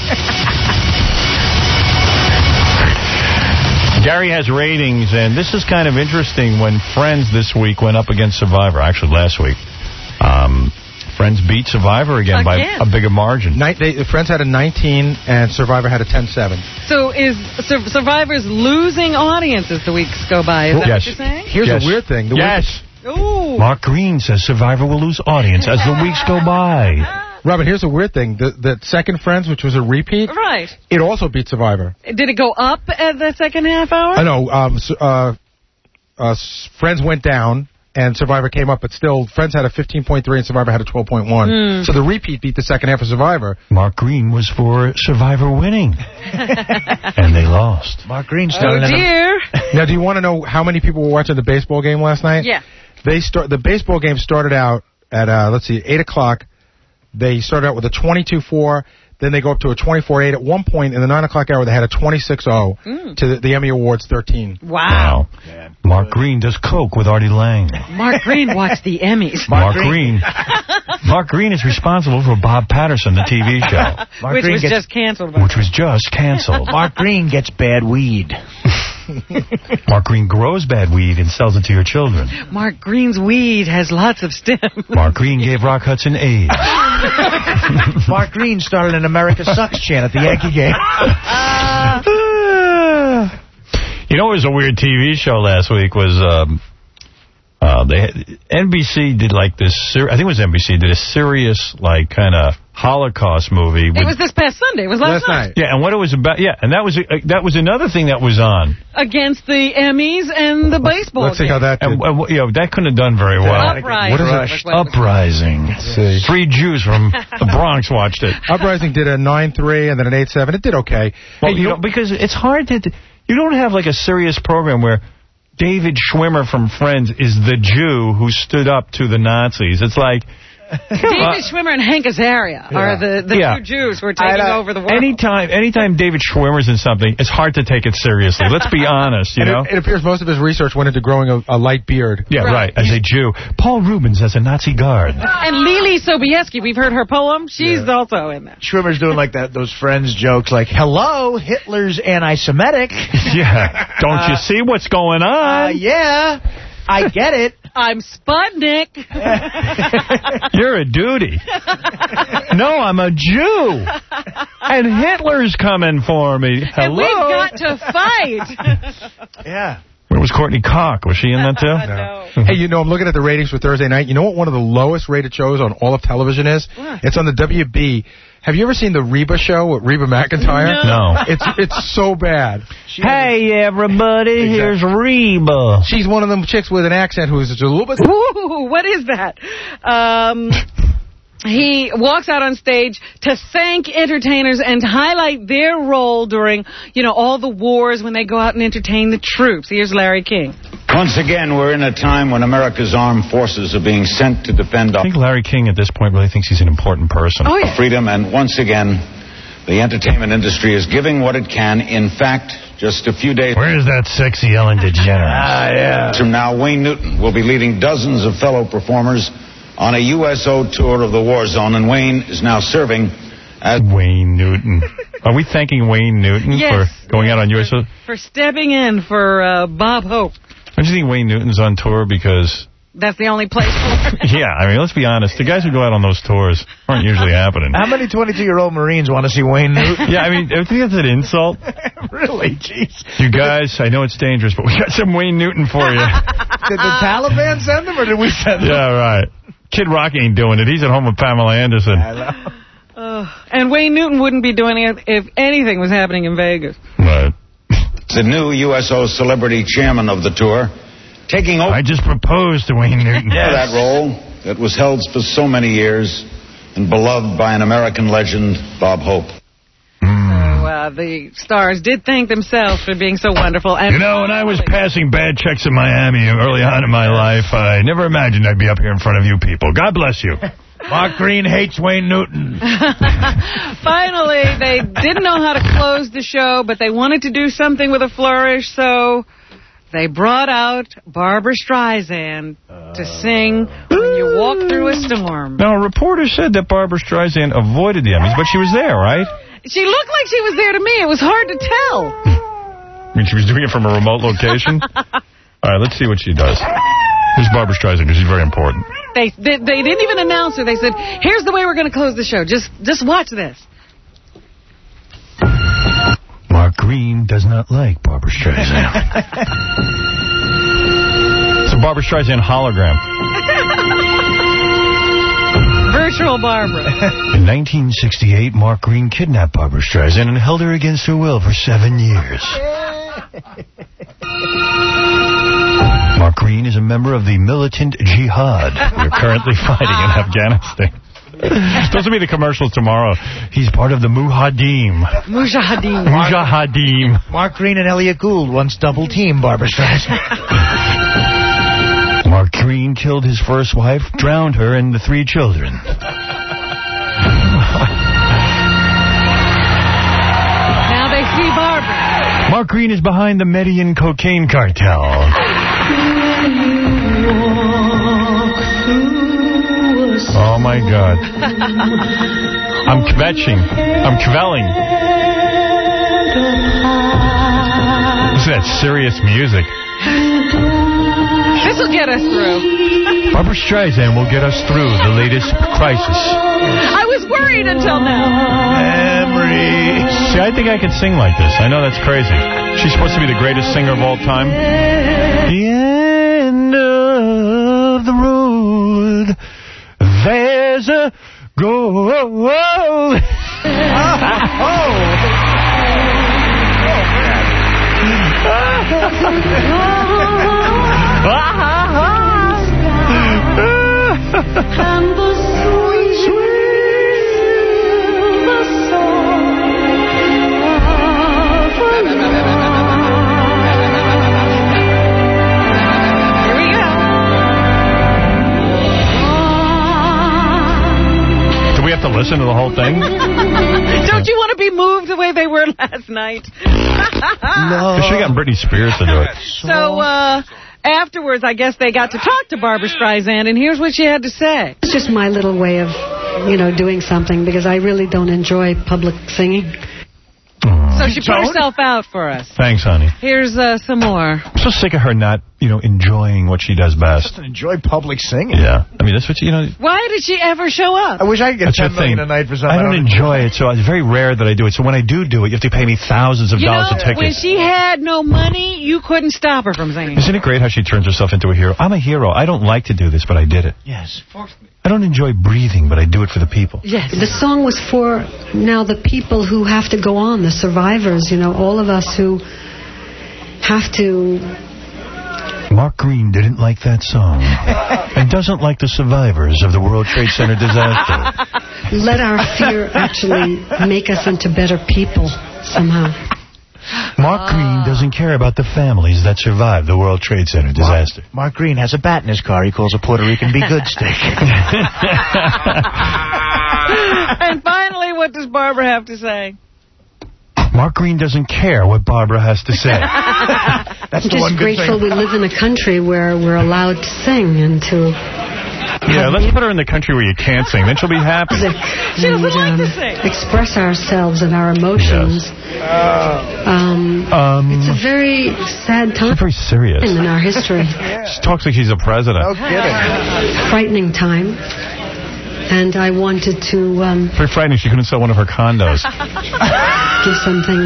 Gary has ratings, and this is kind of interesting. When Friends this week went up against Survivor, actually last week, um, Friends beat Survivor again, again. by a bigger margin. Night, they, Friends had a nineteen, and Survivor had a ten seven. So is Sur- Survivor's losing audience as the weeks go by? Is that yes. what you're saying? Here's yes. a weird thing. The yes. Weird Ooh. Mark Green says Survivor will lose audience as the weeks go by. Robin, here's a weird thing. The, the second Friends, which was a repeat, right? It also beat Survivor. Did it go up at the second half hour? I know. Um, uh, uh, Friends went down, and Survivor came up, but still, Friends had a fifteen point three, and Survivor had a twelve point one. Mm. So the repeat beat the second half of Survivor. Mark Green was for Survivor winning, and they lost. Mark Green's Oh, dear. Now, do you want to know how many people were watching the baseball game last night? Yeah. They start. The baseball game started out at, uh, let's see, eight o'clock. They started out with a twenty-two four. Then they go up to a twenty-four eight. At one point in the nine o'clock hour, they had a twenty-six oh mm. to the, the Emmy Awards thirteen. Wow. wow. Mark Green does coke with Artie Lang. Mark Green watched the Emmys. Mark, Mark Green. Mark Green is responsible for Bob Patterson, the T V show. Mark which Green was gets, just canceled. Which was just canceled. Mark Green gets bad weed. Mark Green grows bad weed and sells it to your children. Mark Green's weed has lots of stems. Mark Green gave Rock Hudson AIDS. Mark Green started an America Sucks chant at the Yankee game. Uh, you know, it was a weird T V show last week. Was um, uh, they had, N B C did like this? Ser- I think it was N B C did a serious like kind of Holocaust movie. It was this past Sunday. It was last, last night. night. Yeah, and what it was about. Yeah, and that was uh, that was another thing that was on against the Emmys and the baseball. Let's see game. how that did. And, uh, you know, that couldn't have done very well. Uprising. What is it? Uprising. Let's see. Three Jews from the Bronx watched it. Uprising did a nine three and then an eight seven. It did okay. Well, hey, you know, because it's hard to. You don't have like a serious program where David Schwimmer from Friends is the Jew who stood up to the Nazis. It's like. David Schwimmer and Hank Azaria yeah. are the, the yeah. two Jews who are taking uh, over the world. Anytime, anytime David Schwimmer's in something, it's hard to take it seriously. Let's be honest, you and know? It, it appears most of his research went into growing a, a light beard. Yeah, right. right, as a Jew. Paul Rubens as a Nazi guard. And Lili Sobieski, we've heard her poem. She's yeah. also in there. Schwimmer's doing like that, those Friends jokes like, hello, Hitler's anti-Semitic. Yeah. Don't uh, you see what's going on? Uh, yeah, I get it. I'm Sputnik. You're a duty. No, I'm a Jew. And Hitler's coming for me. Hello? And we've got to fight. Yeah. Where was Courtney Cox? Was she in that, too? No. Hey, you know, I'm looking at the ratings for Thursday night. You know what one of the lowest rated shows on all of television is? What? It's on the W B. Have you ever seen the Reba show with Reba McEntire? No. no. It's it's so bad. She hey, everybody, exactly. Here's Reba. She's one of them chicks with an accent who's just a little bit... Ooh, what is that? Um... He walks out on stage to thank entertainers and to highlight their role during, you know, all the wars when they go out and entertain the troops. Here's Larry King. Once again, we're in a time when America's armed forces are being sent to defend our... I think Larry King at this point really thinks he's an important person. Oh, yeah. Freedom, and once again, the entertainment industry is giving what it can. In fact, just a few days... Where's that sexy Ellen DeGeneres? Ah, yeah. From now, Wayne Newton will be leading dozens of fellow performers on a U S O tour of the war zone, and Wayne is now serving as... Wayne Newton. Are we thanking Wayne Newton yes, for going out on U S O? For stepping in for uh, Bob Hope. Don't you think Wayne Newton's on tour because... That's the only place for it? Yeah, I mean, let's be honest. The guys who go out on those tours aren't usually happening. How many twenty-two-year-old Marines want to see Wayne Newton? Yeah, I mean, I think that's an insult. Really? Jeez. You guys, I know it's dangerous, but we got some Wayne Newton for you. Did the Taliban send them, or did we send them? Yeah, right. Kid Rock ain't doing it. He's at home with Pamela Anderson. I know. Uh, and Wayne Newton wouldn't be doing it if anything was happening in Vegas. Right. The new U S O celebrity chairman of the tour, taking over... I just proposed to Wayne Newton. Yes. That role that was held for so many years and beloved by an American legend, Bob Hope. So uh, the stars did thank themselves for being so wonderful. And you know, when I was passing bad checks in Miami early on in my life, I never imagined I'd be up here in front of you people. God bless you. Mark Green hates Wayne Newton. Finally, they didn't know how to close the show, but they wanted to do something with a flourish, so they brought out Barbra Streisand to sing When You Walk Through a Storm. Now, a reporter said that Barbra Streisand avoided the Emmys, but she was there, right? She looked like she was there to me. It was hard to tell. I mean, she was doing it from a remote location? All right, let's see what she does. Here's Barbra Streisand, because she's very important. They, they they didn't even announce her. They said, here's the way we're going to close the show. Just just watch this. Mark Green does not like Barbra Streisand. It's a Barbra Streisand hologram. Virtual Barbara. In nineteen sixty-eight, Mark Green kidnapped Barbra Streisand and held her against her will for seven years. Mark Green is a member of the militant jihad. We're currently fighting in Afghanistan. Those will be the commercials tomorrow. He's part of the Mujahideen. Mujahideen. Mujahideen. Mark Green and Elliot Gould once double-teamed Barbra Streisand. Mark Green killed his first wife, drowned her, and the three children. Now they see Barbara. Mark Green is behind the Medellin cocaine cartel. Oh, my God. I'm kvetching. I'm kvelling. Listen to that serious music. This will get us through. Barbra Streisand will get us through the latest crisis. I was worried until now. Memories. See, I think I could sing like this. I know that's crazy. She's supposed to be the greatest singer of all time. The end of the road. There's a goal. Oh, oh. And the sweet, sweet song of Here we go. Do we have to listen to the whole thing? Don't you want to be moved the way they were last night? No. They should have gotten Britney Spears to do it. So, uh... afterwards, I guess they got to talk to Barbra Streisand, and here's what she had to say. It's just my little way of, you know, doing something, because I really don't enjoy public singing. So So she put herself out for us. Thanks, honey. Here's uh, some more. I'm so sick of her not, you know, enjoying what she does best. She doesn't enjoy public singing. Yeah. I mean, that's what, you know... Why did she ever show up? I wish I could get That's ten the million thing. a night for something. I don't enjoy it, so it's very rare that I do it. So when I do do it, you have to pay me thousands of You dollars know, a ticket. when she had no money, you couldn't stop her from singing. Isn't it great how she turns herself into a hero? I'm a hero. I don't like to do this, but I did it. Yes. I don't enjoy breathing, but I do it for the people. Yes. The song was for now the people who have to go on, the survivors, you know, all of us who have to... Mark Green didn't like that song and doesn't like the survivors of the World Trade Center disaster. Let our fear actually make us into better people somehow. Mark Green doesn't care about the families that survived the World Trade Center disaster. Mark, Mark Green has a bat in his car. He calls a Puerto Rican be good stick. And finally, what does Barbara have to say? Mark Green doesn't care what Barbara has to say. That's I'm the one just good grateful thing. we live in a country where we're allowed to sing and to... Yeah, let's put her in the country where you can't sing. Then she'll be happy. She doesn't and, like um, to sing. express ourselves and our emotions. Um, Um, it's a very sad time She's very serious. in our history. She talks like she's a president. No kidding. Frightening time. And I wanted to um, Very frightening. She couldn't sell one of her condos. give something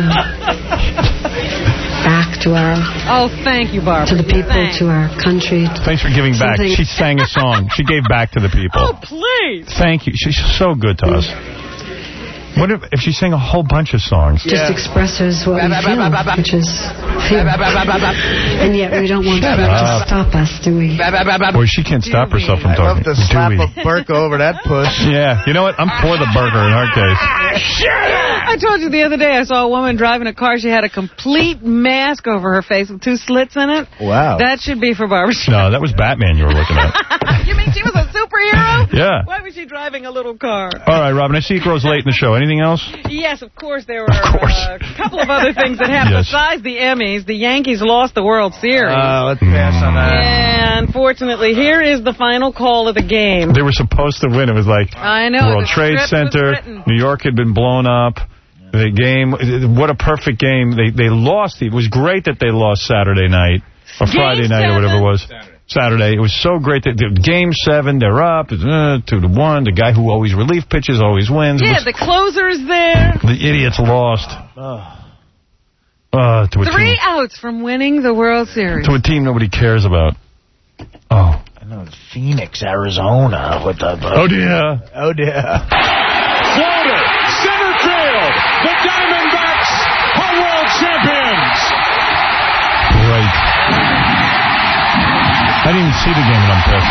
back to our... Oh, thank you, Barbara. To the people, Thanks. to our country. Thanks for giving back. Something- She sang a song. She gave back to the people. Oh, please. Thank you. She's so good to us. What if, if she sang a whole bunch of songs? Just expresses what we feel, which is fear. And yet we don't want Shut fear to up. stop us, do we? Boy, she can't stop herself from I love talking. to slap Dewey. a burka over that puss. Yeah, you know what? I'm for the burger in our case. I told you the other day I saw a woman driving a car. She had a complete mask over her face with two slits in it. Wow. That should be for Barbara. No, that was Batman you were looking at. You mean she was a superhero? Yeah. Why was she driving a little car? All right, Robin, I see it grows late in the show. Anything else? Yes, of course, there were uh, a couple of other things that happened. Yes. Besides the Emmys, the Yankees lost the World Series. Uh, let's pass on that. And unfortunately, here is the final call of the game. They were supposed to win. It was like I know, World the Trade script was Center. written. New New York had been blown up. The game, what a perfect game. They they lost. It was great that they lost Saturday night or Game Friday night seven? or whatever it was. Saturday. Saturday. It was so great that the game seven, they're up uh, two to one. The guy who always relief pitches always wins. Yeah, Was- the closer's there. the idiots lost. Uh, to a Three team, outs from winning the World Series. to a team nobody cares about. Oh. I know, Phoenix, Arizona. With the, the, Oh, dear. Oh, dear. Floater, center field. The Diamondbacks are world champions. Great. I didn't even see the game and I'm pissed.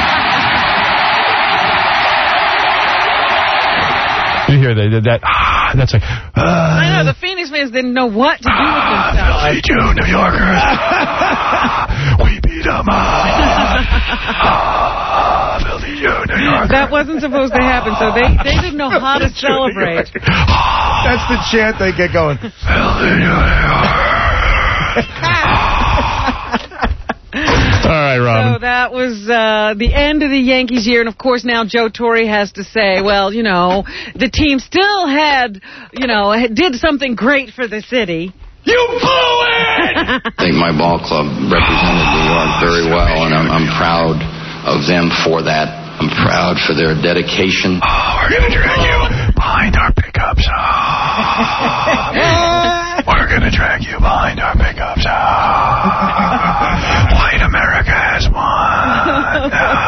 You hear they did that? Ah, that's like. Uh, I know, the Phoenix fans didn't know what to do with themselves. Philly, you New Yorkers. We beat them up. Philly, you New Yorkers. That wasn't supposed to happen, so they, they didn't know how to celebrate. That's the chant they get going. All right, Robin. So that was uh, the end of the Yankees year, and of course now Joe Torre has to say, well, you know, the team still had, you know, did something great for the city. You blew it! I think my ball club represented New York very well, and I'm, I'm proud of them for that. I'm proud for their dedication. Oh, we're going to drag you behind our pickups. Oh. We're going to drag you behind our pickups. Oh. White America has won.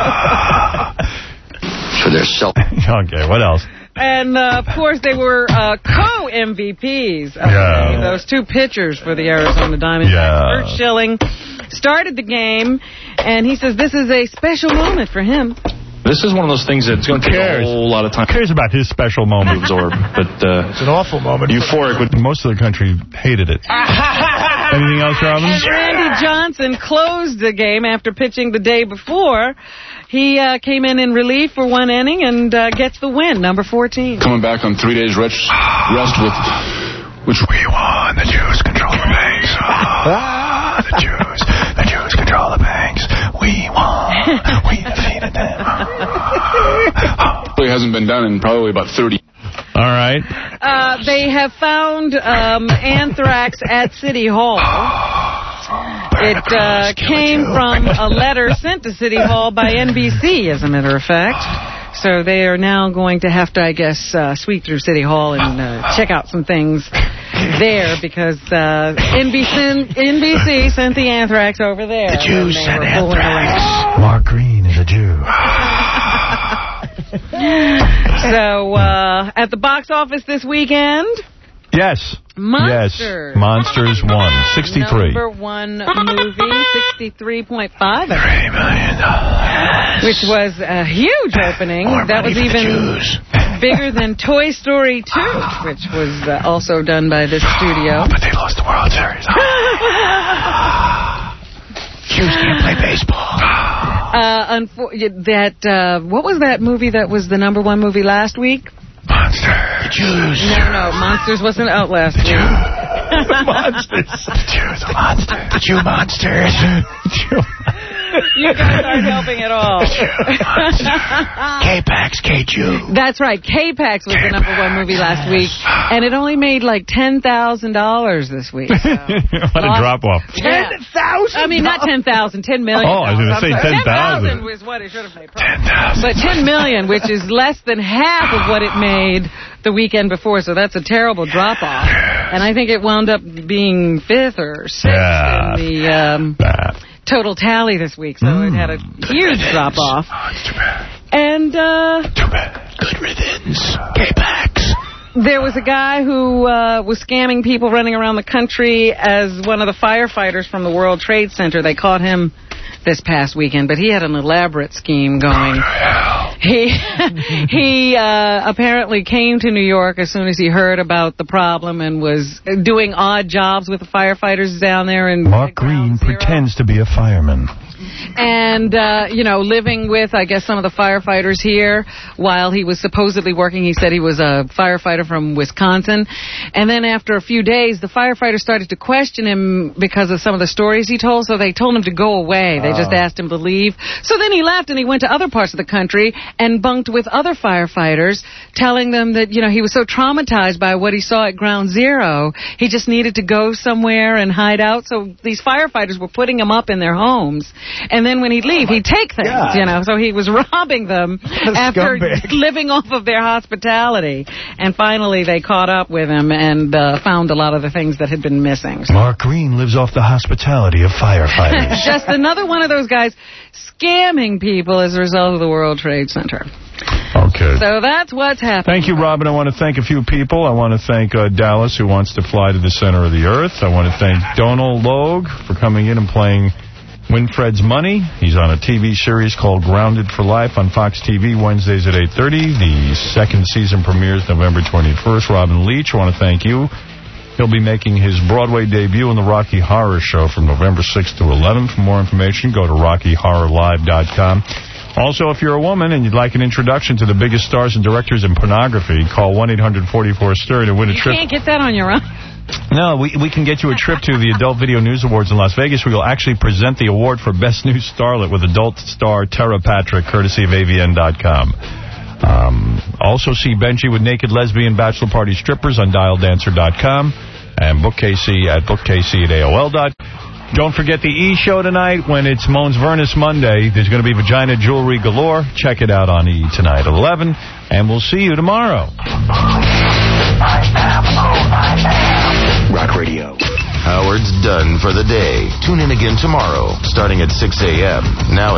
Oh. For their self. Okay, what else? And, uh, of course, they were uh, co-M V Ps. of Yeah. the- Those two pitchers for the Arizona Diamondbacks. Yeah. Kurt Schilling started the game, and he says this is a special moment for him. This is one of those things that's going to take a cares? whole lot of time Who cares about his special moment? to absorb. But uh, It's an awful moment. euphoric would... Most of the country hated it. Anything else, Robin? And Randy Johnson closed the game after pitching the day before. He uh, came in in relief for one inning and uh, gets the win, number fourteen. Coming back on three days rest, rest with... Which we won. The Jews control the banks. Oh, the Jews. The Jews control the banks. We won. We defeated them. really hasn't been done in probably about thirty. All right. Uh, they have found um, anthrax at City Hall. It uh, came from a letter sent to City Hall by N B C, as a matter of fact. So they are now going to have to, I guess, uh, sweep through City Hall and uh, check out some things there because uh, N B C, N B C sent the anthrax over there. The Jews sent anthrax. Mark Green is a Jew. So, uh, at the box office this weekend... Yes. Monsters. Yes. Monsters won. sixty-three. Number one movie, sixty-three point five. Three million dollars. Which was a huge opening. More that was even bigger than Toy Story two, which was uh, also done by this studio. But they lost the World Series. Jews can't play baseball. Uh, unfor- that, uh, what was that movie that was the number one movie last week? Monster. The Jews. No, no, Monsters wasn't out last week. The Monsters. The Jews, the monster. The Jew monsters. You guys aren't helping at all. K-Pax, K-Jew. That's right. K-Pax was the number one movie last week, and it only made like ten thousand dollars this week. So. What a drop-off. ten thousand? I mean, not ten thousand, ten million. Oh, I was going to say ten thousand. ten thousand was what it should have made. ten thousand. But ten million, which is less than half of what it made the weekend before, so that's a terrible drop-off. And I think it wound up being fifth or sixth yeah. in the... Um, total tally this week, so mm. it had a huge drop-off. Oh, it's too bad. And, uh... Too bad. Good riddance. K-Pax. There was a guy who uh, was scamming people running around the country as one of the firefighters from the World Trade Center. They caught him this past weekend, but he had an elaborate scheme going. He he uh, apparently came to New York as soon as he heard about the problem and was doing odd jobs with the firefighters down there. And Mark Green pretends to be a fireman. And, uh, you know, living with, I guess, some of the firefighters here while he was supposedly working. He said he was a firefighter from Wisconsin. And then after a few days, the firefighters started to question him because of some of the stories he told, so they told him to go away. They just asked him to leave. So then he left and he went to other parts of the country and bunked with other firefighters, telling them that, you know, he was so traumatized by what he saw at Ground Zero, he just needed to go somewhere and hide out. So these firefighters were putting him up in their homes. And then when he'd leave, he'd take things, God. you know. So he was robbing them after scumbag. living off of their hospitality. And finally, they caught up with him and uh, found a lot of the things that had been missing. So Mark Green lives off the hospitality of firefighters. Just another one of those guys scamming people as a result of the World Trade Center. Okay. So that's what's happening. Thank you, Robin. I want to thank a few people. I want to thank uh, Dallas, who wants to fly to the center of the earth. I want to thank Donald Logue for coming in and playing Winfred's Money. He's on a T V series called Grounded for Life on Fox T V Wednesdays at eight thirty. The second season premieres November twenty-first. Robin Leach, I want to thank you. He'll be making his Broadway debut in the Rocky Horror Show from November sixth to eleventh. For more information, go to rocky horror live dot com. Also, if you're a woman and you'd like an introduction to the biggest stars and directors in pornography, call one eight hundred forty-four stir to win a you trip. You can't get that on your own. No, we we can get you a trip to the Adult Video News Awards in Las Vegas, where you'll actually present the award for Best New Starlet with adult star Tara Patrick, courtesy of A V N dot com. Um, also see Benji with Naked Lesbian Bachelor Party Strippers on dial dancer dot com and book K C at book K C at A O L dot com. Don't forget the E! Show tonight when it's Moans Vernus Monday. There's going to be vagina jewelry galore. Check it out on E! tonight at eleven, and we'll see you tomorrow. Rock Radio. Howard's done for the day. Tune in again tomorrow, starting at six a.m. Now